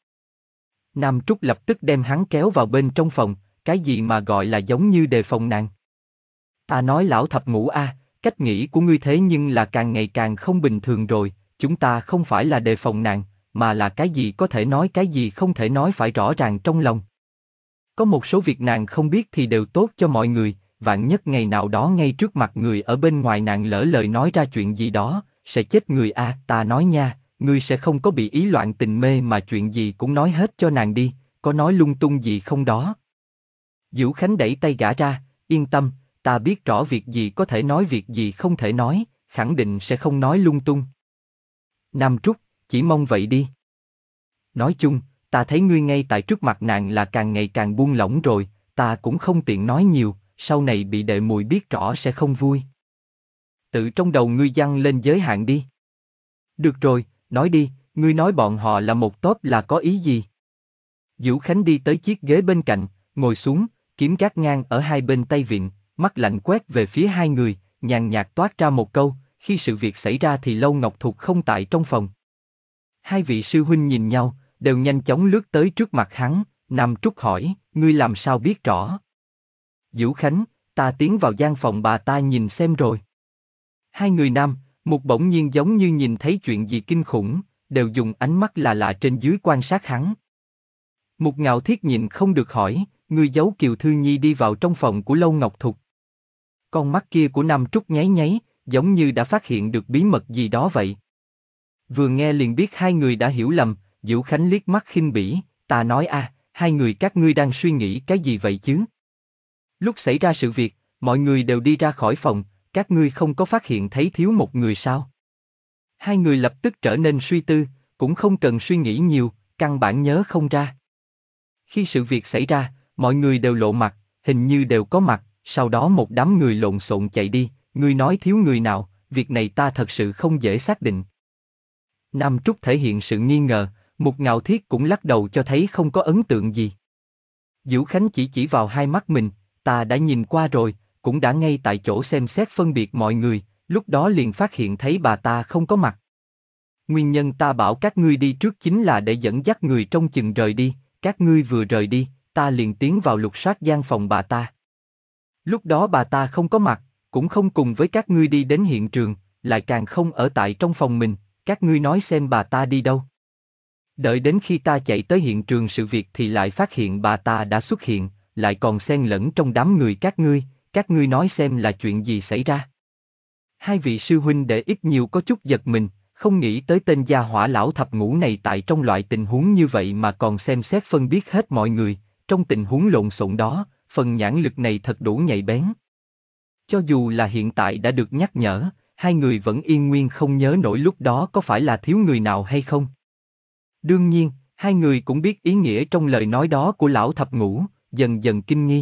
Nam Trúc lập tức đem hắn kéo vào bên trong phòng, cái gì mà gọi là giống như đề phòng nàng. Ta nói lão thập ngũ a, cách nghĩ của ngươi thế nhưng là càng ngày càng không bình thường rồi, chúng ta không phải là đề phòng nàng, mà là cái gì có thể nói cái gì không thể nói phải rõ ràng trong lòng. Có một số việc nàng không biết thì đều tốt cho mọi người, vạn nhất ngày nào đó ngay trước mặt người ở bên ngoài nàng lỡ lời nói ra chuyện gì đó, sẽ chết người a, à, ta nói nha, ngươi sẽ không có bị ý loạn tình mê mà chuyện gì cũng nói hết cho nàng đi, có nói lung tung gì không đó. Dữu Khánh đẩy tay gã ra, yên tâm, ta biết rõ việc gì có thể nói việc gì không thể nói, khẳng định sẽ không nói lung tung. Nam Trúc, chỉ mong vậy đi. Nói chung, ta thấy ngươi ngay tại trước mặt nàng là càng ngày càng buông lỏng rồi, ta cũng không tiện nói nhiều, sau này bị đệ Mùi biết rõ sẽ không vui. Tự trong đầu ngươi dăng lên giới hạn đi. Được rồi, nói đi, ngươi nói bọn họ là một tốp là có ý gì? Dữu Khánh đi tới chiếc ghế bên cạnh, ngồi xuống, kiếm gác ngang ở hai bên tay vịn, mắt lạnh quét về phía hai người, nhàn nhạt toát ra một câu, khi sự việc xảy ra thì Lâu Ngọc Thục không tại trong phòng. Hai vị sư huynh nhìn nhau, đều nhanh chóng lướt tới trước mặt hắn, Nam Trúc hỏi, ngươi làm sao biết rõ? Dữu Khánh, ta tiến vào gian phòng bà ta nhìn xem rồi. Hai người nam, một bỗng nhiên giống như nhìn thấy chuyện gì kinh khủng, đều dùng ánh mắt lạ lạ trên dưới quan sát hắn. Một Ngạo Thiết nhìn không được hỏi, ngươi giấu Kiều Thư Nhi đi vào trong phòng của Lâu Ngọc Thục. Con mắt kia của Nam Trúc nháy nháy, giống như đã phát hiện được bí mật gì đó vậy. Vừa nghe liền biết hai người đã hiểu lầm, Dữu Khánh liếc mắt khinh bỉ, ta nói a, à, hai người các ngươi đang suy nghĩ cái gì vậy chứ? Lúc xảy ra sự việc, mọi người đều đi ra khỏi phòng, các ngươi không có phát hiện thấy thiếu một người sao? Hai người lập tức trở nên suy tư, cũng không cần suy nghĩ nhiều, căn bản nhớ không ra. Khi sự việc xảy ra, mọi người đều lộ mặt, hình như đều có mặt, sau đó một đám người lộn xộn chạy đi, ngươi nói thiếu người nào, việc này ta thật sự không dễ xác định. Nam Trúc thể hiện sự nghi ngờ, Một Ngạo Thiết cũng lắc đầu cho thấy không có ấn tượng gì. Dữu Khánh chỉ chỉ vào hai mắt mình, ta đã nhìn qua rồi, cũng đã ngay tại chỗ xem xét phân biệt mọi người, lúc đó liền phát hiện thấy bà ta không có mặt. Nguyên nhân ta bảo các ngươi đi trước chính là để dẫn dắt người trong chừng rời đi, các ngươi vừa rời đi, ta liền tiến vào lục soát gian phòng bà ta. Lúc đó bà ta không có mặt, cũng không cùng với các ngươi đi đến hiện trường, lại càng không ở tại trong phòng mình, các ngươi nói xem bà ta đi đâu. Đợi đến khi ta chạy tới hiện trường sự việc thì lại phát hiện bà ta đã xuất hiện, lại còn xen lẫn trong đám người các ngươi, các ngươi nói xem là chuyện gì xảy ra. Hai vị sư huynh đệ ít nhiều có chút giật mình, không nghĩ tới tên gia hỏa lão thập ngũ này tại trong loại tình huống như vậy mà còn xem xét phân biết hết mọi người, trong tình huống lộn xộn đó, phần nhãn lực này thật đủ nhạy bén. Cho dù là hiện tại đã được nhắc nhở, hai người vẫn yên nguyên không nhớ nổi lúc đó có phải là thiếu người nào hay không. Đương nhiên, hai người cũng biết ý nghĩa trong lời nói đó của lão thập ngũ, dần dần kinh nghi.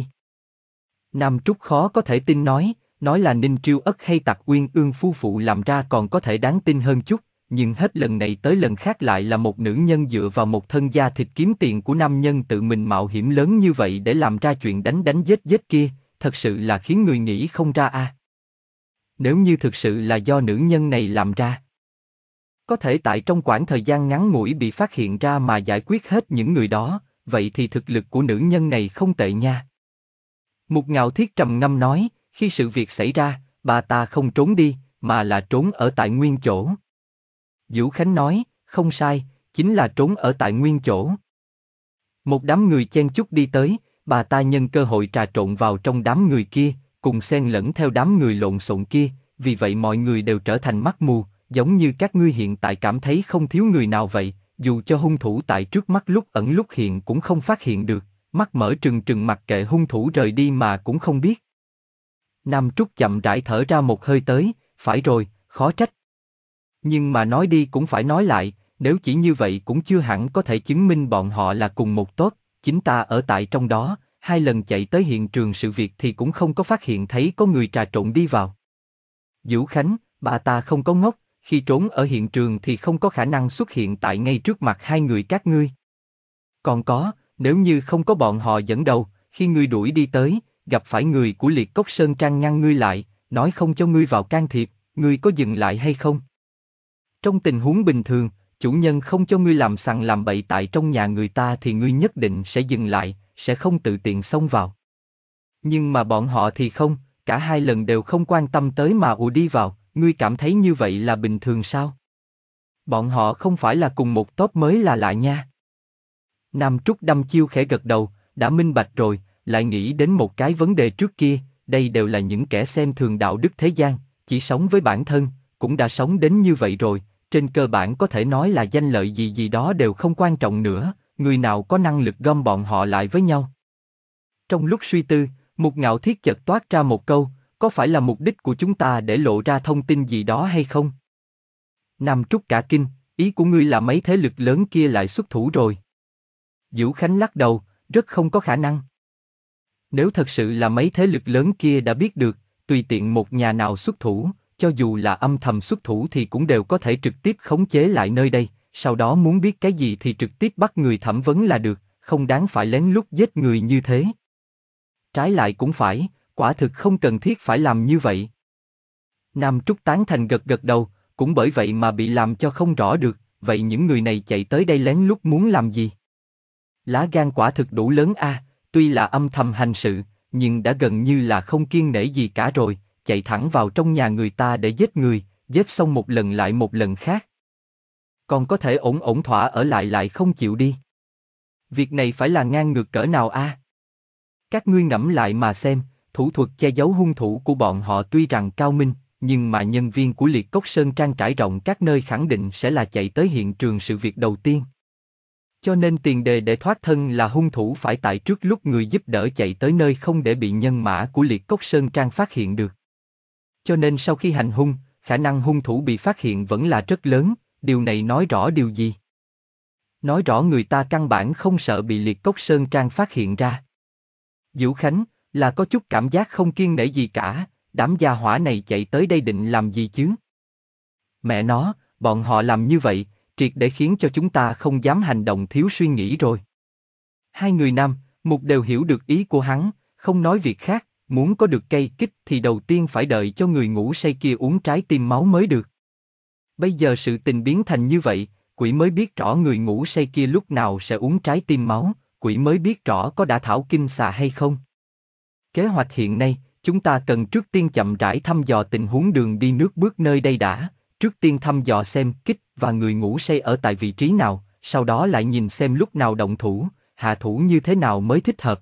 Nam Trúc khó có thể tin nói, nói là Ninh Triêu Ất hay Tặc Uyên Ương phu phụ làm ra còn có thể đáng tin hơn chút, nhưng hết lần này tới lần khác lại là một nữ nhân dựa vào một thân da thịt kiếm tiền của nam nhân tự mình mạo hiểm lớn như vậy để làm ra chuyện đánh đánh giết giết kia, thật sự là khiến người nghĩ không ra a. À. Nếu như thực sự là do nữ nhân này làm ra, có thể tại trong khoảng thời gian ngắn ngủi bị phát hiện ra mà giải quyết hết những người đó, vậy thì thực lực của nữ nhân này không tệ nha. Mục Ngạo Thiết trầm ngâm nói, khi sự việc xảy ra, bà ta không trốn đi, mà là trốn ở tại nguyên chỗ. Vũ Khánh nói, không sai, chính là trốn ở tại nguyên chỗ. Một đám người chen chúc đi tới, bà ta nhân cơ hội trà trộn vào trong đám người kia, cùng xen lẫn theo đám người lộn xộn kia, vì vậy mọi người đều trở thành mắt mù, giống như các ngươi hiện tại cảm thấy không thiếu người nào vậy, dù cho hung thủ tại trước mắt lúc ẩn lúc hiện cũng không phát hiện được, mắt mở trừng trừng mặc kệ hung thủ rời đi mà cũng không biết. Nam Trúc chậm rãi thở ra một hơi tới, phải rồi, khó trách. Nhưng mà nói đi cũng phải nói lại, nếu chỉ như vậy cũng chưa hẳn có thể chứng minh bọn họ là cùng một tốt, chính ta ở tại trong đó, hai lần chạy tới hiện trường sự việc thì cũng không có phát hiện thấy có người trà trộn đi vào. Vũ Khánh, bà ta không có ngốc, khi trốn ở hiện trường thì không có khả năng xuất hiện tại ngay trước mặt hai người các ngươi. Còn có, nếu như không có bọn họ dẫn đầu, khi ngươi đuổi đi tới, gặp phải người của Liệt Cốc Sơn Trang ngăn ngươi lại, nói không cho ngươi vào can thiệp, ngươi có dừng lại hay không? Trong tình huống bình thường, chủ nhân không cho ngươi làm sằng làm bậy tại trong nhà người ta thì ngươi nhất định sẽ dừng lại, sẽ không tự tiện xông vào. Nhưng mà bọn họ thì không, cả hai lần đều không quan tâm tới mà ùa đi vào, ngươi cảm thấy như vậy là bình thường sao? Bọn họ không phải là cùng một tốp mới là lạ nha. Nam Trúc đăm chiêu khẽ gật đầu, đã minh bạch rồi, lại nghĩ đến một cái vấn đề trước kia, đây đều là những kẻ xem thường đạo đức thế gian, chỉ sống với bản thân, cũng đã sống đến như vậy rồi, trên cơ bản có thể nói là danh lợi gì gì đó đều không quan trọng nữa, người nào có năng lực gom bọn họ lại với nhau. Trong lúc suy tư, Mục Ngạo Thiết chợt toát ra một câu, có phải là mục đích của chúng ta để lộ ra thông tin gì đó hay không? Nam Trúc cả kinh, ý của ngươi là mấy thế lực lớn kia lại xuất thủ rồi. Vũ Khánh lắc đầu, rất không có khả năng. Nếu thật sự là mấy thế lực lớn kia đã biết được, tùy tiện một nhà nào xuất thủ, cho dù là âm thầm xuất thủ thì cũng đều có thể trực tiếp khống chế lại nơi đây, sau đó muốn biết cái gì thì trực tiếp bắt người thẩm vấn là được, không đáng phải lén lút giết người như thế. Trái lại cũng phải, quả thực không cần thiết phải làm như vậy. Nam Trúc tán thành gật gật đầu, cũng bởi vậy mà bị làm cho không rõ được, vậy những người này chạy tới đây lén lút muốn làm gì? Lá gan quả thực đủ lớn a, à, tuy là âm thầm hành sự, nhưng đã gần như là không kiêng nể gì cả rồi, chạy thẳng vào trong nhà người ta để giết người, giết xong một lần lại một lần khác. Còn có thể ổn ổn thỏa ở lại lại không chịu đi. Việc này phải là ngang ngược cỡ nào a? À? Các ngươi ngẫm lại mà xem, thủ thuật che giấu hung thủ của bọn họ tuy rằng cao minh, nhưng mà nhân viên của Liệt Cốc Sơn Trang trải rộng các nơi khẳng định sẽ là chạy tới hiện trường sự việc đầu tiên. Cho nên tiền đề để thoát thân là hung thủ phải tại trước lúc người giúp đỡ chạy tới nơi không để bị nhân mã của Liệt Cốc Sơn Trang phát hiện được. Cho nên sau khi hành hung, khả năng hung thủ bị phát hiện vẫn là rất lớn, điều này nói rõ điều gì? Nói rõ người ta căn bản không sợ bị Liệt Cốc Sơn Trang phát hiện ra. Vũ Khánh, là có chút cảm giác không kiêng nể gì cả, đám gia hỏa này chạy tới đây định làm gì chứ? Mẹ nó, bọn họ làm như vậy, triệt để khiến cho chúng ta không dám hành động thiếu suy nghĩ rồi. Hai người nam, Mục đều hiểu được ý của hắn, không nói việc khác, muốn có được cây kích thì đầu tiên phải đợi cho người ngủ say kia uống trái tim máu mới được. Bây giờ sự tình biến thành như vậy, quỷ mới biết rõ người ngủ say kia lúc nào sẽ uống trái tim máu, quỷ mới biết rõ có đã thảo kinh xà hay không. Kế hoạch hiện nay, chúng ta cần trước tiên chậm rãi thăm dò tình huống đường đi nước bước nơi đây đã, trước tiên thăm dò xem Kích và người ngủ say ở tại vị trí nào, sau đó lại nhìn xem lúc nào động thủ, hạ thủ như thế nào mới thích hợp.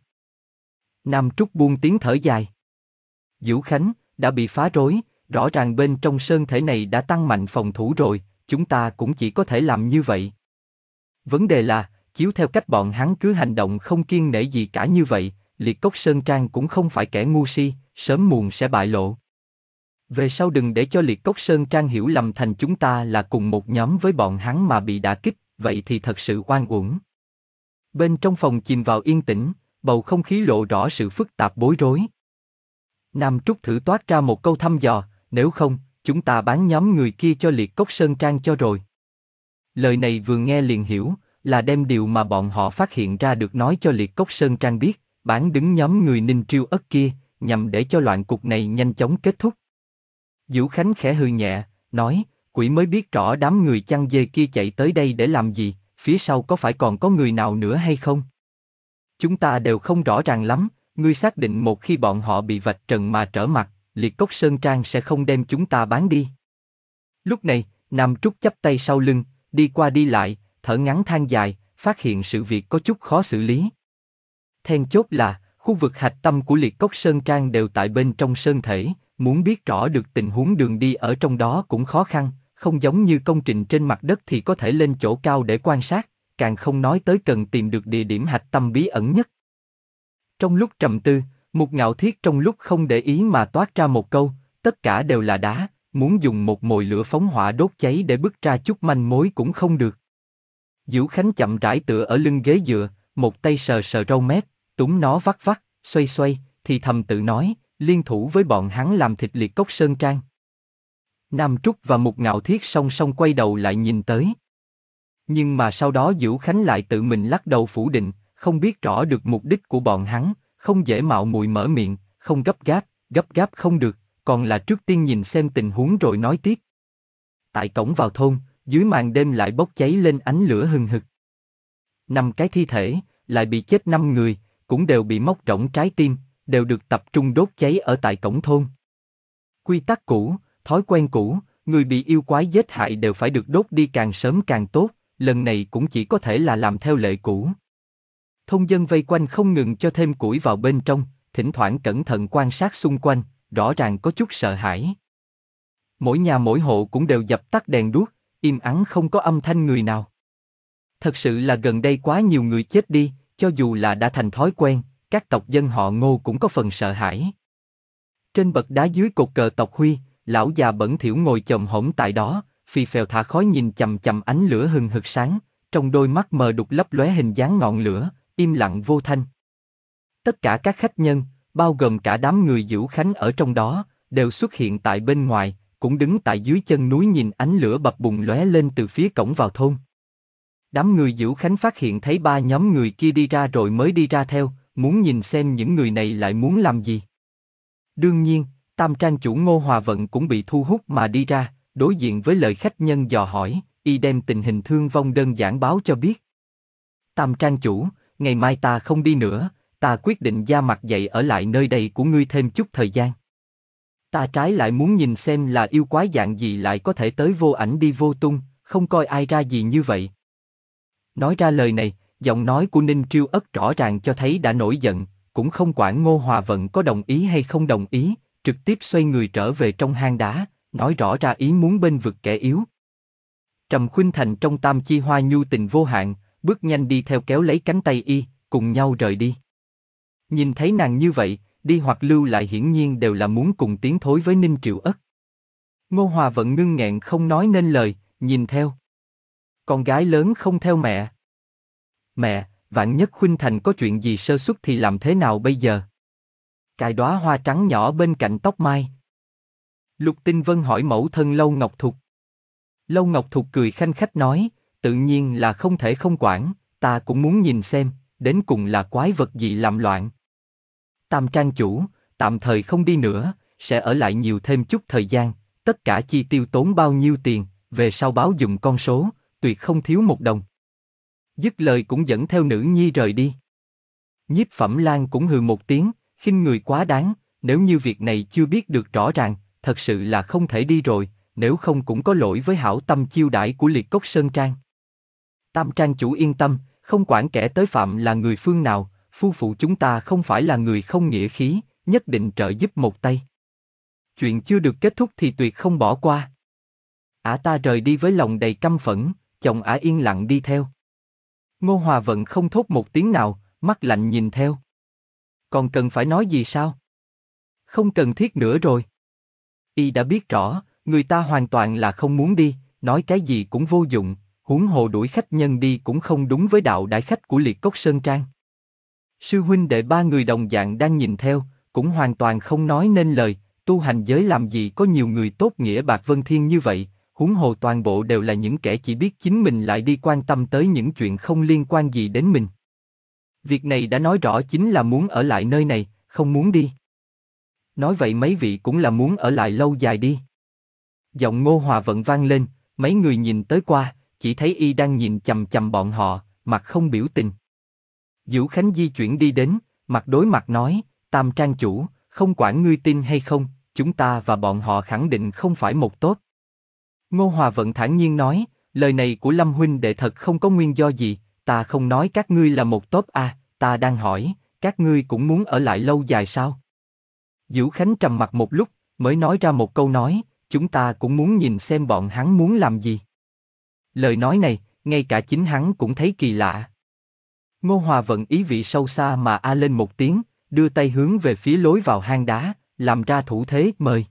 Nam Trúc buông tiếng thở dài. Vũ Khánh, đã bị phá rối, rõ ràng bên trong sơn thể này đã tăng mạnh phòng thủ rồi, chúng ta cũng chỉ có thể làm như vậy. Vấn đề là, chiếu theo cách bọn hắn cứ hành động không kiêng nể gì cả như vậy, Liệt Cốc Sơn Trang cũng không phải kẻ ngu si, sớm muộn sẽ bại lộ. Về sau đừng để cho Liệt Cốc Sơn Trang hiểu lầm thành chúng ta là cùng một nhóm với bọn hắn mà bị đả kích, vậy thì thật sự oan uổng. Bên trong phòng chìm vào yên tĩnh, bầu không khí lộ rõ sự phức tạp bối rối. Nam Trúc thử toát ra một câu thăm dò, nếu không, chúng ta bán nhóm người kia cho Liệt Cốc Sơn Trang cho rồi. Lời này vừa nghe liền hiểu, là đem điều mà bọn họ phát hiện ra được nói cho Liệt Cốc Sơn Trang biết, bán đứng nhóm người Ninh Triêu Ất kia, nhằm để cho loạn cục này nhanh chóng kết thúc. Vũ Khánh khẽ hừ nhẹ, nói, quỷ mới biết rõ đám người chăn dê kia chạy tới đây để làm gì, phía sau có phải còn có người nào nữa hay không? Chúng ta đều không rõ ràng lắm, ngươi xác định một khi bọn họ bị vạch trần mà trở mặt, Liệt Cốc Sơn Trang sẽ không đem chúng ta bán đi. Lúc này, Nam Trúc chắp tay sau lưng, đi qua đi lại, thở ngắn than dài, phát hiện sự việc có chút khó xử lý. Then chốt là, khu vực hạch tâm của Liệt Cốc Sơn Trang đều tại bên trong sơn thể, muốn biết rõ được tình huống đường đi ở trong đó cũng khó khăn, không giống như công trình trên mặt đất thì có thể lên chỗ cao để quan sát, càng không nói tới cần tìm được địa điểm hạch tâm bí ẩn nhất. Trong lúc trầm tư, Mục Ngạo Thiết trong lúc không để ý mà toát ra một câu, tất cả đều là đá, muốn dùng một mồi lửa phóng hỏa đốt cháy để bứt ra chút manh mối cũng không được. Vũ Khánh chậm rãi tựa ở lưng ghế dựa, một tay sờ sờ râu mép, túm nó vắt vắt, xoay xoay, thì thầm tự nói, liên thủ với bọn hắn làm thịt Liệt Cốc Sơn Trang. Nam Trúc và Mục Ngạo Thiết song song quay đầu lại nhìn tới. Nhưng mà sau đó Vũ Khánh lại tự mình lắc đầu phủ định, không biết rõ được mục đích của bọn hắn, không dễ mạo muội mở miệng, không gấp gáp, gấp gáp không được, còn là trước tiên nhìn xem tình huống rồi nói tiếp. Tại cổng vào thôn, dưới màn đêm lại bốc cháy lên ánh lửa hừng hực. Năm cái thi thể, lại bị chết năm người, cũng đều bị móc rỗng trái tim, đều được tập trung đốt cháy ở tại cổng thôn. Quy tắc cũ, thói quen cũ, người bị yêu quái giết hại đều phải được đốt đi càng sớm càng tốt, lần này cũng chỉ có thể là làm theo lệ cũ. Thôn dân vây quanh không ngừng cho thêm củi vào bên trong, thỉnh thoảng cẩn thận quan sát xung quanh, rõ ràng có chút sợ hãi. Mỗi nhà mỗi hộ cũng đều dập tắt đèn đuốc, im ắng không có âm thanh người nào. Thật sự là gần đây quá nhiều người chết đi, cho dù là đã thành thói quen, các tộc dân họ Ngô cũng có phần sợ hãi. Trên bậc đá dưới cột cờ tộc Huy, lão già bẩn thỉu ngồi chồm hổm tại đó, phì phèo thả khói nhìn chằm chằm ánh lửa hừng hực sáng, trong đôi mắt mờ đục lấp lóe hình dáng ngọn lửa, im lặng vô thanh. Tất cả các khách nhân, bao gồm cả đám người Vũ Khánh ở trong đó, đều xuất hiện tại bên ngoài, cũng đứng tại dưới chân núi nhìn ánh lửa bập bùng lóe lên từ phía cổng vào thôn. Đám người Vũ Khánh phát hiện thấy ba nhóm người kia đi ra rồi mới đi ra theo, muốn nhìn xem những người này lại muốn làm gì. Đương nhiên, Tam Trang chủ Ngô Hòa Vận cũng bị thu hút mà đi ra, đối diện với lời khách nhân dò hỏi, y đem tình hình thương vong đơn giản báo cho biết. Tam Trang chủ, ngày mai ta không đi nữa, ta quyết định da mặt dày ở lại nơi đây của ngươi thêm chút thời gian. Ta trái lại muốn nhìn xem là yêu quái dạng gì lại có thể tới vô ảnh đi vô tung, không coi ai ra gì như vậy. Nói ra lời này, giọng nói của Ninh Triêu Ất rõ ràng cho thấy đã nổi giận, cũng không quản Ngô Hòa Vận có đồng ý hay không đồng ý, trực tiếp xoay người trở về trong hang đá, nói rõ ra ý muốn bên vực kẻ yếu. Trầm Khuynh Thành trong Tam Chi Hoa nhu tình vô hạn, bước nhanh đi theo kéo lấy cánh tay y, cùng nhau rời đi. Nhìn thấy nàng như vậy, đi hoặc lưu lại hiển nhiên đều là muốn cùng tiến thối với Ninh Triều Ất. Ngô Hòa Vận ngưng nghẹn không nói nên lời, nhìn theo. Con gái lớn không theo mẹ. Mẹ, vạn nhất Khuynh Thành có chuyện gì sơ suất thì làm thế nào bây giờ? Cài đóa hoa trắng nhỏ bên cạnh tóc mai. Lục Tinh Vân hỏi mẫu thân Lâu Ngọc Thục. Lâu Ngọc Thục cười khanh khách nói, tự nhiên là không thể không quản, ta cũng muốn nhìn xem, đến cùng là quái vật gì làm loạn. Tam Trang chủ, tạm thời không đi nữa, sẽ ở lại nhiều thêm chút thời gian, tất cả chi tiêu tốn bao nhiêu tiền, về sau báo dùng con số, tuyệt không thiếu một đồng. Dứt lời cũng dẫn theo nữ nhi rời đi. Nhiếp Phẩm Lan cũng hừ một tiếng, khinh người quá đáng, nếu như việc này chưa biết được rõ ràng, thật sự là không thể đi rồi, nếu không cũng có lỗi với hảo tâm chiêu đãi của Liệt Cốc Sơn Trang. Tam Trang chủ yên tâm, không quản kẻ tới phạm là người phương nào, phu phụ chúng ta không phải là người không nghĩa khí, nhất định trợ giúp một tay. Chuyện chưa được kết thúc thì tuyệt không bỏ qua. Ả ta rời đi với lòng đầy căm phẫn, chồng Ả yên lặng đi theo. Ngô Hòa Vận không thốt một tiếng nào, mắt lạnh nhìn theo. Còn cần phải nói gì sao? Không cần thiết nữa rồi. Y đã biết rõ, người ta hoàn toàn là không muốn đi, nói cái gì cũng vô dụng, huống hồ đuổi khách nhân đi cũng không đúng với đạo đãi khách của Liệt Cốc Sơn Trang. Sư huynh đệ ba người đồng dạng đang nhìn theo, cũng hoàn toàn không nói nên lời, tu hành giới làm gì có nhiều người tốt nghĩa bạc vân thiên như vậy, huống hồ toàn bộ đều là những kẻ chỉ biết chính mình lại đi quan tâm tới những chuyện không liên quan gì đến mình. Việc này đã nói rõ chính là muốn ở lại nơi này, không muốn đi. Nói vậy mấy vị cũng là muốn ở lại lâu dài đi. Giọng Ngô Hòa Vận vang lên, mấy người nhìn tới qua, chỉ thấy y đang nhìn chằm chằm bọn họ, mặt không biểu tình. Vũ Khánh di chuyển đi đến, mặt đối mặt nói, Tam Trang chủ, không quản ngươi tin hay không, chúng ta và bọn họ khẳng định không phải một tốt. Ngô Hòa Vận thản nhiên nói, lời này của Lâm huynh đệ thật không có nguyên do gì, ta không nói các ngươi là một tốt à, ta đang hỏi, các ngươi cũng muốn ở lại lâu dài sao? Vũ Khánh trầm mặt một lúc, mới nói ra một câu nói, chúng ta cũng muốn nhìn xem bọn hắn muốn làm gì. Lời nói này, ngay cả chính hắn cũng thấy kỳ lạ. Ngô Hòa Vận ý vị sâu xa mà a lên một tiếng, đưa tay hướng về phía lối vào hang đá, làm ra thủ thế mời.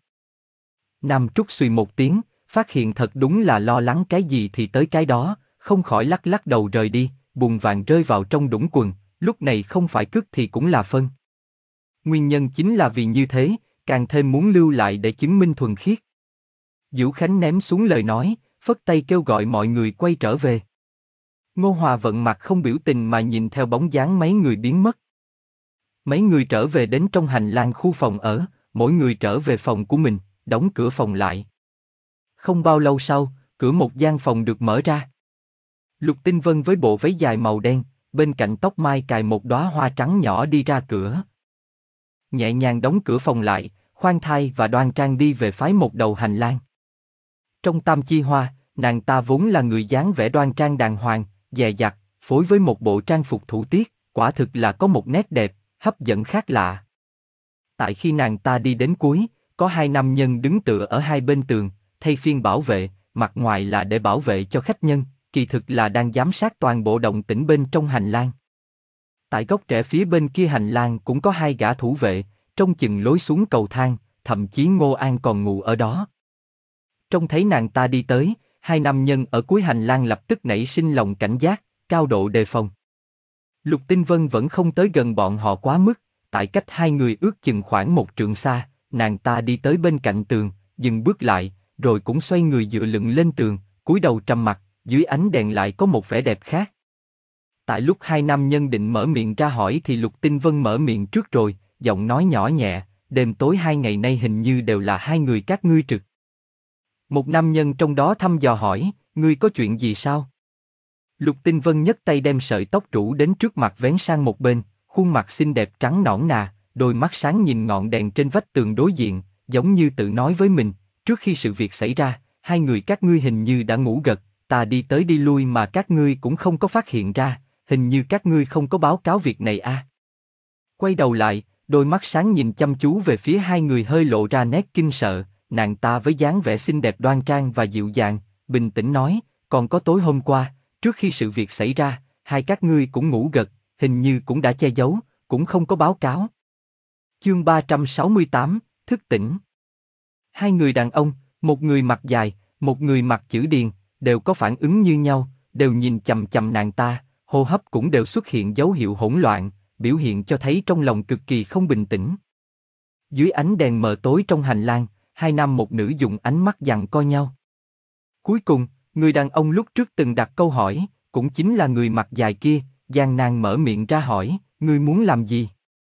Nam Trúc suy một tiếng, phát hiện thật đúng là lo lắng cái gì thì tới cái đó, không khỏi lắc lắc đầu rời đi, bùn vàng rơi vào trong đũng quần, lúc này không phải cướp thì cũng là phân. Nguyên nhân chính là vì như thế, càng thêm muốn lưu lại để chứng minh thuần khiết. Vũ Khánh ném xuống lời nói, phất tay kêu gọi mọi người quay trở về. Ngô Hòa Vận mặt không biểu tình mà nhìn theo bóng dáng mấy người biến mất. Mấy người trở về đến trong hành lang khu phòng ở, mỗi người trở về phòng của mình, đóng cửa phòng lại. Không bao lâu sau, cửa một gian phòng được mở ra. Lục Tinh Vân với bộ váy dài màu đen, bên cạnh tóc mai cài một đóa hoa trắng nhỏ đi ra cửa. Nhẹ nhàng đóng cửa phòng lại, khoan thai và đoan trang đi về phái một đầu hành lang. Trong Tam Chi Hoa, nàng ta vốn là người dáng vẻ đoan trang đàng hoàng, dè dặt, phối với một bộ trang phục thủ tiết, quả thực là có một nét đẹp, hấp dẫn khác lạ. Tại khi nàng ta đi đến cuối, có hai nam nhân đứng tựa ở hai bên tường, thay phiên bảo vệ, mặt ngoài là để bảo vệ cho khách nhân, kỳ thực là đang giám sát toàn bộ động tĩnh bên trong hành lang. Tại góc rẽ phía bên kia hành lang cũng có hai gã thủ vệ, trông chừng lối xuống cầu thang, thậm chí Ngô An còn ngủ ở đó. Trông thấy nàng ta đi tới, hai nam nhân ở cuối hành lang lập tức nảy sinh lòng cảnh giác, cao độ đề phòng. Lục Tinh Vân vẫn không tới gần bọn họ quá mức, tại cách hai người ước chừng khoảng một trượng xa, nàng ta đi tới bên cạnh tường, dừng bước lại, rồi cũng xoay người dựa lưng lên tường, cúi đầu trầm mặc, dưới ánh đèn lại có một vẻ đẹp khác. Tại lúc hai nam nhân định mở miệng ra hỏi thì Lục Tinh Vân mở miệng trước rồi, giọng nói nhỏ nhẹ, đêm tối hai ngày nay hình như đều là hai người các ngươi trực. Một nam nhân trong đó thăm dò hỏi, ngươi có chuyện gì sao? Lục Tinh Vân nhấc tay đem sợi tóc rủ đến trước mặt vén sang một bên, khuôn mặt xinh đẹp trắng nõn nà, đôi mắt sáng nhìn ngọn đèn trên vách tường đối diện, giống như tự nói với mình, trước khi sự việc xảy ra, hai người các ngươi hình như đã ngủ gật, ta đi tới đi lui mà các ngươi cũng không có phát hiện ra, hình như các ngươi không có báo cáo việc này à. Quay đầu lại, đôi mắt sáng nhìn chăm chú về phía hai người hơi lộ ra nét kinh sợ, nàng ta với dáng vẻ xinh đẹp đoan trang và dịu dàng, bình tĩnh nói, còn có tối hôm qua, trước khi sự việc xảy ra, hai các ngươi cũng ngủ gật, hình như cũng đã che giấu, cũng không có báo cáo. Chương ba trăm sáu mươi tám, thức tỉnh. Hai người đàn ông, một người mặt dài, một người mặt chữ điền, đều có phản ứng như nhau, đều nhìn chằm chằm nàng ta, hô hấp cũng đều xuất hiện dấu hiệu hỗn loạn, biểu hiện cho thấy trong lòng cực kỳ không bình tĩnh. Dưới ánh đèn mờ tối trong hành lang, hai nam một nữ dùng ánh mắt giằng co nhau. Cuối cùng, người đàn ông lúc trước từng đặt câu hỏi, cũng chính là người mặt dài kia, gian nan mở miệng ra hỏi, ngươi muốn làm gì?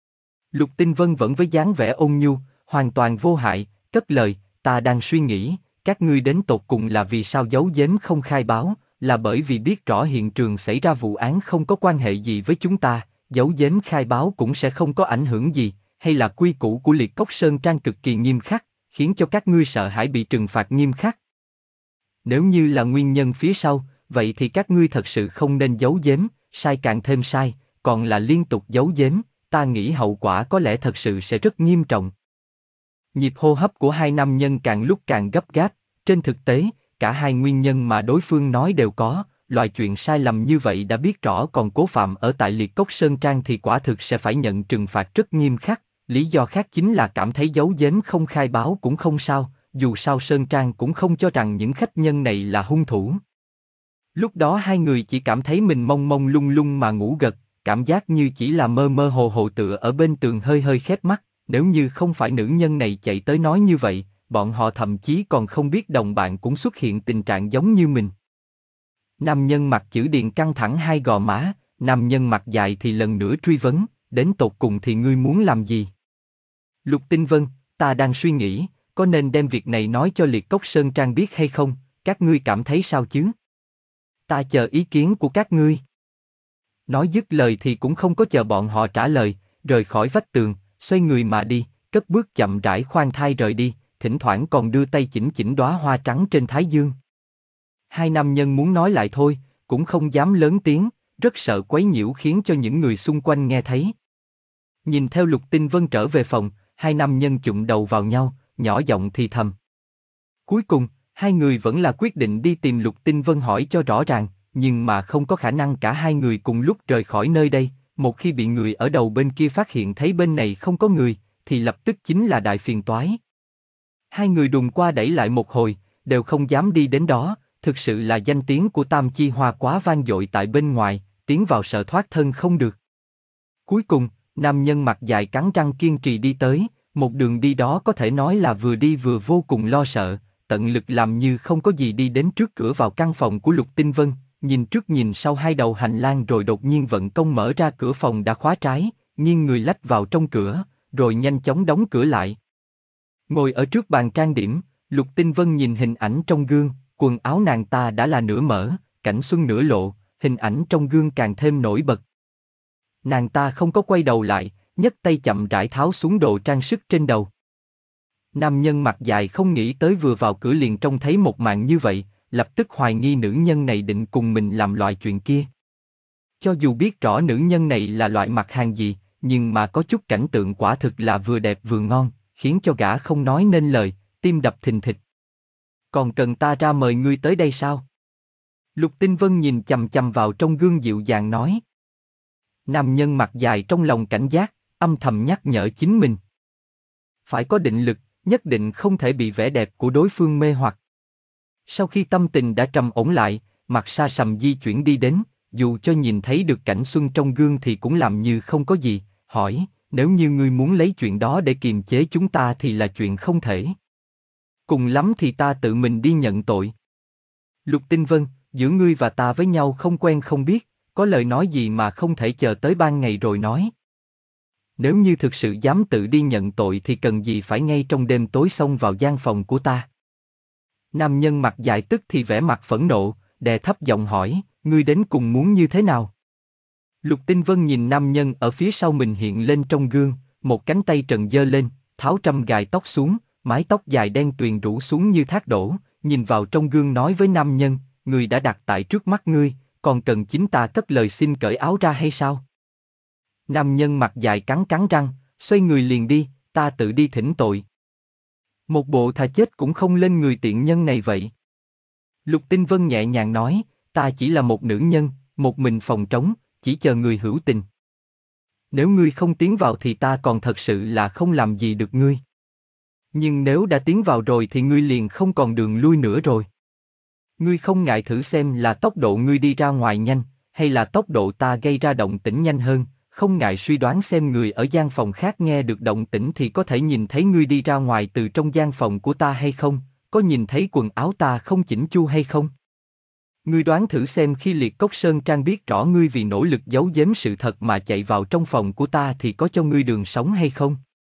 Lục Tinh Vân vẫn với dáng vẻ ôn nhu, hoàn toàn vô hại, cất lời, ta đang suy nghĩ, các ngươi đến tột cùng là vì sao giấu giếm không khai báo, là bởi vì biết rõ hiện trường xảy ra vụ án không có quan hệ gì với chúng ta, giấu giếm khai báo cũng sẽ không có ảnh hưởng gì, hay là quy củ của Liệt Cốc Sơn Trang cực kỳ nghiêm khắc, khiến cho các ngươi sợ hãi bị trừng phạt nghiêm khắc? Nếu như là nguyên nhân phía sau, vậy thì các ngươi thật sự không nên giấu giếm, sai càng thêm sai, còn là liên tục giấu giếm, ta nghĩ hậu quả có lẽ thật sự sẽ rất nghiêm trọng. Nhịp hô hấp của hai nam nhân càng lúc càng gấp gáp, trên thực tế, cả hai nguyên nhân mà đối phương nói đều có, loại chuyện sai lầm như vậy đã biết rõ còn cố phạm ở tại Liệt Cốc Sơn Trang thì quả thực sẽ phải nhận trừng phạt rất nghiêm khắc, lý do khác chính là cảm thấy giấu giếm không khai báo cũng không sao, dù sao Sơn Trang cũng không cho rằng những khách nhân này là hung thủ. Lúc đó hai người chỉ cảm thấy mình mông mông lung lung mà ngủ gật, cảm giác như chỉ là mơ mơ hồ hồ tựa ở bên tường hơi hơi khép mắt, nếu như không phải nữ nhân này chạy tới nói như vậy, bọn họ thậm chí còn không biết đồng bạn cũng xuất hiện tình trạng giống như mình. Nam nhân mặt chữ điền căng thẳng hai gò má, nam nhân mặt dài thì lần nữa truy vấn, đến tột cùng thì ngươi muốn làm gì? Lục Tinh Vân, ta đang suy nghĩ, có nên đem việc này nói cho Liệt Cốc Sơn Trang biết hay không, các ngươi cảm thấy sao chứ? Ta chờ ý kiến của các ngươi. Nói dứt lời thì cũng không có chờ bọn họ trả lời, rời khỏi vách tường, xoay người mà đi, cất bước chậm rãi khoan thai rời đi, thỉnh thoảng còn đưa tay chỉnh chỉnh đóa hoa trắng trên thái dương. Hai nam nhân muốn nói lại thôi, cũng không dám lớn tiếng, rất sợ quấy nhiễu khiến cho những người xung quanh nghe thấy. Nhìn theo Lục Tinh Vân trở về phòng, hai nam nhân chụm đầu vào nhau, nhỏ giọng thì thầm. Cuối cùng, hai người vẫn là quyết định đi tìm Lục Tinh Vân hỏi cho rõ ràng, nhưng mà không có khả năng cả hai người cùng lúc rời khỏi nơi đây, một khi bị người ở đầu bên kia phát hiện thấy bên này không có người, thì lập tức chính là đại phiền toái. Hai người đùng qua đẩy lại một hồi, đều không dám đi đến đó, thực sự là danh tiếng của Tam Chi Hoa quá vang dội tại bên ngoài, tiến vào sợ thoát thân không được. Cuối cùng, nam nhân mặt dài cắn răng kiên trì đi tới, một đường đi đó có thể nói là vừa đi vừa vô cùng lo sợ, tận lực làm như không có gì đi đến trước cửa vào căn phòng của Lục Tinh Vân, nhìn trước nhìn sau hai đầu hành lang rồi đột nhiên vận công mở ra cửa phòng đã khóa trái, nghiêng người lách vào trong cửa, rồi nhanh chóng đóng cửa lại. Ngồi ở trước bàn trang điểm, Lục Tinh Vân nhìn hình ảnh trong gương, quần áo nàng ta đã là nửa mở, cảnh xuân nửa lộ, hình ảnh trong gương càng thêm nổi bật. Nàng ta không có quay đầu lại, nhấc tay chậm rãi tháo xuống đồ trang sức trên đầu. Nam nhân mặt dài không nghĩ tới vừa vào cửa liền trông thấy một màn như vậy, lập tức hoài nghi nữ nhân này định cùng mình làm loại chuyện kia. Cho dù biết rõ nữ nhân này là loại mặt hàng gì, nhưng mà có chút cảnh tượng quả thực là vừa đẹp vừa ngon, khiến cho gã không nói nên lời, tim đập thình thịch. Còn cần ta ra mời ngươi tới đây sao? Lục Tinh Vân nhìn chằm chằm vào trong gương dịu dàng nói. Nam nhân mặt dài trong lòng cảnh giác, âm thầm nhắc nhở chính mình. Phải có định lực, nhất định không thể bị vẻ đẹp của đối phương mê hoặc. Sau khi tâm tình đã trầm ổn lại, mặt xa sầm di chuyển đi đến, dù cho nhìn thấy được cảnh xuân trong gương thì cũng làm như không có gì, hỏi, nếu như ngươi muốn lấy chuyện đó để kiềm chế chúng ta thì là chuyện không thể. Cùng lắm thì ta tự mình đi nhận tội. Lục Tinh Vân, giữa ngươi và ta với nhau không quen không biết, có lời nói gì mà không thể chờ tới ban ngày rồi nói. Nếu như thực sự dám tự đi nhận tội thì cần gì phải ngay trong đêm tối xông vào gian phòng của ta. Nam nhân mặt dài tức thì vẻ mặt phẫn nộ, đè thấp giọng hỏi, ngươi đến cùng muốn như thế nào? Lục Tinh Vân nhìn nam nhân ở phía sau mình hiện lên trong gương, một cánh tay trần giơ lên, tháo trăm gài tóc xuống, mái tóc dài đen tuyền rủ xuống như thác đổ, nhìn vào trong gương nói với nam nhân, người đã đặt tại trước mắt ngươi, còn cần chính ta cất lời xin cởi áo ra hay sao? Nam nhân mặt dài cắn cắn răng, xoay người liền đi, ta tự đi thỉnh tội. Một bộ thà chết cũng không lên người tiện nhân này vậy. Lục Tinh Vân nhẹ nhàng nói, ta chỉ là một nữ nhân, một mình phòng trống, chỉ chờ người hữu tình. Nếu ngươi không tiến vào thì ta còn thật sự là không làm gì được ngươi. Nhưng nếu đã tiến vào rồi thì ngươi liền không còn đường lui nữa rồi. Ngươi không ngại thử xem là tốc độ ngươi đi ra ngoài nhanh, hay là tốc độ ta gây ra động tĩnh nhanh hơn, không ngại suy đoán xem người ở gian phòng khác nghe được động tĩnh thì có thể nhìn thấy ngươi đi ra ngoài từ trong gian phòng của ta hay không, có nhìn thấy quần áo ta không chỉnh chu hay không. Ngươi đoán thử xem khi Liệt Cốc Sơn Trang biết rõ ngươi vì nỗ lực giấu giếm sự thật mà chạy vào trong phòng của ta thì có cho ngươi đường sống hay không?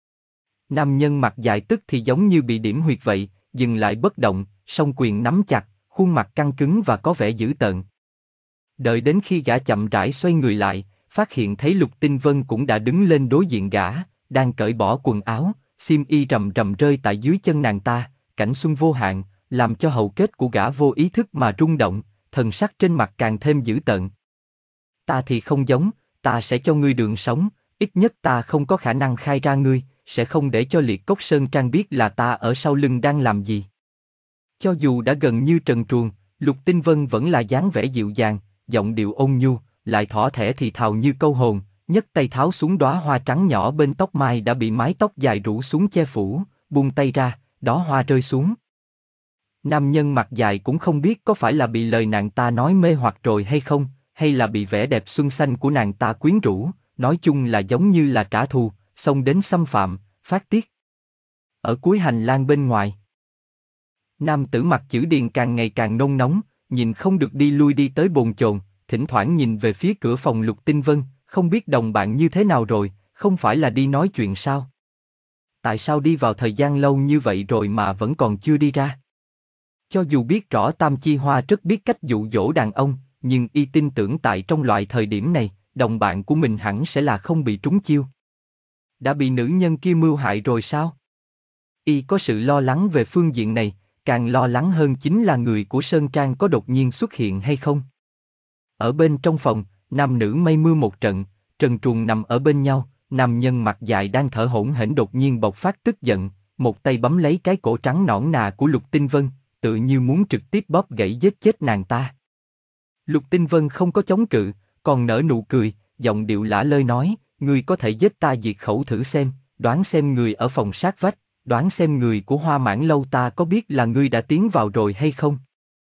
Nam nhân mặt dài tức thì giống như bị điểm huyệt vậy, dừng lại bất động, song quyền nắm chặt, khuôn mặt căng cứng và có vẻ dữ tợn. Đợi đến khi gã chậm rãi xoay người lại, phát hiện thấy Lục Tinh Vân cũng đã đứng lên đối diện gã, đang cởi bỏ quần áo, xiêm y rầm rầm rơi tại dưới chân nàng ta, cảnh xuân vô hạn, làm cho hầu kết của gã vô ý thức mà rung động, thần sắc trên mặt càng thêm dữ tợn. Ta thì không giống, ta sẽ cho ngươi đường sống, ít nhất ta không có khả năng khai ra ngươi, sẽ không để cho Liệt Cốc Sơn Trang biết là ta ở sau lưng đang làm gì. Cho dù đã gần như trần truồng, Lục Tinh Vân vẫn là dáng vẻ dịu dàng, giọng điệu ôn nhu, lại thỏ thẻ thì thào như câu hồn, nhấc tay tháo xuống đóa hoa trắng nhỏ bên tóc mai đã bị mái tóc dài rủ xuống che phủ, buông tay ra, đóa hoa rơi xuống. Nam nhân mặt dài cũng không biết có phải là bị lời nàng ta nói mê hoặc rồi hay không, hay là bị vẻ đẹp xuân xanh của nàng ta quyến rũ, nói chung là giống như là trả thù, xông đến xâm phạm, phát tiết. Ở cuối hành lang bên ngoài, nam tử mặt chữ điền càng ngày càng nôn nóng, nhìn không được đi lui đi tới bồn chồn, thỉnh thoảng nhìn về phía cửa phòng Lục Tinh Vân, không biết đồng bạn như thế nào rồi, không phải là đi nói chuyện sao? Tại sao đi vào thời gian lâu như vậy rồi mà vẫn còn chưa đi ra? Cho dù biết rõ Tam Chi Hoa rất biết cách dụ dỗ đàn ông, nhưng y tin tưởng tại trong loại thời điểm này, đồng bạn của mình hẳn sẽ là không bị trúng chiêu. Đã bị nữ nhân kia mưu hại rồi sao? Y có sự lo lắng về phương diện này, càng lo lắng hơn chính là người của Sơn Trang có đột nhiên xuất hiện hay không. Ở bên trong phòng, nam nữ mây mưa một trận, trần truồng nằm ở bên nhau, nam nhân mặt dài đang thở hổn hển đột nhiên bộc phát tức giận, một tay bấm lấy cái cổ trắng nõn nà của Lục Tinh Vân, tự như muốn trực tiếp bóp gãy giết chết nàng ta. Lục Tinh Vân không có chống cự, còn nở nụ cười, giọng điệu lả lơi nói, ngươi có thể giết ta diệt khẩu thử xem, đoán xem người ở phòng sát vách, đoán xem người của Hoa Mãn Lâu ta có biết là ngươi đã tiến vào rồi hay không?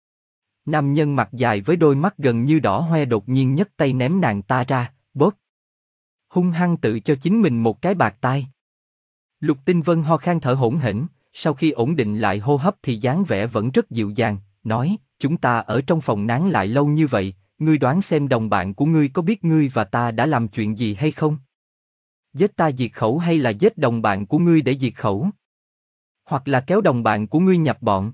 Nam nhân mặt dài với đôi mắt gần như đỏ hoe đột nhiên nhấc tay ném nàng ta ra, bóp. Hung hăng tự cho chính mình một cái bạt tai. Lục Tinh Vân ho khan thở hổn hển, sau khi ổn định lại hô hấp thì dáng vẻ vẫn rất dịu dàng, nói, chúng ta ở trong phòng nán lại lâu như vậy, ngươi đoán xem đồng bạn của ngươi có biết ngươi và ta đã làm chuyện gì hay không? Giết ta diệt khẩu hay là giết đồng bạn của ngươi để diệt khẩu? Hoặc là kéo đồng bạn của ngươi nhập bọn?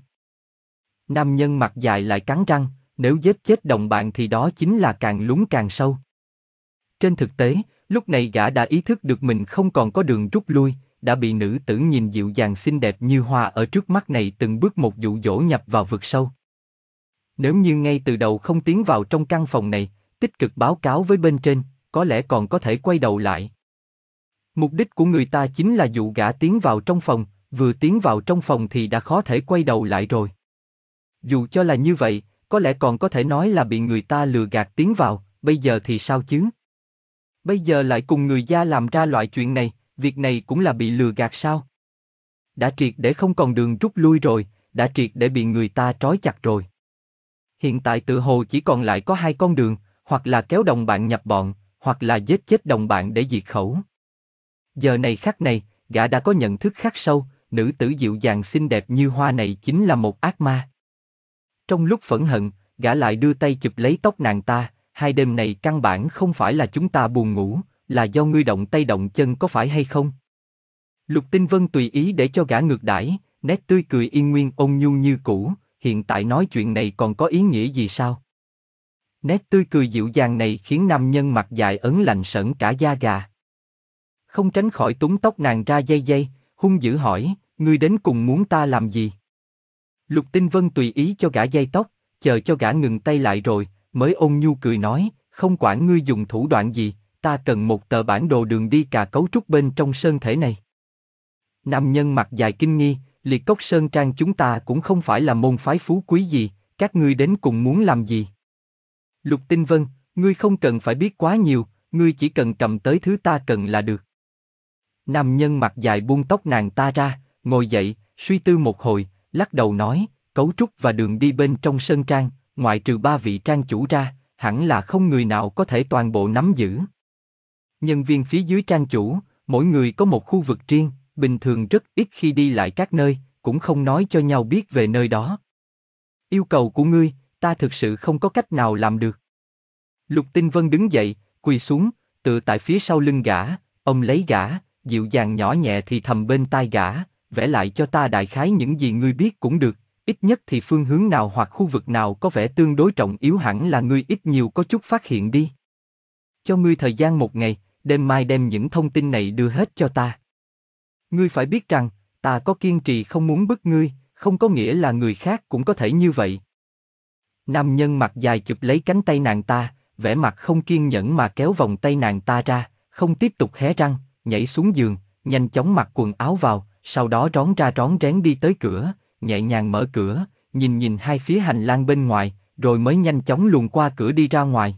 Nam nhân mặt dài lại cắn răng, nếu giết chết đồng bạn thì đó chính là càng lún càng sâu. Trên thực tế, lúc này gã đã ý thức được mình không còn có đường rút lui, đã bị nữ tử nhìn dịu dàng xinh đẹp như hoa ở trước mắt này từng bước một dụ dỗ nhập vào vực sâu. Nếu như ngay từ đầu không tiến vào trong căn phòng này, tích cực báo cáo với bên trên, có lẽ còn có thể quay đầu lại. Mục đích của người ta chính là dụ gã tiến vào trong phòng, vừa tiến vào trong phòng thì đã khó thể quay đầu lại rồi. Dù cho là như vậy, có lẽ còn có thể nói là bị người ta lừa gạt tiến vào, bây giờ thì sao chứ? Bây giờ lại cùng người gia làm ra loại chuyện này, việc này cũng là bị lừa gạt sao? Đã triệt để không còn đường rút lui rồi, đã triệt để bị người ta trói chặt rồi. Hiện tại tự hồ chỉ còn lại có hai con đường, hoặc là kéo đồng bạn nhập bọn, hoặc là giết chết đồng bạn để diệt khẩu. Giờ này khắc này, gã đã có nhận thức khắc sâu, nữ tử dịu dàng xinh đẹp như hoa này chính là một ác ma. Trong lúc phẫn hận, gã lại đưa tay chụp lấy tóc nàng ta, hai đêm này căn bản không phải là chúng ta buồn ngủ, là do ngươi động tay động chân có phải hay không? Lục Tinh Vân tùy ý để cho gã ngược đãi, nét tươi cười yên nguyên ôn nhu như cũ, hiện tại nói chuyện này còn có ý nghĩa gì sao? Nét tươi cười dịu dàng này khiến nam nhân mặt dài ấn lạnh sởn cả da gà. Không tránh khỏi túm tóc nàng ra dây dây, hung dữ hỏi, ngươi đến cùng muốn ta làm gì? Lục Tinh Vân tùy ý cho gã dây tóc, chờ cho gã ngừng tay lại rồi, mới ôn nhu cười nói, không quản ngươi dùng thủ đoạn gì, ta cần một tờ bản đồ đường đi cà cấu trúc bên trong sơn thể này. Nam nhân mặt dài kinh nghi, Liệt Cốc Sơn Trang chúng ta cũng không phải là môn phái phú quý gì, các ngươi đến cùng muốn làm gì? Lục Tinh Vân, ngươi không cần phải biết quá nhiều, ngươi chỉ cần cầm tới thứ ta cần là được. Nam nhân mặt dài buông tóc nàng ta ra, ngồi dậy, suy tư một hồi, lắc đầu nói, cấu trúc và đường đi bên trong sơn trang, ngoại trừ ba vị trang chủ ra, hẳn là không người nào có thể toàn bộ nắm giữ. Nhân viên phía dưới trang chủ, mỗi người có một khu vực riêng, bình thường rất ít khi đi lại các nơi, cũng không nói cho nhau biết về nơi đó. Yêu cầu của ngươi, ta thực sự không có cách nào làm được. Lục Tinh Vân đứng dậy, quỳ xuống, tựa tại phía sau lưng gã, ông lấy gã, dịu dàng nhỏ nhẹ thì thầm bên tai gã, vẽ lại cho ta đại khái những gì ngươi biết cũng được, ít nhất thì phương hướng nào hoặc khu vực nào có vẻ tương đối trọng yếu hẳn là ngươi ít nhiều có chút phát hiện đi. Cho ngươi thời gian một ngày, đêm mai đem những thông tin này đưa hết cho ta. Ngươi phải biết rằng, ta có kiên trì không muốn bức ngươi, không có nghĩa là người khác cũng có thể như vậy. Nam nhân mặt dài chụp lấy cánh tay nàng ta, vẻ mặt không kiên nhẫn mà kéo vòng tay nàng ta ra, không tiếp tục hé răng, nhảy xuống giường, nhanh chóng mặc quần áo vào, sau đó rón ra rón rén đi tới cửa, nhẹ nhàng mở cửa, nhìn nhìn hai phía hành lang bên ngoài, rồi mới nhanh chóng luồn qua cửa đi ra ngoài.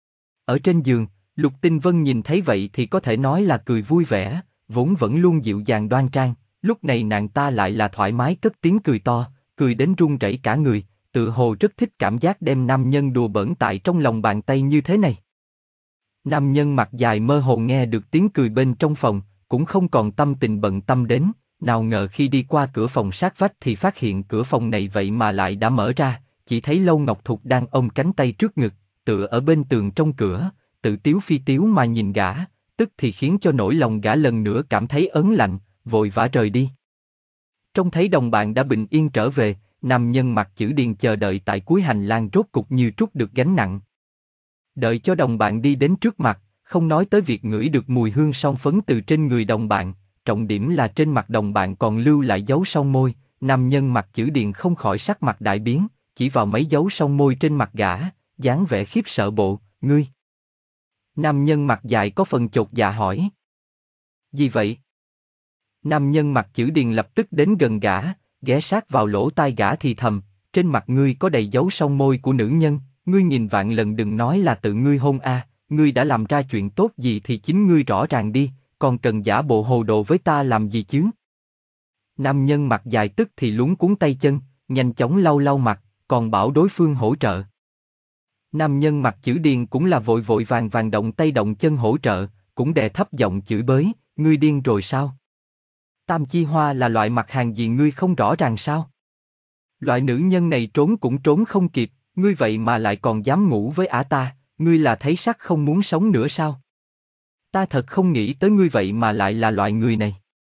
Ở trên giường, Lục Tinh Vân nhìn thấy vậy thì có thể nói là cười vui vẻ, vốn vẫn luôn dịu dàng đoan trang, lúc này nàng ta lại là thoải mái cất tiếng cười to, cười đến run rẩy cả người, tự hồ rất thích cảm giác đem nam nhân đùa bỡn tại trong lòng bàn tay như thế này. Nam nhân mặt dài mơ hồ nghe được tiếng cười bên trong phòng, cũng không còn tâm tình bận tâm đến, nào ngờ khi đi qua cửa phòng sát vách thì phát hiện cửa phòng này vậy mà lại đã mở ra, chỉ thấy Lâu Ngọc Thục đang ôm cánh tay trước ngực, tựa ở bên tường trong cửa, tự tiếu phi tiếu mà nhìn gã, tức thì khiến cho nỗi lòng gã lần nữa cảm thấy ớn lạnh, vội vã rời đi. Trông thấy đồng bạn đã bình yên trở về, nam nhân mặt chữ điền chờ đợi tại cuối hành lang rốt cục như trút được gánh nặng. Đợi cho đồng bạn đi đến trước mặt, không nói tới việc ngửi được mùi hương son phấn từ trên người đồng bạn, trọng điểm là trên mặt đồng bạn còn lưu lại dấu son môi, nam nhân mặt chữ điền không khỏi sắc mặt đại biến, chỉ vào mấy dấu son môi trên mặt gã, dáng vẻ khiếp sợ bộ, ngươi. Nam nhân mặt dài có phần chột dạ hỏi. Gì vậy? Nam nhân mặt chữ điền lập tức đến gần gã, ghé sát vào lỗ tai gã thì thầm, trên mặt ngươi có đầy dấu son môi của nữ nhân, ngươi nghìn vạn lần đừng nói là tự ngươi hôn a, ngươi đã làm ra chuyện tốt gì thì chính ngươi rõ ràng đi, còn cần giả bộ hồ đồ với ta làm gì chứ? Nam nhân mặt dài tức thì luống cuống tay chân, nhanh chóng lau lau mặt, còn bảo đối phương hỗ trợ. Nam nhân mặt chữ điền cũng là vội vội vàng vàng động tay động chân hỗ trợ, cũng đè thấp giọng chửi bới, ngươi điên rồi sao? Tam chi hoa là loại mặt hàng gì ngươi không rõ ràng sao? Loại nữ nhân này trốn cũng trốn không kịp, ngươi vậy mà lại còn dám ngủ với ả ta, ngươi là thấy sắc không muốn sống nữa sao? Ta thật không nghĩ tới ngươi vậy mà lại là loại người này.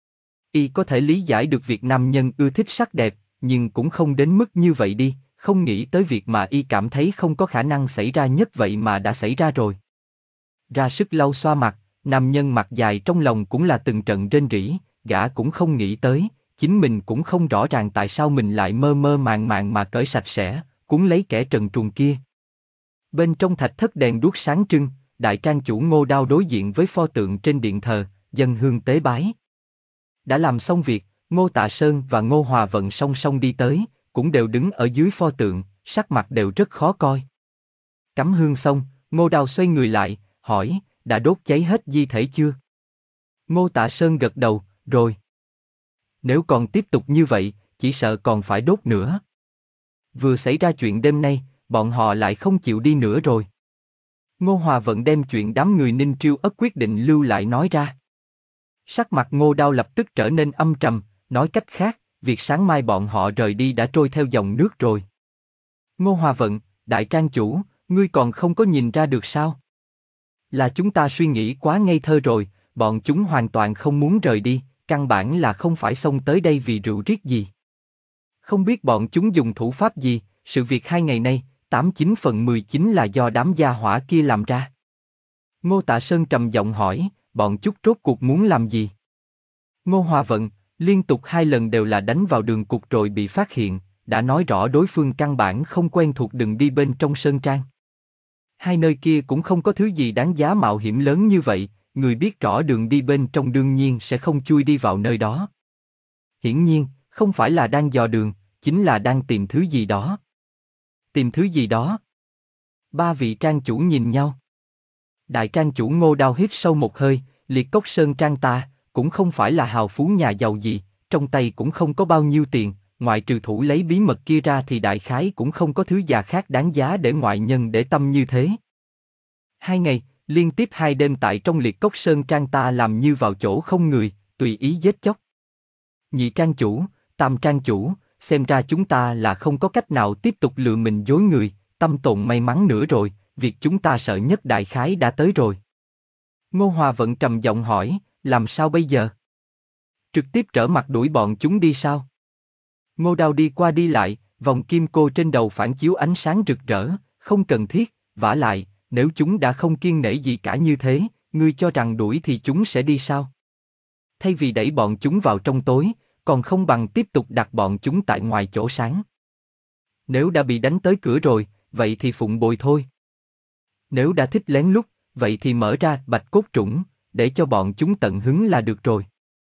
Y có thể lý giải được việc nam nhân ưa thích sắc đẹp, nhưng cũng không đến mức như vậy đi, không nghĩ tới việc mà y cảm thấy không có khả năng xảy ra nhất vậy mà đã xảy ra rồi. Ra sức lau xoa mặt, nam nhân mặt dài trong lòng cũng là từng trận rên rỉ, gã cũng không nghĩ tới, chính mình cũng không rõ ràng tại sao mình lại mơ mơ màng màng mà cởi sạch sẽ, cuốn lấy kẻ trần truồng kia. Bên trong thạch thất đèn đuốc sáng trưng, đại trang chủ Ngô Đao đối diện với pho tượng trên điện thờ, dâng hương tế bái. Đã làm xong việc, Ngô Tạ Sơn và Ngô Hòa Vận song song đi tới, cũng đều đứng ở dưới pho tượng, sắc mặt đều rất khó coi. Cắm hương xong, Ngô Đao xoay người lại, hỏi, đã đốt cháy hết di thể chưa? Ngô Tạ Sơn gật đầu, rồi. Nếu còn tiếp tục như vậy, chỉ sợ còn phải đốt nữa. Vừa xảy ra chuyện đêm nay, bọn họ lại không chịu đi nữa rồi. Ngô Hòa Vận đem chuyện đám người Ninh Triêu Ất quyết định lưu lại nói ra. Sắc mặt Ngô Đao lập tức trở nên âm trầm, nói cách khác, việc sáng mai bọn họ rời đi đã trôi theo dòng nước rồi. Ngô Hòa Vận, đại trang chủ, ngươi còn không có nhìn ra được sao? Là chúng ta suy nghĩ quá ngây thơ rồi, bọn chúng hoàn toàn không muốn rời đi, căn bản là không phải xông tới đây vì rượu riết gì. Không biết bọn chúng dùng thủ pháp gì, sự việc hai ngày nay, tám chín phần mười chín là do đám gia hỏa kia làm ra. Ngô Tạ Sơn trầm giọng hỏi, bọn chúng rốt cuộc muốn làm gì? Ngô Hòa Vận, liên tục hai lần đều là đánh vào đường cục rồi bị phát hiện, đã nói rõ đối phương căn bản không quen thuộc đường đi bên trong sơn trang. Hai nơi kia cũng không có thứ gì đáng giá mạo hiểm lớn như vậy, người biết rõ đường đi bên trong đương nhiên sẽ không chui đi vào nơi đó. Hiển nhiên, không phải là đang dò đường, chính là đang tìm thứ gì đó. Tìm thứ gì đó? Ba vị trang chủ nhìn nhau. Đại trang chủ Ngô Đao hít sâu một hơi, liệt cốc sơn trang ta, cũng không phải là hào phú nhà giàu gì, trong tay cũng không có bao nhiêu tiền, ngoại trừ thủ lấy bí mật kia ra thì đại khái cũng không có thứ già khác đáng giá để ngoại nhân để tâm như thế. Hai ngày, liên tiếp hai đêm tại trong liệt cốc sơn trang ta làm như vào chỗ không người, tùy ý giết chóc. Nhị trang chủ, tam trang chủ, xem ra chúng ta là không có cách nào tiếp tục lừa mình dối người, tâm tồn may mắn nữa rồi, việc chúng ta sợ nhất đại khái đã tới rồi. Ngô Hòa Vận trầm giọng hỏi, làm sao bây giờ? Trực tiếp trở mặt đuổi bọn chúng đi sao? Ngô Đao đi qua đi lại, vòng kim cô trên đầu phản chiếu ánh sáng rực rỡ, không cần thiết, vả lại, nếu chúng đã không kiêng nể gì cả như thế, ngươi cho rằng đuổi thì chúng sẽ đi sao? thay vì đẩy bọn chúng vào trong tối, còn không bằng tiếp tục đặt bọn chúng tại ngoài chỗ sáng. Nếu đã bị đánh tới cửa rồi, vậy thì phụng bồi thôi. Nếu đã thích lén lút, vậy thì mở ra bạch cốt trũng, để cho bọn chúng tận hứng là được rồi.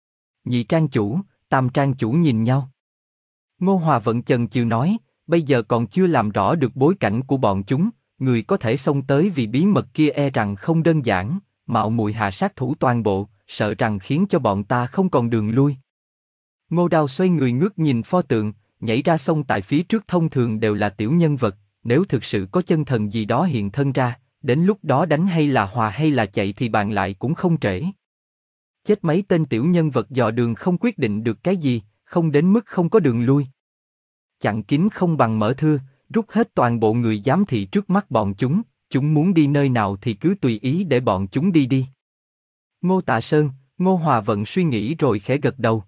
Nhị trang chủ, tam trang chủ nhìn nhau. Ngô Hòa Vận chần chừ nói, bây giờ còn chưa làm rõ được bối cảnh của bọn chúng, người có thể xông tới vì bí mật kia e rằng không đơn giản, mạo muội hạ sát thủ toàn bộ, sợ rằng khiến cho bọn ta không còn đường lui. Ngô Đao xoay người ngước nhìn pho tượng, nhảy ra sông tại phía trước thông thường đều là tiểu nhân vật, nếu thực sự có chân thần gì đó hiện thân ra, đến lúc đó đánh hay là hòa hay là chạy thì bàn lại cũng không trễ. Chết mấy tên tiểu nhân vật dò đường không quyết định được cái gì, không đến mức không có đường lui. Chặn kín không bằng mở thưa, rút hết toàn bộ người giám thị trước mắt bọn chúng, chúng muốn đi nơi nào thì cứ tùy ý để bọn chúng đi đi. Ngô Tạ Sơn, Ngô Hòa Vận suy nghĩ rồi khẽ gật đầu.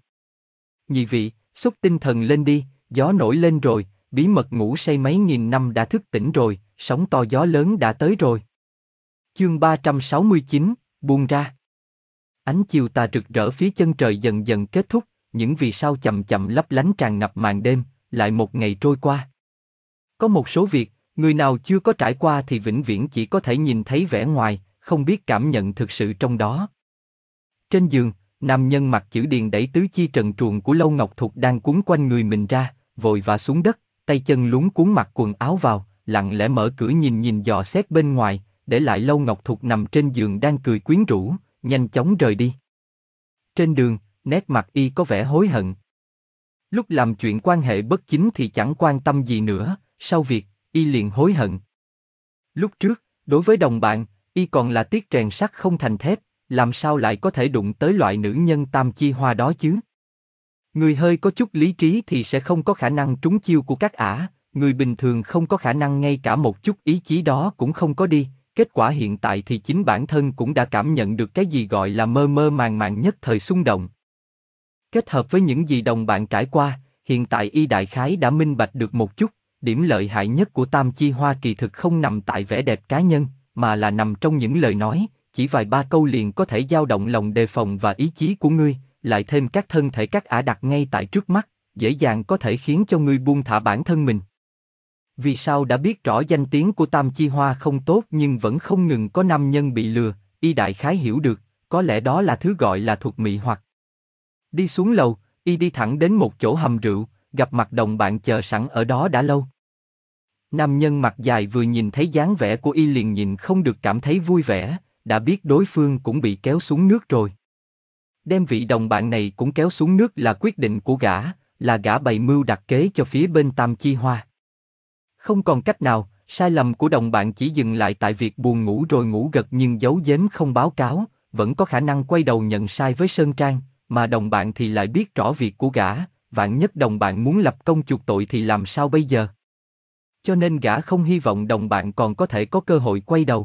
Nhị vị, xúc tinh thần lên đi, gió nổi lên rồi, bí mật ngủ say mấy nghìn năm đã thức tỉnh rồi, sóng to gió lớn đã tới rồi. Chương ba trăm sáu mươi chín, buông ra. Ánh chiều tà rực rỡ phía chân trời dần dần kết thúc, những vì sao chậm chậm lấp lánh tràn ngập màn đêm, lại một ngày trôi qua. Có một số việc, người nào chưa có trải qua thì vĩnh viễn chỉ có thể nhìn thấy vẻ ngoài, không biết cảm nhận thực sự trong đó. Trên giường, nam nhân mặc chữ điền đẩy tứ chi trần truồng của Lâu Ngọc Thục đang quấn quanh người mình ra, vội vã xuống đất, tay chân luống cuốn mặc quần áo vào, lặng lẽ mở cửa nhìn nhìn dò xét bên ngoài, để lại Lâu Ngọc Thục nằm trên giường đang cười quyến rũ, nhanh chóng rời đi. Trên đường, nét mặt y có vẻ hối hận. Lúc làm chuyện quan hệ bất chính thì chẳng quan tâm gì nữa, sau việc, y liền hối hận. Lúc trước, đối với đồng bạn, y còn là tiếc rèn sắt không thành thép, làm sao lại có thể đụng tới loại nữ nhân tam chi hoa đó chứ? Người hơi có chút lý trí thì sẽ không có khả năng trúng chiêu của các ả, người bình thường không có khả năng ngay cả một chút ý chí đó cũng không có đi, kết quả hiện tại thì chính bản thân cũng đã cảm nhận được cái gì gọi là mơ mơ màng màng nhất thời xung động. Kết hợp với những gì đồng bạn trải qua, hiện tại y đại khái đã minh bạch được một chút, điểm lợi hại nhất của tam chi hoa kỳ thực không nằm tại vẻ đẹp cá nhân, mà là nằm trong những lời nói, chỉ vài ba câu liền có thể dao động lòng đề phòng và ý chí của ngươi, lại thêm các thân thể các ả đặt ngay tại trước mắt, dễ dàng có thể khiến cho ngươi buông thả bản thân mình. Vì sao đã biết rõ danh tiếng của tam chi hoa không tốt nhưng vẫn không ngừng có nam nhân bị lừa, y đại khái hiểu được, có lẽ đó là thứ gọi là thuật mị hoặc. Đi xuống lầu, y đi thẳng đến một chỗ hầm rượu, gặp mặt đồng bạn chờ sẵn ở đó đã lâu. Nam nhân mặt dài vừa nhìn thấy dáng vẻ của y liền nhìn không được cảm thấy vui vẻ, đã biết đối phương cũng bị kéo xuống nước rồi. Đem vị đồng bạn này cũng kéo xuống nước là quyết định của gã, là gã bày mưu đặt kế cho phía bên tam chi hoa. Không còn cách nào, sai lầm của đồng bạn chỉ dừng lại tại việc buồn ngủ rồi ngủ gật nhưng giấu giếm không báo cáo, vẫn có khả năng quay đầu nhận sai với Sơn Trang, mà đồng bạn thì lại biết rõ việc của gã, vạn nhất đồng bạn muốn lập công chuộc tội thì làm sao bây giờ? Cho nên gã không hy vọng đồng bạn còn có thể có cơ hội quay đầu.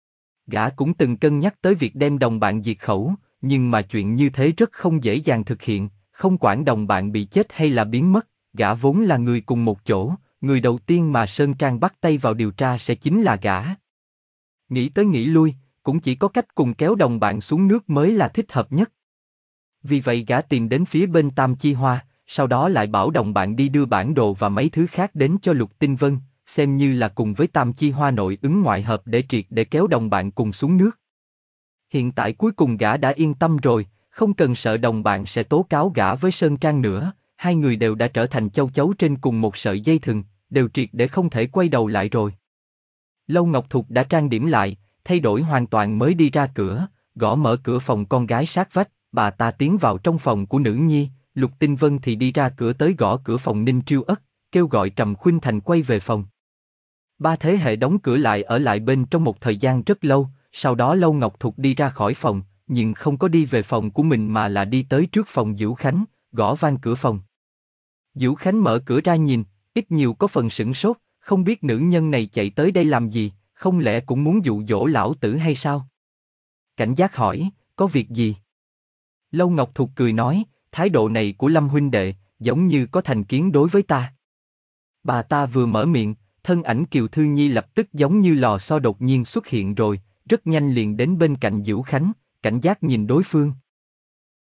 Gã cũng từng cân nhắc tới việc đem đồng bạn diệt khẩu, nhưng mà chuyện như thế rất không dễ dàng thực hiện, không quản đồng bạn bị chết hay là biến mất, gã vốn là người cùng một chỗ, người đầu tiên mà Sơn Trang bắt tay vào điều tra sẽ chính là gã. Nghĩ tới nghĩ lui, cũng chỉ có cách cùng kéo đồng bạn xuống nước mới là thích hợp nhất. Vì vậy gã tìm đến phía bên Tam Chi Hoa, sau đó lại bảo đồng bạn đi đưa bản đồ và mấy thứ khác đến cho Lục Tinh Vân, xem như là cùng với Tam Chi Hoa nội ứng ngoại hợp để triệt để kéo đồng bạn cùng xuống nước. Hiện tại cuối cùng gã đã yên tâm rồi, không cần sợ đồng bạn sẽ tố cáo gã với Sơn Trang nữa, hai người đều đã trở thành châu chấu trên cùng một sợi dây thừng, đều triệt để không thể quay đầu lại rồi. Lâu Ngọc Thục đã trang điểm lại, thay đổi hoàn toàn mới đi ra cửa, gõ mở cửa phòng con gái sát vách, bà ta tiến vào trong phòng của nữ nhi, Lục Tinh Vân thì đi ra cửa tới gõ cửa phòng Ninh Triêu Ất, kêu gọi Trầm Khuynh Thành quay về phòng. Ba thế hệ đóng cửa lại ở lại bên trong một thời gian rất lâu, sau đó Lâu Ngọc Thục đi ra khỏi phòng, nhưng không có đi về phòng của mình mà là đi tới trước phòng Dữu Khánh, gõ vang cửa phòng. Dữu Khánh mở cửa ra nhìn, ít nhiều có phần sửng sốt, không biết nữ nhân này chạy tới đây làm gì, không lẽ cũng muốn dụ dỗ lão tử hay sao? Cảnh giác hỏi, có việc gì? Lâu Ngọc Thục cười nói, thái độ này của Lâm huynh đệ, giống như có thành kiến đối với ta. Bà ta vừa mở miệng, thân ảnh Kiều Thư Nhi lập tức giống như lò xo đột nhiên xuất hiện rồi, rất nhanh liền đến bên cạnh Dữu Khánh, cảnh giác nhìn đối phương.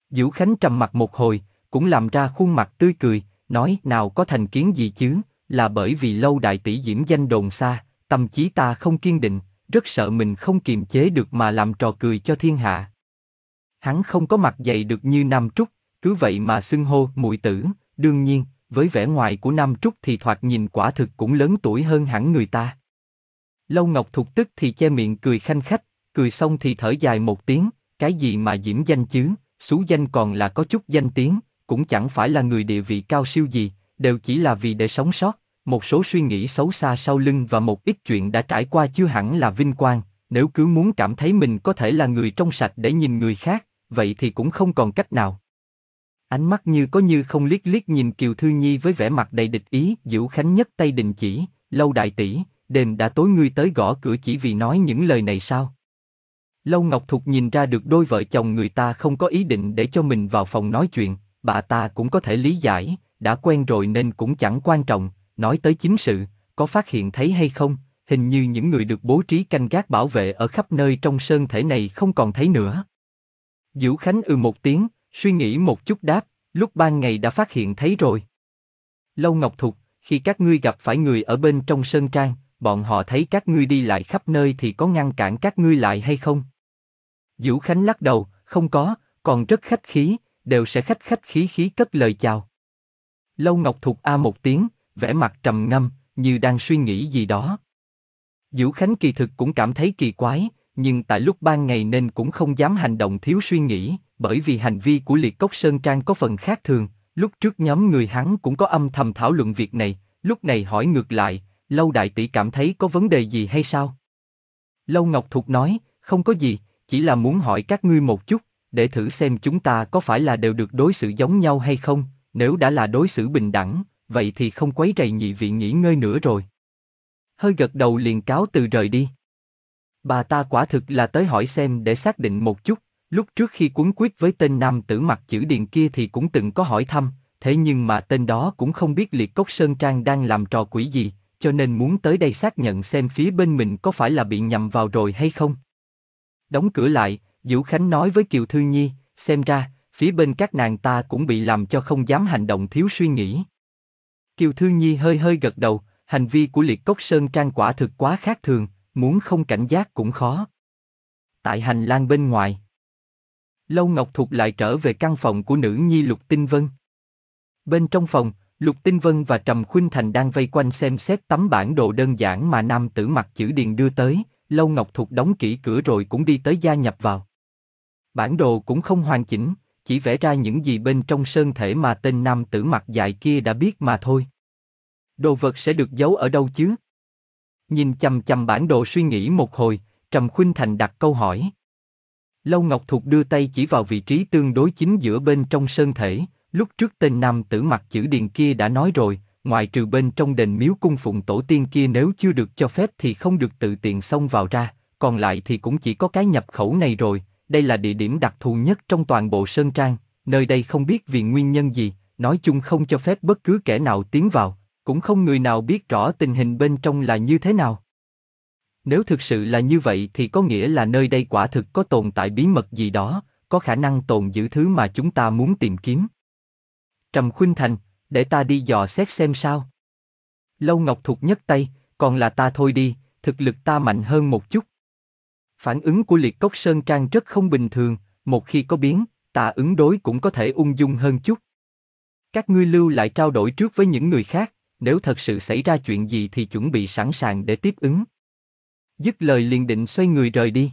Vũ Khánh trầm mặt một hồi, cũng làm ra khuôn mặt tươi cười, nói nào có thành kiến gì chứ, là bởi vì Lâu đại tỷ diễm danh đồn xa, tâm trí ta không kiên định, rất sợ mình không kiềm chế được mà làm trò cười cho thiên hạ. Hắn không có mặt dày được như Nam Trúc, cứ vậy mà xưng hô muội tử, đương nhiên, với vẻ ngoài của Nam Trúc thì thoạt nhìn quả thực cũng lớn tuổi hơn hẳn người ta. Lâu Ngọc Thục tức thì che miệng cười khanh khách, cười xong thì thở dài một tiếng, cái gì mà diễm danh chứ, xú danh còn là có chút danh tiếng, cũng chẳng phải là người địa vị cao siêu gì, đều chỉ là vì để sống sót, một số suy nghĩ xấu xa sau lưng và một ít chuyện đã trải qua chưa hẳn là vinh quang, nếu cứ muốn cảm thấy mình có thể là người trong sạch để nhìn người khác, vậy thì cũng không còn cách nào. Ánh mắt như có như không liếc liếc nhìn Kiều Thư Nhi với vẻ mặt đầy địch ý, Vũ Khánh nhất tay đình chỉ, Lâu đại tỷ, đêm đã tối ngươi tới gõ cửa chỉ vì nói những lời này sao? Lâu Ngọc Thục nhìn ra được đôi vợ chồng người ta không có ý định để cho mình vào phòng nói chuyện, bà ta cũng có thể lý giải, đã quen rồi nên cũng chẳng quan trọng, nói tới chính sự, có phát hiện thấy hay không, hình như những người được bố trí canh gác bảo vệ ở khắp nơi trong sơn thể này không còn thấy nữa. Vũ Khánh ừ một tiếng, suy nghĩ một chút đáp, lúc ban ngày đã phát hiện thấy rồi. Lâu Ngọc Thục, khi các ngươi gặp phải người ở bên trong sơn trang, bọn họ thấy các ngươi đi lại khắp nơi thì có ngăn cản các ngươi lại hay không? Vũ Khánh lắc đầu, không có, còn rất khách khí, đều sẽ khách khách khí khí cất lời chào. Lâu Ngọc Thục a một tiếng, vẻ mặt trầm ngâm, như đang suy nghĩ gì đó. Vũ Khánh kỳ thực cũng cảm thấy kỳ quái, nhưng tại lúc ban ngày nên cũng không dám hành động thiếu suy nghĩ, bởi vì hành vi của Liệt Cốc Sơn Trang có phần khác thường, lúc trước nhóm người hắn cũng có âm thầm thảo luận việc này, lúc này hỏi ngược lại, Lâu đại tỷ cảm thấy có vấn đề gì hay sao? Lâu Ngọc Thục nói, không có gì, chỉ là muốn hỏi các ngươi một chút, để thử xem chúng ta có phải là đều được đối xử giống nhau hay không, nếu đã là đối xử bình đẳng, vậy thì không quấy rầy nhị vị nghỉ ngơi nữa rồi. Hơi gật đầu liền cáo từ rời đi. Bà ta quả thực là tới hỏi xem để xác định một chút, lúc trước khi cuốn quýt với tên nam tử mặt chữ điền kia thì cũng từng có hỏi thăm, thế nhưng mà tên đó cũng không biết Liệt Cốc Sơn Trang đang làm trò quỷ gì, cho nên muốn tới đây xác nhận xem phía bên mình có phải là bị nhầm vào rồi hay không. Đóng cửa lại, Vũ Khánh nói với Kiều Thư Nhi, xem ra, phía bên các nàng ta cũng bị làm cho không dám hành động thiếu suy nghĩ. Kiều Thư Nhi hơi hơi gật đầu, hành vi của Liệt Cốc Sơn Trang quả thực quá khác thường, muốn không cảnh giác cũng khó. Tại hành lang bên ngoài, Lâu Ngọc Thục lại trở về căn phòng của nữ nhi Lục Tinh Vân. Bên trong phòng, Lục Tinh Vân và Trầm Khuynh Thành đang vây quanh xem xét tấm bản đồ đơn giản mà nam tử mặt chữ điền đưa tới, Lâu Ngọc Thục đóng kỹ cửa rồi cũng đi tới gia nhập vào. Bản đồ cũng không hoàn chỉnh, chỉ vẽ ra những gì bên trong sơn thể mà tên nam tử mặt dài kia đã biết mà thôi. Đồ vật sẽ được giấu ở đâu chứ? Nhìn chằm chằm bản đồ suy nghĩ một hồi, Trầm Khuynh Thành đặt câu hỏi. Lâu Ngọc Thục đưa tay chỉ vào vị trí tương đối chính giữa bên trong sơn thể, lúc trước tên nam tử mặt chữ điền kia đã nói rồi, ngoại trừ bên trong đền miếu cung phụng tổ tiên kia nếu chưa được cho phép thì không được tự tiện xông vào ra, còn lại thì cũng chỉ có cái nhập khẩu này rồi, đây là địa điểm đặc thù nhất trong toàn bộ sơn trang, nơi đây không biết vì nguyên nhân gì, nói chung không cho phép bất cứ kẻ nào tiến vào, cũng không người nào biết rõ tình hình bên trong là như thế nào. Nếu thực sự là như vậy thì có nghĩa là nơi đây quả thực có tồn tại bí mật gì đó, có khả năng tồn giữ thứ mà chúng ta muốn tìm kiếm. Trầm Khuynh Thành, để ta đi dò xét xem sao. Lâu Ngọc Thục nhấc tay, còn là ta thôi đi, thực lực ta mạnh hơn một chút. Phản ứng của Liệt Cốc Sơn Trang rất không bình thường, một khi có biến, ta ứng đối cũng có thể ung dung hơn chút. Các ngươi lưu lại trao đổi trước với những người khác, nếu thật sự xảy ra chuyện gì thì chuẩn bị sẵn sàng để tiếp ứng. Dứt lời liền định xoay người rời đi.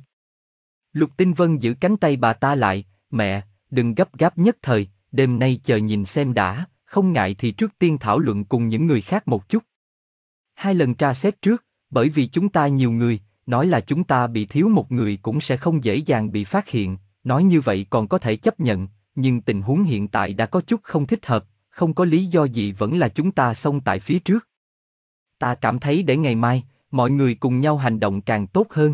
Lục Tinh Vân giữ cánh tay bà ta lại, mẹ, đừng gấp gáp nhất thời, đêm nay chờ nhìn xem đã, không ngại thì trước tiên thảo luận cùng những người khác một chút. Hai lần tra xét trước, bởi vì chúng ta nhiều người, nói là chúng ta bị thiếu một người cũng sẽ không dễ dàng bị phát hiện, nói như vậy còn có thể chấp nhận, nhưng tình huống hiện tại đã có chút không thích hợp, không có lý do gì vẫn là chúng ta xông tại phía trước. Ta cảm thấy để ngày mai, mọi người cùng nhau hành động càng tốt hơn.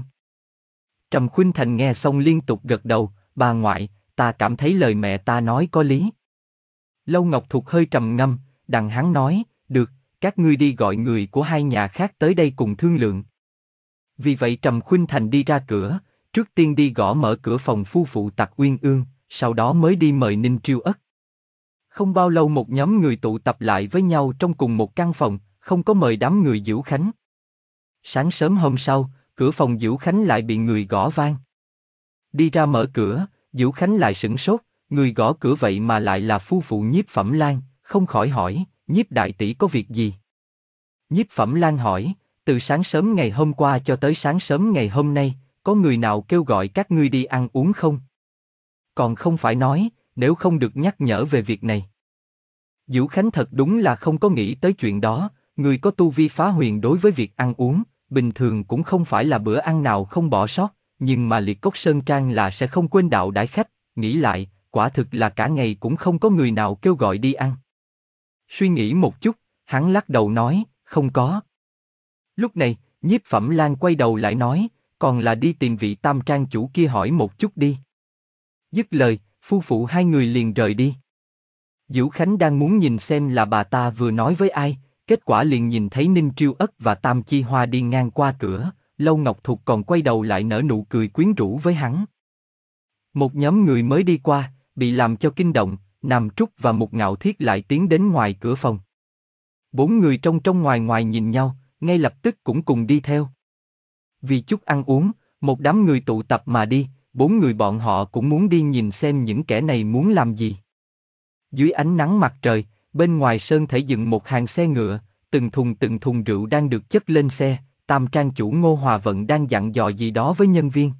Trầm Khuynh Thành nghe xong liên tục gật đầu, bà ngoại, ta cảm thấy lời mẹ ta nói có lý. Lâu Ngọc Thục hơi trầm ngâm, đằng hắn nói, được, các ngươi đi gọi người của hai nhà khác tới đây cùng thương lượng. Vì vậy Trầm Khuynh Thành đi ra cửa, trước tiên đi gõ mở cửa phòng phu phụ Tặc Uyên Ương, sau đó mới đi mời Ninh Triêu Ất. Không bao lâu một nhóm người tụ tập lại với nhau trong cùng một căn phòng, không có mời đám người Diễu Khánh. Sáng sớm hôm sau, cửa phòng Diễu Khánh lại bị người gõ vang. Đi ra mở cửa, Diễu Khánh lại sửng sốt, người gõ cửa vậy mà lại là phu phụ Nhiếp Phẩm Lan, không khỏi hỏi, Nhiếp đại tỷ có việc gì? Nhiếp Phẩm Lan hỏi, từ sáng sớm ngày hôm qua cho tới sáng sớm ngày hôm nay, có người nào kêu gọi các ngươi đi ăn uống không? Còn không phải nói, nếu không được nhắc nhở về việc này. Diễu Khánh thật đúng là không có nghĩ tới chuyện đó, người có tu vi phá huyền đối với việc ăn uống, bình thường cũng không phải là bữa ăn nào không bỏ sót, nhưng mà Liệt Cốc Sơn Trang là sẽ không quên đạo đãi khách, nghĩ lại, quả thực là cả ngày cũng không có người nào kêu gọi đi ăn. Suy nghĩ một chút, hắn lắc đầu nói, không có. Lúc này, Nhiếp Phẩm Lan quay đầu lại nói, còn là đi tìm vị Tam Trang chủ kia hỏi một chút đi. Dứt lời, phu phụ hai người liền rời đi. Diễu Khánh đang muốn nhìn xem là bà ta vừa nói với ai, kết quả liền nhìn thấy Ninh Triêu Ất và Tam Chi Hoa đi ngang qua cửa, Lâu Ngọc Thục còn quay đầu lại nở nụ cười quyến rũ với hắn. Một nhóm người mới đi qua, bị làm cho kinh động, Nam Trúc và Mục Ngạo Thiết lại tiến đến ngoài cửa phòng. Bốn người trong trong ngoài ngoài nhìn nhau, ngay lập tức cũng cùng đi theo. Vì chút ăn uống, một đám người tụ tập mà đi, bốn người bọn họ cũng muốn đi nhìn xem những kẻ này muốn làm gì. Dưới ánh nắng mặt trời, bên ngoài sơn thể dựng một hàng xe ngựa, từng thùng từng thùng rượu đang được chất lên xe, Tam Trang chủ Ngô Hòa Vận đang dặn dò gì đó với nhân viên.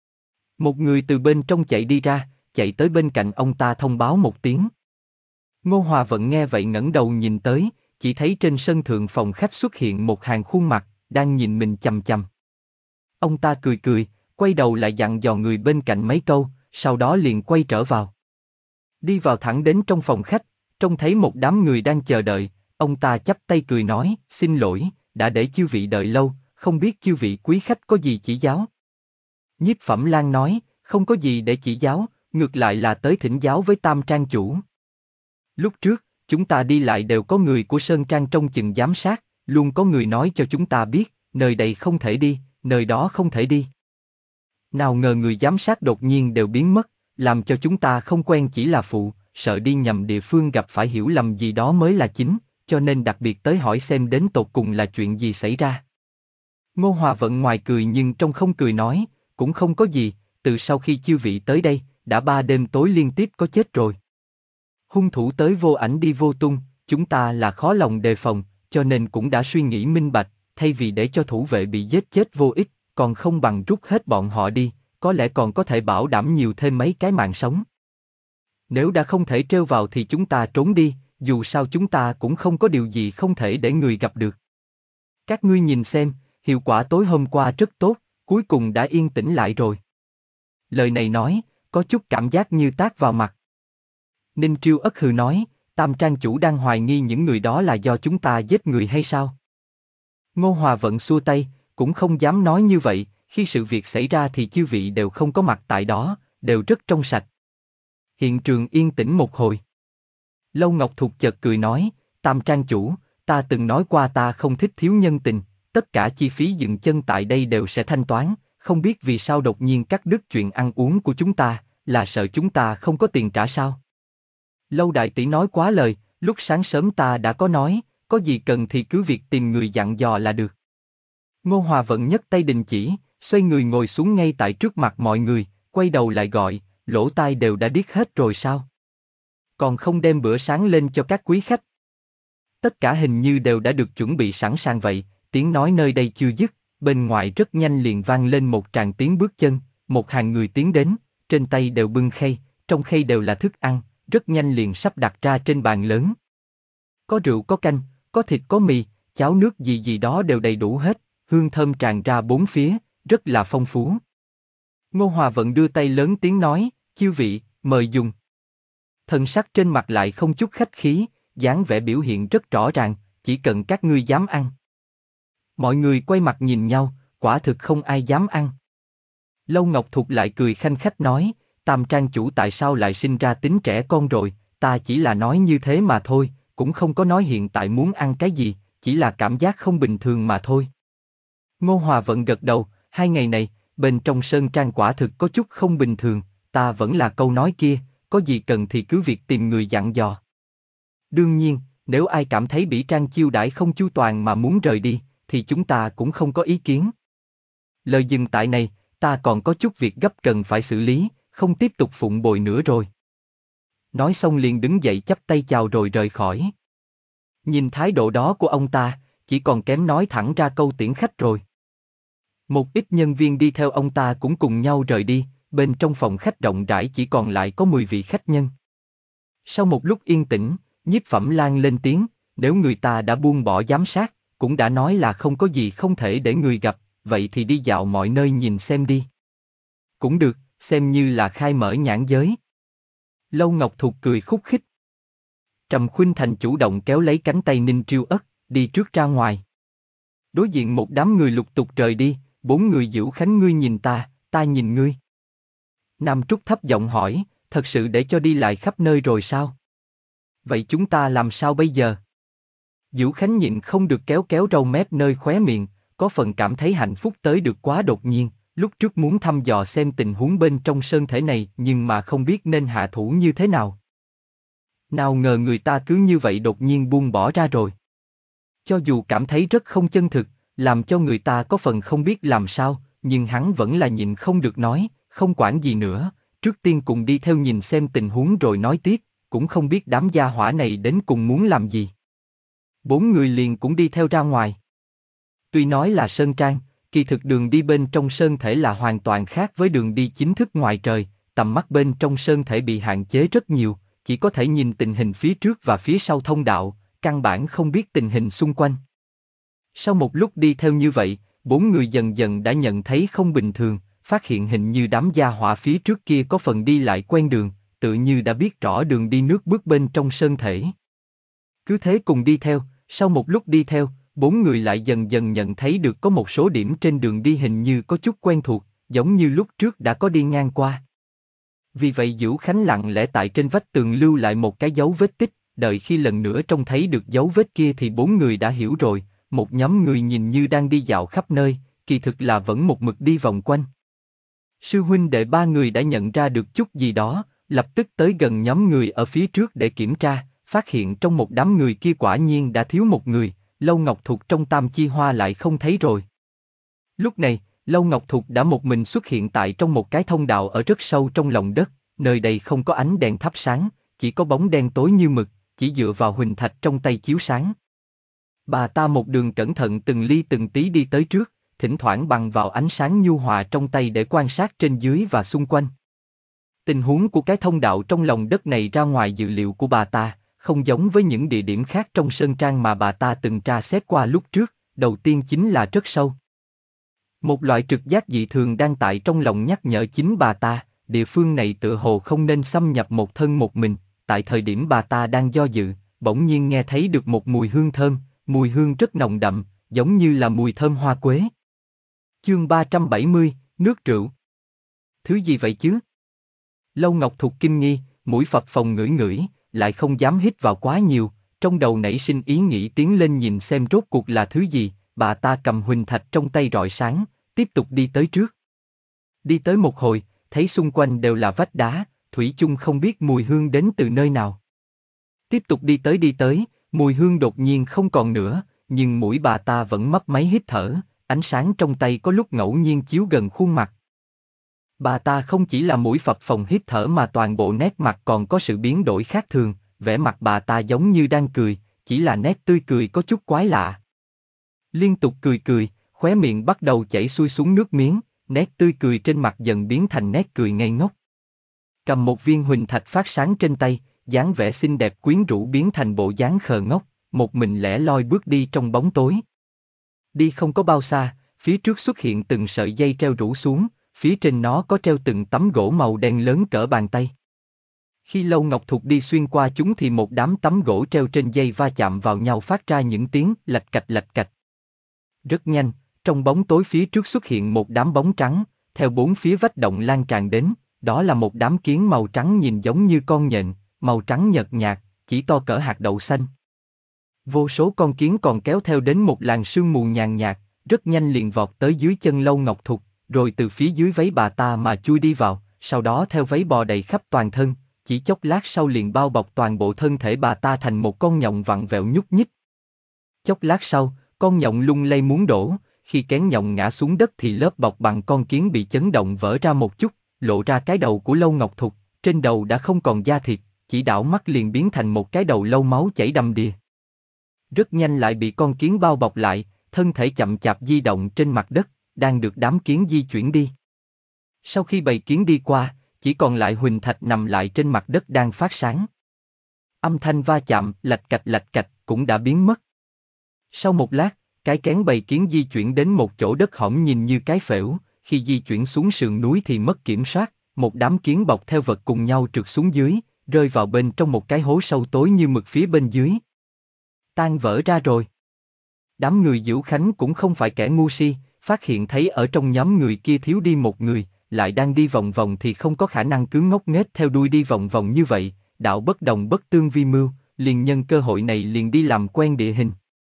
Một người từ bên trong chạy đi ra, chạy tới bên cạnh ông ta thông báo một tiếng. Ngô Hòa Vận nghe vậy ngẩng đầu nhìn tới, chỉ thấy trên sân thượng phòng khách xuất hiện một hàng khuôn mặt, đang nhìn mình chằm chằm. Ông ta cười cười, quay đầu lại dặn dò người bên cạnh mấy câu, sau đó liền quay trở vào. Đi vào thẳng đến trong phòng khách, trông thấy một đám người đang chờ đợi, ông ta chắp tay cười nói, xin lỗi, đã để chư vị đợi lâu, không biết chư vị quý khách có gì chỉ giáo. Nhiếp Phẩm Lan nói, không có gì để chỉ giáo, ngược lại là tới thỉnh giáo với Tam Trang chủ. Lúc trước, chúng ta đi lại đều có người của Sơn Trang trong chừng giám sát, luôn có người nói cho chúng ta biết, nơi đây không thể đi, nơi đó không thể đi. Nào ngờ người giám sát đột nhiên đều biến mất, làm cho chúng ta không quen chỉ là phụ, sợ đi nhầm địa phương gặp phải hiểu lầm gì đó mới là chính, cho nên đặc biệt tới hỏi xem đến tột cùng là chuyện gì xảy ra. Ngô Hòa Vận ngoài cười nhưng trong không cười nói, cũng không có gì, từ sau khi chư vị tới đây, đã ba đêm tối liên tiếp có chết rồi. Hung thủ tới vô ảnh đi vô tung, chúng ta là khó lòng đề phòng, cho nên cũng đã suy nghĩ minh bạch, thay vì để cho thủ vệ bị giết chết vô ích, còn không bằng rút hết bọn họ đi, có lẽ còn có thể bảo đảm nhiều thêm mấy cái mạng sống. Nếu đã không thể trêu vào thì chúng ta trốn đi, dù sao chúng ta cũng không có điều gì không thể để người gặp được. Các ngươi nhìn xem, hiệu quả tối hôm qua rất tốt, cuối cùng đã yên tĩnh lại rồi. Lời này nói, có chút cảm giác như tát vào mặt. Ninh Triêu Ất hừ nói, Tam Trang chủ đang hoài nghi những người đó là do chúng ta giết người hay sao? Ngô Hòa Vận xua tay, cũng không dám nói như vậy, khi sự việc xảy ra thì chư vị đều không có mặt tại đó, đều rất trong sạch. Hiện trường yên tĩnh một hồi. Lâu Ngọc Thục chợt cười nói, Tam Trang chủ, ta từng nói qua ta không thích thiếu nhân tình, tất cả chi phí dựng chân tại đây đều sẽ thanh toán, không biết vì sao đột nhiên cắt đứt chuyện ăn uống của chúng ta, là sợ chúng ta không có tiền trả sao? Lâu đại tỷ nói quá lời, lúc sáng sớm ta đã có nói, có gì cần thì cứ việc tìm người dặn dò là được. Ngô Hòa Vận nhấc tay đình chỉ, xoay người ngồi xuống ngay tại trước mặt mọi người, quay đầu lại gọi, lỗ tai đều đã điếc hết rồi sao? Còn không đem bữa sáng lên cho các quý khách? Tất cả hình như đều đã được chuẩn bị sẵn sàng vậy, tiếng nói nơi đây chưa dứt, bên ngoài rất nhanh liền vang lên một tràng tiếng bước chân, một hàng người tiến đến, trên tay đều bưng khay, trong khay đều là thức ăn, rất nhanh liền sắp đặt ra trên bàn lớn. Có rượu có canh, có thịt có mì, cháo nước gì gì đó đều đầy đủ hết, hương thơm tràn ra bốn phía, rất là phong phú. Ngô Hòa Vận đưa tay lớn tiếng nói, chư vị, mời dùng. Thần sắc trên mặt lại không chút khách khí, dáng vẻ biểu hiện rất rõ ràng, chỉ cần các ngươi dám ăn. Mọi người quay mặt nhìn nhau, quả thực không ai dám ăn. Lâu Ngọc Thục lại cười khanh khách nói, Tam Trang chủ tại sao lại sinh ra tính trẻ con rồi, ta chỉ là nói như thế mà thôi, cũng không có nói hiện tại muốn ăn cái gì, chỉ là cảm giác không bình thường mà thôi. Ngô Hòa Vận gật đầu, hai ngày này, bên trong sơn trang quả thực có chút không bình thường, ta vẫn là câu nói kia, có gì cần thì cứ việc tìm người dặn dò. Đương nhiên, nếu ai cảm thấy Bỉ Trang chiêu đãi không chu toàn mà muốn rời đi, thì chúng ta cũng không có ý kiến. Lời dừng tại này, ta còn có chút việc gấp cần phải xử lý, không tiếp tục phụng bồi nữa rồi. Nói xong liền đứng dậy chắp tay chào rồi rời khỏi. Nhìn thái độ đó của ông ta, chỉ còn kém nói thẳng ra câu tiễn khách rồi. Một ít nhân viên đi theo ông ta cũng cùng nhau rời đi, bên trong phòng khách rộng rãi chỉ còn lại có mười vị khách nhân. Sau một lúc yên tĩnh, Nhiếp Phẩm Lan lên tiếng, nếu người ta đã buông bỏ giám sát, cũng đã nói là không có gì không thể để người gặp, vậy thì đi dạo mọi nơi nhìn xem đi. Cũng được, xem như là khai mở nhãn giới. Lâu Ngọc Thục cười khúc khích. Trầm Khuynh Thành chủ động kéo lấy cánh tay Ninh Triêu Ất, đi trước ra ngoài. Đối diện một đám người lục tục rời đi, bốn người Diễu Khánh ngươi nhìn ta, ta nhìn ngươi. Nam Trúc thấp giọng hỏi, thật sự để cho đi lại khắp nơi rồi sao? Vậy chúng ta làm sao bây giờ? Diễu Khánh nhịn không được kéo kéo râu mép nơi khóe miệng, có phần cảm thấy hạnh phúc tới được quá đột nhiên, lúc trước muốn thăm dò xem tình huống bên trong sơn thể này nhưng mà không biết nên hạ thủ như thế nào. Nào ngờ người ta cứ như vậy đột nhiên buông bỏ ra rồi. Cho dù cảm thấy rất không chân thực, làm cho người ta có phần không biết làm sao, nhưng hắn vẫn là nhịn không được nói, không quản gì nữa, trước tiên cùng đi theo nhìn xem tình huống rồi nói tiếp, cũng không biết đám gia hỏa này đến cùng muốn làm gì. Bốn người liền cũng đi theo ra ngoài. Tuy nói là sơn trang, kỳ thực đường đi bên trong sơn thể là hoàn toàn khác với đường đi chính thức ngoài trời, tầm mắt bên trong sơn thể bị hạn chế rất nhiều, chỉ có thể nhìn tình hình phía trước và phía sau thông đạo, căn bản không biết tình hình xung quanh. Sau một lúc đi theo như vậy, bốn người dần dần đã nhận thấy không bình thường, phát hiện hình như đám gia hỏa phía trước kia có phần đi lại quen đường, tự như đã biết rõ đường đi nước bước bên trong sơn thể. Cứ thế cùng đi theo, sau một lúc đi theo, bốn người lại dần dần nhận thấy được có một số điểm trên đường đi hình như có chút quen thuộc, giống như lúc trước đã có đi ngang qua. Vì vậy Diễu Khánh lặng lẽ tại trên vách tường lưu lại một cái dấu vết tích, đợi khi lần nữa trông thấy được dấu vết kia thì bốn người đã hiểu rồi, một nhóm người nhìn như đang đi dạo khắp nơi, kỳ thực là vẫn một mực đi vòng quanh. Sư huynh đệ ba người đã nhận ra được chút gì đó, lập tức tới gần nhóm người ở phía trước để kiểm tra, phát hiện trong một đám người kia quả nhiên đã thiếu một người, Lâu Ngọc Thục trong Tam Chi Hoa lại không thấy rồi. Lúc này, Lâu Ngọc Thục đã một mình xuất hiện tại trong một cái thông đạo ở rất sâu trong lòng đất, nơi đây không có ánh đèn thắp sáng, chỉ có bóng đen tối như mực, chỉ dựa vào huỳnh thạch trong tay chiếu sáng. Bà ta một đường cẩn thận từng ly từng tí đi tới trước, thỉnh thoảng bằng vào ánh sáng nhu hòa trong tay để quan sát trên dưới và xung quanh. Tình huống của cái thông đạo trong lòng đất này ra ngoài dự liệu của bà ta, không giống với những địa điểm khác trong sơn trang mà bà ta từng tra xét qua lúc trước, đầu tiên chính là rất sâu. Một loại trực giác dị thường đang tại trong lòng nhắc nhở chính bà ta, địa phương này tựa hồ không nên xâm nhập một thân một mình, tại thời điểm bà ta đang do dự, bỗng nhiên nghe thấy được một mùi hương thơm, mùi hương rất nồng đậm, giống như là mùi thơm hoa quế. Chương ba trăm bảy mươi, nước rượu. Thứ gì vậy chứ? Lâu Ngọc Thục kinh nghi, mũi phập phồng ngửi ngửi, lại không dám hít vào quá nhiều, trong đầu nảy sinh ý nghĩ tiến lên nhìn xem rốt cuộc là thứ gì, bà ta cầm huỳnh thạch trong tay rọi sáng, tiếp tục đi tới trước. Đi tới một hồi, thấy xung quanh đều là vách đá, thủy chung không biết mùi hương đến từ nơi nào. Tiếp tục đi tới đi tới, mùi hương đột nhiên không còn nữa, nhưng mũi bà ta vẫn mấp máy hít thở, ánh sáng trong tay có lúc ngẫu nhiên chiếu gần khuôn mặt. Bà ta không chỉ là mũi phập phồng hít thở mà toàn bộ nét mặt còn có sự biến đổi khác thường, vẻ mặt bà ta giống như đang cười, chỉ là nét tươi cười có chút quái lạ. Liên tục cười cười, khóe miệng bắt đầu chảy xuôi xuống nước miếng, nét tươi cười trên mặt dần biến thành nét cười ngây ngốc. Cầm một viên huỳnh thạch phát sáng trên tay, dáng vẻ xinh đẹp quyến rũ biến thành bộ dáng khờ ngốc, một mình lẻ loi bước đi trong bóng tối. Đi không có bao xa, phía trước xuất hiện từng sợi dây treo rủ xuống, phía trên nó có treo từng tấm gỗ màu đen lớn cỡ bàn tay. Khi Lâu Ngọc Thục đi xuyên qua chúng thì một đám tấm gỗ treo trên dây va chạm vào nhau phát ra những tiếng lạch cạch lạch cạch. Rất nhanh, trong bóng tối phía trước xuất hiện một đám bóng trắng, theo bốn phía vách động lan tràn đến, đó là một đám kiến màu trắng nhìn giống như con nhện, màu trắng nhợt nhạt, chỉ to cỡ hạt đậu xanh. Vô số con kiến còn kéo theo đến một làn sương mù nhàn nhạt, rất nhanh liền vọt tới dưới chân Lâu Ngọc Thục, rồi từ phía dưới váy bà ta mà chui đi vào, sau đó theo váy bò đầy khắp toàn thân, chỉ chốc lát sau liền bao bọc toàn bộ thân thể bà ta thành một con nhộng vặn vẹo nhúc nhích. Chốc lát sau, con nhộng lung lay muốn đổ, khi kén nhộng ngã xuống đất thì lớp bọc bằng con kiến bị chấn động vỡ ra một chút, lộ ra cái đầu của Lâu Ngọc Thục, trên đầu đã không còn da thịt, chỉ đảo mắt liền biến thành một cái đầu lâu máu chảy đầm đìa. Rất nhanh lại bị con kiến bao bọc lại, thân thể chậm chạp di động trên mặt đất, đang được đám kiến di chuyển đi. Sau khi bầy kiến đi qua, chỉ còn lại Huỳnh Thạch nằm lại trên mặt đất đang phát sáng. Âm thanh va chạm, lạch cạch lạch cạch, cũng đã biến mất. Sau một lát, cái kén bầy kiến di chuyển đến một chỗ đất hõm nhìn như cái phễu, khi di chuyển xuống sườn núi thì mất kiểm soát, một đám kiến bọc theo vật cùng nhau trượt xuống dưới, rơi vào bên trong một cái hố sâu tối như mực phía bên dưới. Tan vỡ ra rồi. Đám người Diễu Khánh cũng không phải kẻ ngu si, phát hiện thấy ở trong nhóm người kia thiếu đi một người, lại đang đi vòng vòng thì không có khả năng cứ ngốc nghếch theo đuôi đi vòng vòng như vậy, đạo bất đồng bất tương vi mưu, liền nhân cơ hội này liền đi làm quen địa hình.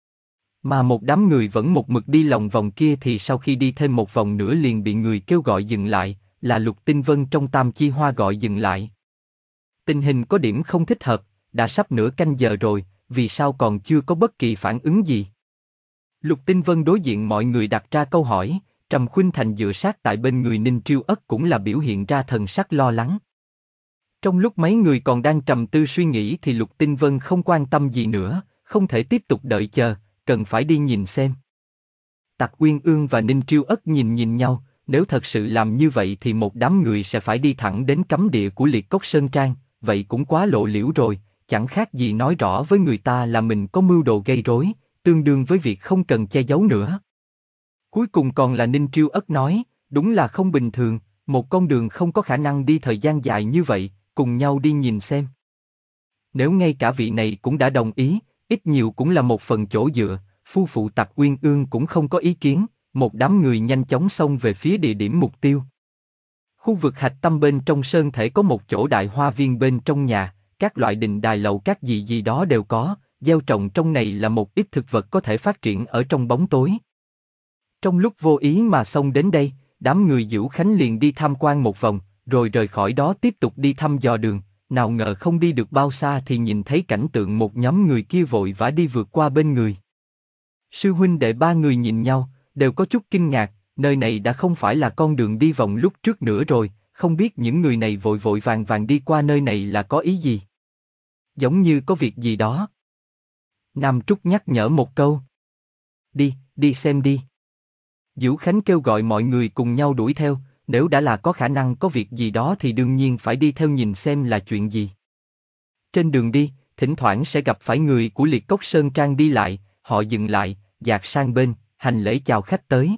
Mà một đám người vẫn một mực đi lòng vòng kia thì sau khi đi thêm một vòng nữa liền bị người kêu gọi dừng lại, là Lục Tinh Vân trong Tam Chi Hoa gọi dừng lại. Tình hình có điểm không thích hợp, đã sắp nửa canh giờ rồi, vì sao còn chưa có bất kỳ phản ứng gì? Lục Tinh Vân đối diện mọi người đặt ra câu hỏi, Trầm Khuynh Thành dựa sát tại bên người Ninh Triêu Ất cũng là biểu hiện ra thần sắc lo lắng. Trong lúc mấy người còn đang trầm tư suy nghĩ thì Lục Tinh Vân không quan tâm gì nữa, không thể tiếp tục đợi chờ, cần phải đi nhìn xem. Tặc Uyên Ương và Ninh Triêu Ất nhìn nhìn nhau, nếu thật sự làm như vậy thì một đám người sẽ phải đi thẳng đến cấm địa của Liệt Cốc Sơn Trang, vậy cũng quá lộ liễu rồi, chẳng khác gì nói rõ với người ta là mình có mưu đồ gây rối, tương đương với việc không cần che giấu nữa. Cuối cùng còn là Ninh Triêu Ất nói, đúng là không bình thường, một con đường không có khả năng đi thời gian dài như vậy, cùng nhau đi nhìn xem. Nếu ngay cả vị này cũng đã đồng ý, ít nhiều cũng là một phần chỗ dựa, phu phụ Tặc Uyên Ương cũng không có ý kiến, một đám người nhanh chóng xông về phía địa điểm mục tiêu. Khu vực hạch tâm bên trong sơn thể có một chỗ đại hoa viên bên trong nhà, các loại đình đài lầu các gì gì đó đều có, gieo trồng trong này là một ít thực vật có thể phát triển ở trong bóng tối. Trong lúc vô ý mà xông đến đây, đám người Diễu Khánh liền đi tham quan một vòng, rồi rời khỏi đó tiếp tục đi thăm dò đường, nào ngờ không đi được bao xa thì nhìn thấy cảnh tượng một nhóm người kia vội vã đi vượt qua bên người. Sư huynh đệ ba người nhìn nhau, đều có chút kinh ngạc, nơi này đã không phải là con đường đi vòng lúc trước nữa rồi, không biết những người này vội vội vàng vàng đi qua nơi này là có ý gì. Giống như có việc gì đó. Nam Trúc nhắc nhở một câu. Đi, đi xem đi. Diễu Khánh kêu gọi mọi người cùng nhau đuổi theo, nếu đã là có khả năng có việc gì đó thì đương nhiên phải đi theo nhìn xem là chuyện gì. Trên đường đi, thỉnh thoảng sẽ gặp phải người của Liệt Cốc Sơn Trang đi lại, họ dừng lại, dạt sang bên, hành lễ chào khách tới.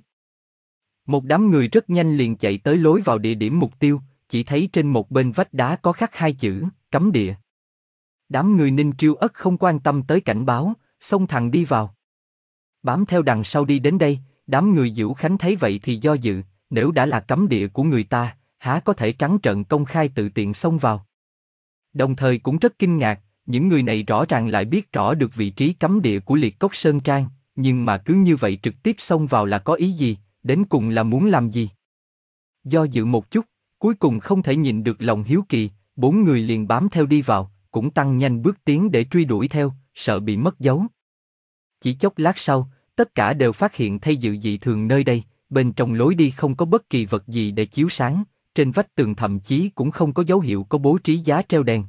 Một đám người rất nhanh liền chạy tới lối vào địa điểm mục tiêu, chỉ thấy trên một bên vách đá có khắc hai chữ, cấm địa. Đám người Ninh Triêu Ất không quan tâm tới cảnh báo, xông thẳng đi vào. Bám theo đằng sau đi đến đây, đám người Diễu Khánh thấy vậy thì do dự, nếu đã là cấm địa của người ta, há có thể trắng trợn công khai tự tiện xông vào. Đồng thời cũng rất kinh ngạc, những người này rõ ràng lại biết rõ được vị trí cấm địa của Liệt Cốc Sơn Trang, nhưng mà cứ như vậy trực tiếp xông vào là có ý gì, đến cùng là muốn làm gì? Do dự một chút, cuối cùng không thể nhìn được lòng hiếu kỳ, bốn người liền bám theo đi vào, cũng tăng nhanh bước tiến để truy đuổi theo, sợ bị mất dấu. Chỉ chốc lát sau, tất cả đều phát hiện thay dự dị thường nơi đây, bên trong lối đi không có bất kỳ vật gì để chiếu sáng, trên vách tường thậm chí cũng không có dấu hiệu có bố trí giá treo đèn.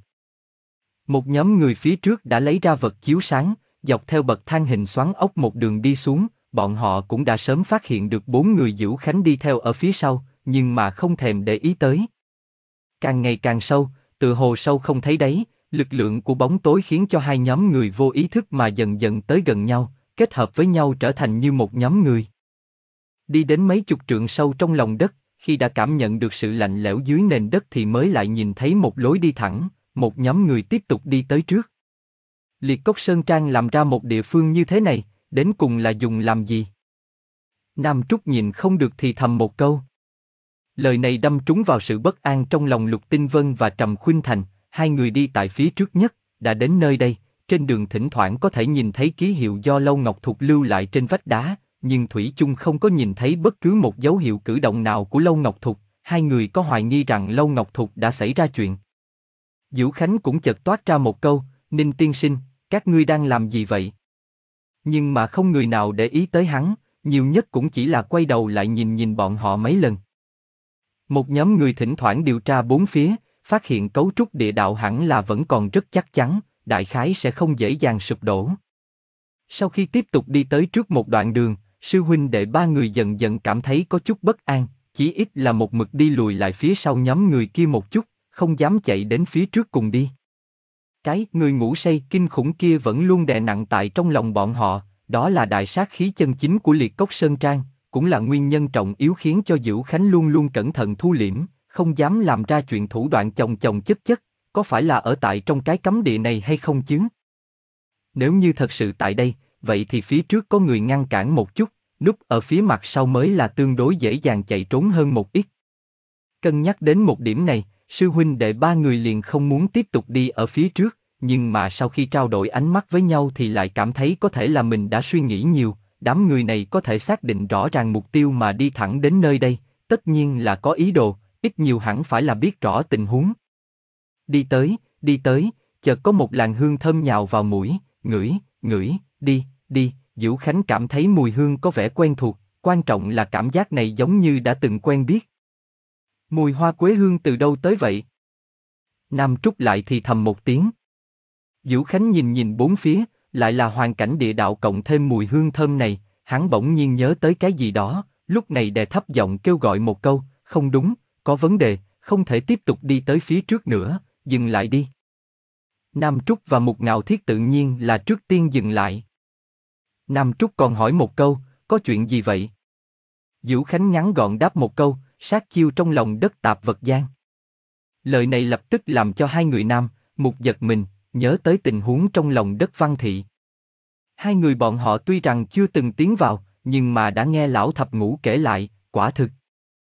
Một nhóm người phía trước đã lấy ra vật chiếu sáng, dọc theo bậc thang hình xoắn ốc một đường đi xuống, bọn họ cũng đã sớm phát hiện được bốn người Diễu Khánh đi theo ở phía sau, nhưng mà không thèm để ý tới. Càng ngày càng sâu, từ hồ sâu không thấy đáy, lực lượng của bóng tối khiến cho hai nhóm người vô ý thức mà dần dần tới gần nhau, kết hợp với nhau trở thành như một nhóm người. Đi đến mấy chục trượng sâu trong lòng đất, khi đã cảm nhận được sự lạnh lẽo dưới nền đất thì mới lại nhìn thấy một lối đi thẳng, một nhóm người tiếp tục đi tới trước. Liệt Cốc Sơn Trang làm ra một địa phương như thế này, đến cùng là dùng làm gì? Nam Trúc nhìn không được thì thầm một câu. Lời này đâm trúng vào sự bất an trong lòng Lục Tinh Vân và Trầm Khuynh Thành, hai người đi tại phía trước nhất, đã đến nơi đây, trên đường thỉnh thoảng có thể nhìn thấy ký hiệu do Lâu Ngọc Thục lưu lại trên vách đá, nhưng thủy chung không có nhìn thấy bất cứ một dấu hiệu cử động nào của Lâu Ngọc Thục, hai người có hoài nghi rằng Lâu Ngọc Thục đã xảy ra chuyện. Diễu Khánh cũng chợt toát ra một câu, Ninh tiên sinh, các ngươi đang làm gì vậy? Nhưng mà không người nào để ý tới hắn, nhiều nhất cũng chỉ là quay đầu lại nhìn nhìn bọn họ mấy lần. Một nhóm người thỉnh thoảng điều tra bốn phía, phát hiện cấu trúc địa đạo hẳn là vẫn còn rất chắc chắn, đại khái sẽ không dễ dàng sụp đổ. Sau khi tiếp tục đi tới trước một đoạn đường, sư huynh đệ ba người dần dần cảm thấy có chút bất an, chí ít là một mực đi lùi lại phía sau nhóm người kia một chút, không dám chạy đến phía trước cùng đi. Cái người ngủ say kinh khủng kia vẫn luôn đè nặng tại trong lòng bọn họ, đó là đại sát khí chân chính của Liệt Cốc Sơn Trang, cũng là nguyên nhân trọng yếu khiến cho Diễu Khánh luôn luôn cẩn thận thu liễm, không dám làm ra chuyện thủ đoạn chồng chồng chất chất, có phải là ở tại trong cái cấm địa này hay không chứ? Nếu như thật sự tại đây, vậy thì phía trước có người ngăn cản một chút, núp ở phía mặt sau mới là tương đối dễ dàng chạy trốn hơn một ít. Cân nhắc đến một điểm này, sư huynh đệ ba người liền không muốn tiếp tục đi ở phía trước, nhưng mà sau khi trao đổi ánh mắt với nhau thì lại cảm thấy có thể là mình đã suy nghĩ nhiều, đám người này có thể xác định rõ ràng mục tiêu mà đi thẳng đến nơi đây, tất nhiên là có ý đồ, ít nhiều hẳn phải là biết rõ tình huống. Đi tới, đi tới, chợt có một làn hương thơm nhào vào mũi, ngửi, ngửi, đi, đi, Diễu Khánh cảm thấy mùi hương có vẻ quen thuộc, quan trọng là cảm giác này giống như đã từng quen biết. Mùi hoa quế hương từ đâu tới vậy? Nam Trúc lại thì thầm một tiếng. Diễu Khánh nhìn nhìn bốn phía, lại là hoàn cảnh địa đạo cộng thêm mùi hương thơm này, hắn bỗng nhiên nhớ tới cái gì đó, lúc này đè thấp giọng kêu gọi một câu, không đúng, có vấn đề, không thể tiếp tục đi tới phía trước nữa, dừng lại đi. Nam Trúc và Mục Ngạo Thiết tự nhiên là trước tiên dừng lại. Nam Trúc còn hỏi một câu, có chuyện gì vậy? Diễu Khánh ngắn gọn đáp một câu, sát chiêu trong lòng đất tạp vật gian. Lời này lập tức làm cho hai người Nam, Mục giật mình, nhớ tới tình huống trong lòng đất Văn Thị. Hai người bọn họ tuy rằng chưa từng tiến vào, nhưng mà đã nghe Lão Thập Ngũ kể lại, quả thực.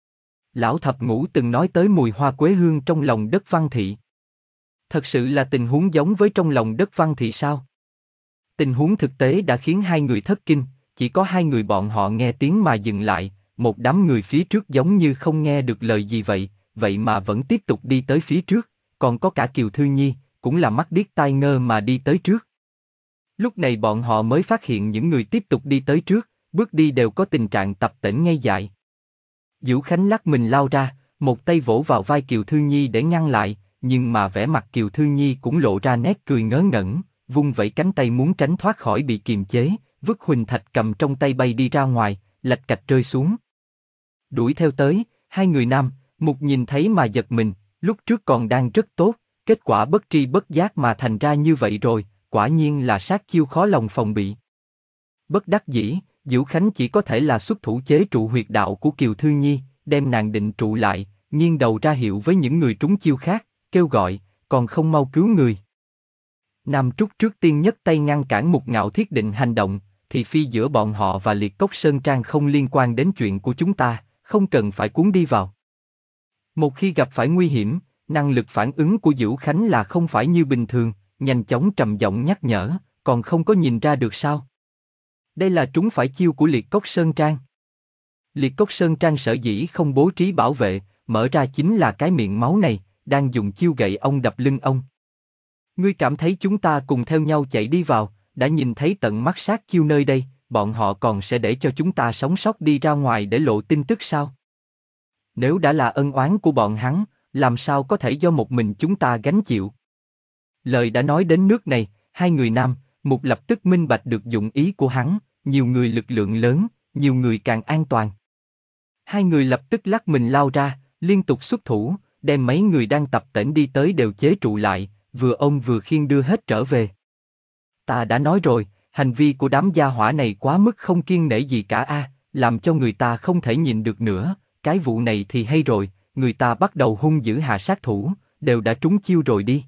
Lão Thập Ngũ từng nói tới mùi hoa quế hương trong lòng đất Văn Thị. Thật sự là tình huống giống với trong lòng đất Văn Thị sao? Tình huống thực tế đã khiến hai người thất kinh, chỉ có hai người bọn họ nghe tiếng mà dừng lại, một đám người phía trước giống như không nghe được lời gì vậy, vậy mà vẫn tiếp tục đi tới phía trước, còn có cả Kiều Thư Nhi, cũng là mắt điếc tai ngơ mà đi tới trước. Lúc này bọn họ mới phát hiện những người tiếp tục đi tới trước, bước đi đều có tình trạng tập tễnh ngây dại. Diễu Khánh lắc mình lao ra, một tay vỗ vào vai Kiều Thư Nhi để ngăn lại, nhưng mà vẻ mặt Kiều Thư Nhi cũng lộ ra nét cười ngớ ngẩn, vung vẩy cánh tay muốn tránh thoát khỏi bị kiềm chế, vứt huỳnh thạch cầm trong tay bay đi ra ngoài, lạch cạch rơi xuống. Đuổi theo tới, hai người Nam, Mục nhìn thấy mà giật mình, lúc trước còn đang rất tốt, kết quả bất tri bất giác mà thành ra như vậy rồi, quả nhiên là sát chiêu khó lòng phòng bị. Bất đắc dĩ, Diễu Khánh chỉ có thể là xuất thủ chế trụ huyệt đạo của Kiều Thư Nhi, đem nàng định trụ lại, nghiêng đầu ra hiệu với những người trúng chiêu khác, kêu gọi, còn không mau cứu người. Nam Trúc trước tiên nhất tay ngăn cản Mục Ngạo Thiết định hành động, thì phi giữa bọn họ và Liệt Cốc Sơn Trang không liên quan đến chuyện của chúng ta, không cần phải cuốn đi vào. Một khi gặp phải nguy hiểm, năng lực phản ứng của Diễu Khánh là không phải như bình thường, nhanh chóng trầm giọng nhắc nhở, còn không có nhìn ra được sao? Đây là trúng phải chiêu của Liệt Cốc Sơn Trang. Liệt Cốc Sơn Trang sở dĩ không bố trí bảo vệ, mở ra chính là cái miệng máu này, đang dùng chiêu gậy ông đập lưng ông. Ngươi cảm thấy chúng ta cùng theo nhau chạy đi vào, đã nhìn thấy tận mắt sát chiêu nơi đây, bọn họ còn sẽ để cho chúng ta sống sót đi ra ngoài để lộ tin tức sao? Nếu đã là ân oán của bọn hắn, làm sao có thể do một mình chúng ta gánh chịu? Lời đã nói đến nước này, hai người Nam, Mục lập tức minh bạch được dụng ý của hắn, nhiều người lực lượng lớn, nhiều người càng an toàn. Hai người lập tức lắc mình lao ra, liên tục xuất thủ, đem mấy người đang tập tễnh đi tới đều chế trụ lại, vừa ôm vừa khiêng đưa hết trở về. Ta đã nói rồi, hành vi của đám gia hỏa này quá mức không kiêng nể gì cả a, làm cho người ta không thể nhìn được nữa, cái vụ này thì hay rồi, người ta bắt đầu hung dữ hạ sát thủ, đều đã trúng chiêu rồi đi.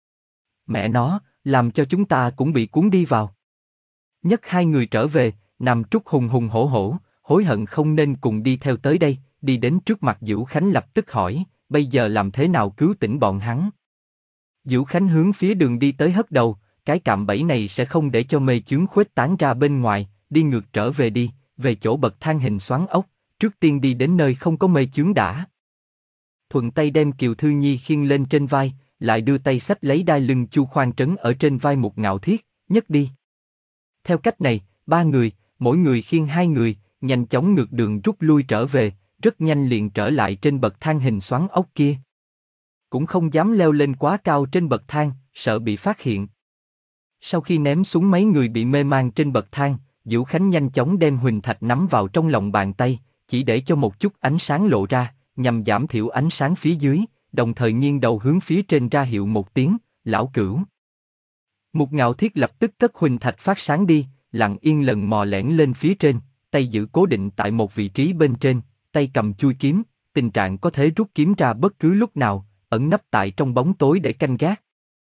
Mẹ nó, làm cho chúng ta cũng bị cuốn đi vào. Nhất hai người trở về, Nam Trúc hùng hùng hổ hổ, hối hận không nên cùng đi theo tới đây, đi đến trước mặt Diễu Khánh lập tức hỏi, bây giờ làm thế nào cứu tỉnh bọn hắn? Diễu Khánh hướng phía đường đi tới hất đầu, cái cạm bẫy này sẽ không để cho mê chướng khuếch tán ra bên ngoài, đi ngược trở về đi, về chỗ bậc thang hình xoắn ốc, trước tiên đi đến nơi không có mê chướng đã. thuận tay đem Kiều Thư Nhi khiêng lên trên vai, lại đưa tay xách lấy đai lưng Chu Khoan trấn ở trên vai Mục Ngạo Thiết, nhấc đi. Theo cách này, ba người, mỗi người khiêng hai người, nhanh chóng ngược đường rút lui trở về, rất nhanh liền trở lại trên bậc thang hình xoắn ốc kia. Cũng không dám leo lên quá cao trên bậc thang, sợ bị phát hiện. Sau khi ném xuống mấy người bị mê man trên bậc thang, Diễu Khánh nhanh chóng đem huỳnh thạch nắm vào trong lòng bàn tay, chỉ để cho một chút ánh sáng lộ ra, nhằm giảm thiểu ánh sáng phía dưới, đồng thời nghiêng đầu hướng phía trên ra hiệu một tiếng, lão cửu. Mục Ngạo Thiết lập tức cất huỳnh thạch phát sáng đi, lặng yên lần mò lẻn lên phía trên, tay giữ cố định tại một vị trí bên trên, tay cầm chui kiếm, tình trạng có thể rút kiếm ra bất cứ lúc nào, ẩn nấp tại trong bóng tối để canh gác.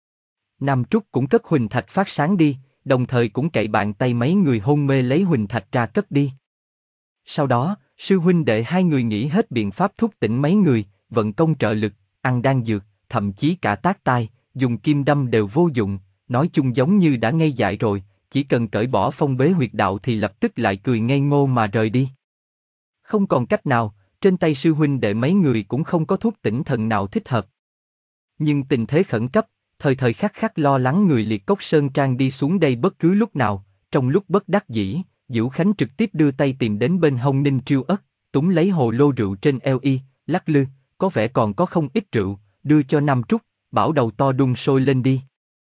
Nam Trúc cũng cất huỳnh thạch phát sáng đi, đồng thời cũng cậy bàn tay mấy người hôn mê lấy huỳnh thạch ra cất đi. Sau đó, sư huynh đệ hai người nghĩ hết biện pháp thúc tỉnh mấy người, vận công trợ lực, ăn đan dược, thậm chí cả tác tai, dùng kim đâm đều vô dụng, nói chung giống như đã ngây dại rồi, chỉ cần cởi bỏ phong bế huyệt đạo thì lập tức lại cười ngây ngô mà rời đi. Không còn cách nào, trên tay sư huynh đệ mấy người cũng không có thuốc tỉnh thần nào thích hợp. Nhưng tình thế khẩn cấp, thời thời khắc khắc lo lắng người Liệt Cốc Sơn Trang đi xuống đây bất cứ lúc nào, trong lúc bất đắc dĩ, Diễu Khánh trực tiếp đưa tay tìm đến bên hông Ninh Triêu Ất, túm lấy hồ lô rượu trên eo y, lắc lư, có vẻ còn có không ít rượu, đưa cho Nam Trúc, bảo đầu to đun sôi lên đi.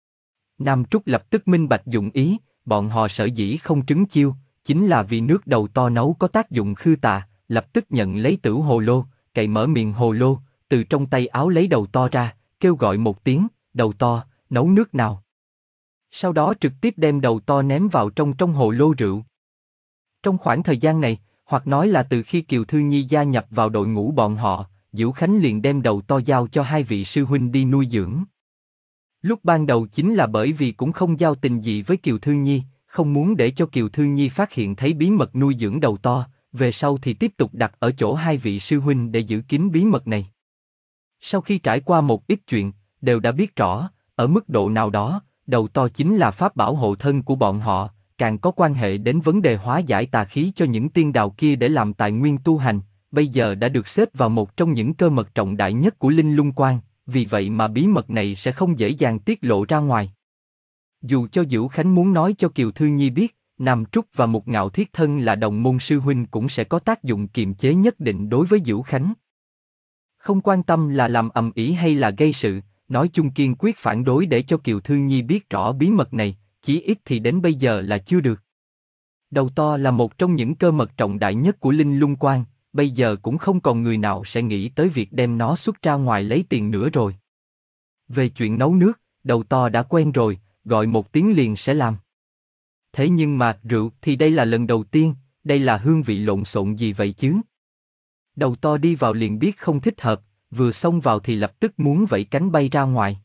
Nam Trúc lập tức minh bạch dụng ý, bọn họ sở dĩ không trứng chiêu, chính là vì nước đầu to nấu có tác dụng khư tà, lập tức nhận lấy tử hồ lô, cậy mở miệng hồ lô, từ trong tay áo lấy đầu to ra, kêu gọi một tiếng, đầu to, nấu nước nào. Sau đó trực tiếp đem đầu to ném vào trong trong hồ lô rượu. Trong khoảng thời gian này, hoặc nói là từ khi Kiều Thư Nhi gia nhập vào đội ngũ bọn họ, Diễu Khánh liền đem đầu to giao cho hai vị sư huynh đi nuôi dưỡng. Lúc ban đầu chính là bởi vì cũng không giao tình gì với Kiều Thư Nhi, không muốn để cho Kiều Thư Nhi phát hiện thấy bí mật nuôi dưỡng đầu to, về sau thì tiếp tục đặt ở chỗ hai vị sư huynh để giữ kín bí mật này. Sau khi trải qua một ít chuyện, đều đã biết rõ, ở mức độ nào đó, đầu to chính là pháp bảo hộ thân của bọn họ, càng có quan hệ đến vấn đề hóa giải tà khí cho những tiên đào kia để làm tài nguyên tu hành, bây giờ đã được xếp vào một trong những cơ mật trọng đại nhất của Linh Lung Quan, vì vậy mà bí mật này sẽ không dễ dàng tiết lộ ra ngoài. Dù cho Diễu Khánh muốn nói cho Kiều Thư Nhi biết, Nam Trúc và Mục Ngạo Thiết thân là đồng môn sư huynh cũng sẽ có tác dụng kiềm chế nhất định đối với Diễu Khánh. Không quan tâm là làm ầm ĩ hay là gây sự, nói chung kiên quyết phản đối để cho Kiều Thư Nhi biết rõ bí mật này, chí ít thì đến bây giờ là chưa được. Đầu to là một trong những cơ mật trọng đại nhất của Linh Lung Quan, bây giờ cũng không còn người nào sẽ nghĩ tới việc đem nó xuất ra ngoài lấy tiền nữa rồi. Về chuyện nấu nước, đầu to đã quen rồi, gọi một tiếng liền sẽ làm. Thế nhưng mà rượu thì đây là lần đầu tiên, đây là hương vị lộn xộn gì vậy chứ? Đầu to đi vào liền biết không thích hợp, vừa xông vào thì lập tức muốn vẫy cánh bay ra ngoài.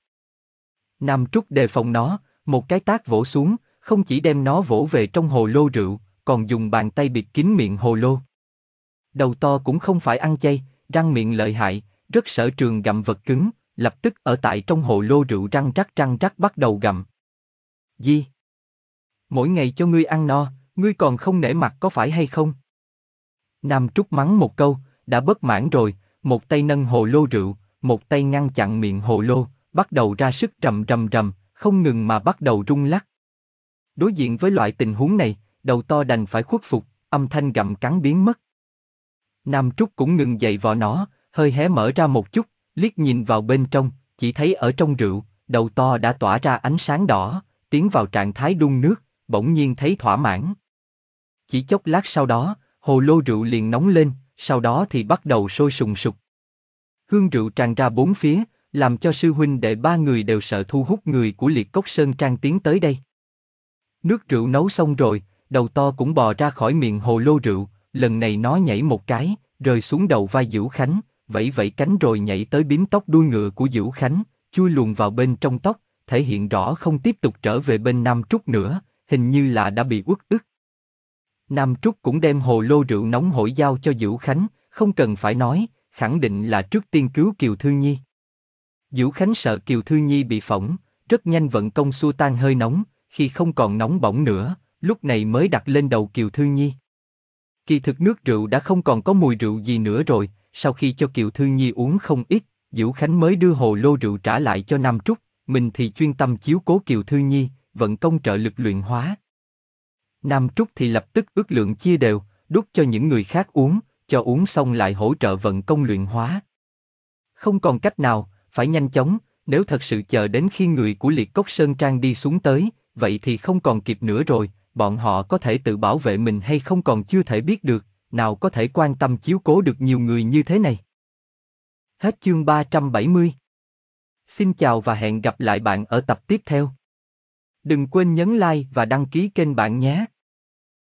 Nam Trúc đề phòng nó, một cái tát vỗ xuống, không chỉ đem nó vỗ về trong hồ lô rượu, còn dùng bàn tay bịt kín miệng hồ lô. Đầu to cũng không phải ăn chay, răng miệng lợi hại, rất sở trường gặm vật cứng, lập tức ở tại trong hồ lô rượu răng rắc răng rắc bắt đầu gặm. Gì? Mỗi ngày cho ngươi ăn no, ngươi còn không nể mặt có phải hay không? Nam Trúc mắng một câu, đã bất mãn rồi, một tay nâng hồ lô rượu, một tay ngăn chặn miệng hồ lô, bắt đầu ra sức rầm rầm rầm, không ngừng mà bắt đầu rung lắc. Đối diện với loại tình huống này, đầu to đành phải khuất phục, âm thanh gặm cắn biến mất. Nam Trúc cũng ngừng giày vò nó, hơi hé mở ra một chút, liếc nhìn vào bên trong, chỉ thấy ở trong rượu, đầu to đã tỏa ra ánh sáng đỏ, tiến vào trạng thái đun nước, bỗng nhiên thấy thỏa mãn. Chỉ chốc lát sau đó, hồ lô rượu liền nóng lên, sau đó thì bắt đầu sôi sùng sục. Hương rượu tràn ra bốn phía, làm cho sư huynh đệ ba người đều sợ thu hút người của Liệt Cốc Sơn Trang tiến tới đây. Nước rượu nấu xong rồi, đầu to cũng bò ra khỏi miệng hồ lô rượu, lần này nó nhảy một cái, rơi xuống đầu vai Diễu Khánh, vẫy vẫy cánh rồi nhảy tới bím tóc đuôi ngựa của Diễu Khánh, chui luồn vào bên trong tóc, thể hiện rõ không tiếp tục trở về bên Nam Trúc nữa, hình như là đã bị uất ức. Nam Trúc cũng đem hồ lô rượu nóng hổi giao cho Diễu Khánh, không cần phải nói, khẳng định là trước tiên cứu Kiều Thư Nhi. Diễu Khánh sợ Kiều Thư Nhi bị phỏng, rất nhanh vận công xua tan hơi nóng, khi không còn nóng bỏng nữa, lúc này mới đặt lên đầu Kiều Thư Nhi. Kỳ thực nước rượu đã không còn có mùi rượu gì nữa rồi, sau khi cho Kiều Thư Nhi uống không ít, Vũ Khánh mới đưa hồ lô rượu trả lại cho Nam Trúc, mình thì chuyên tâm chiếu cố Kiều Thư Nhi, vận công trợ lực luyện hóa. Nam Trúc thì lập tức ước lượng chia đều, đút cho những người khác uống, cho uống xong lại hỗ trợ vận công luyện hóa. Không còn cách nào, phải nhanh chóng, nếu thật sự chờ đến khi người của Liệt Cốc Sơn Trang đi xuống tới, vậy thì không còn kịp nữa rồi, bọn họ có thể tự bảo vệ mình hay không còn chưa thể biết được, nào có thể quan tâm chiếu cố được nhiều người như thế này. Hết chương ba trăm bảy mươi. Xin chào và hẹn gặp lại bạn ở tập tiếp theo. Đừng quên nhấn like và đăng ký kênh bạn nhé.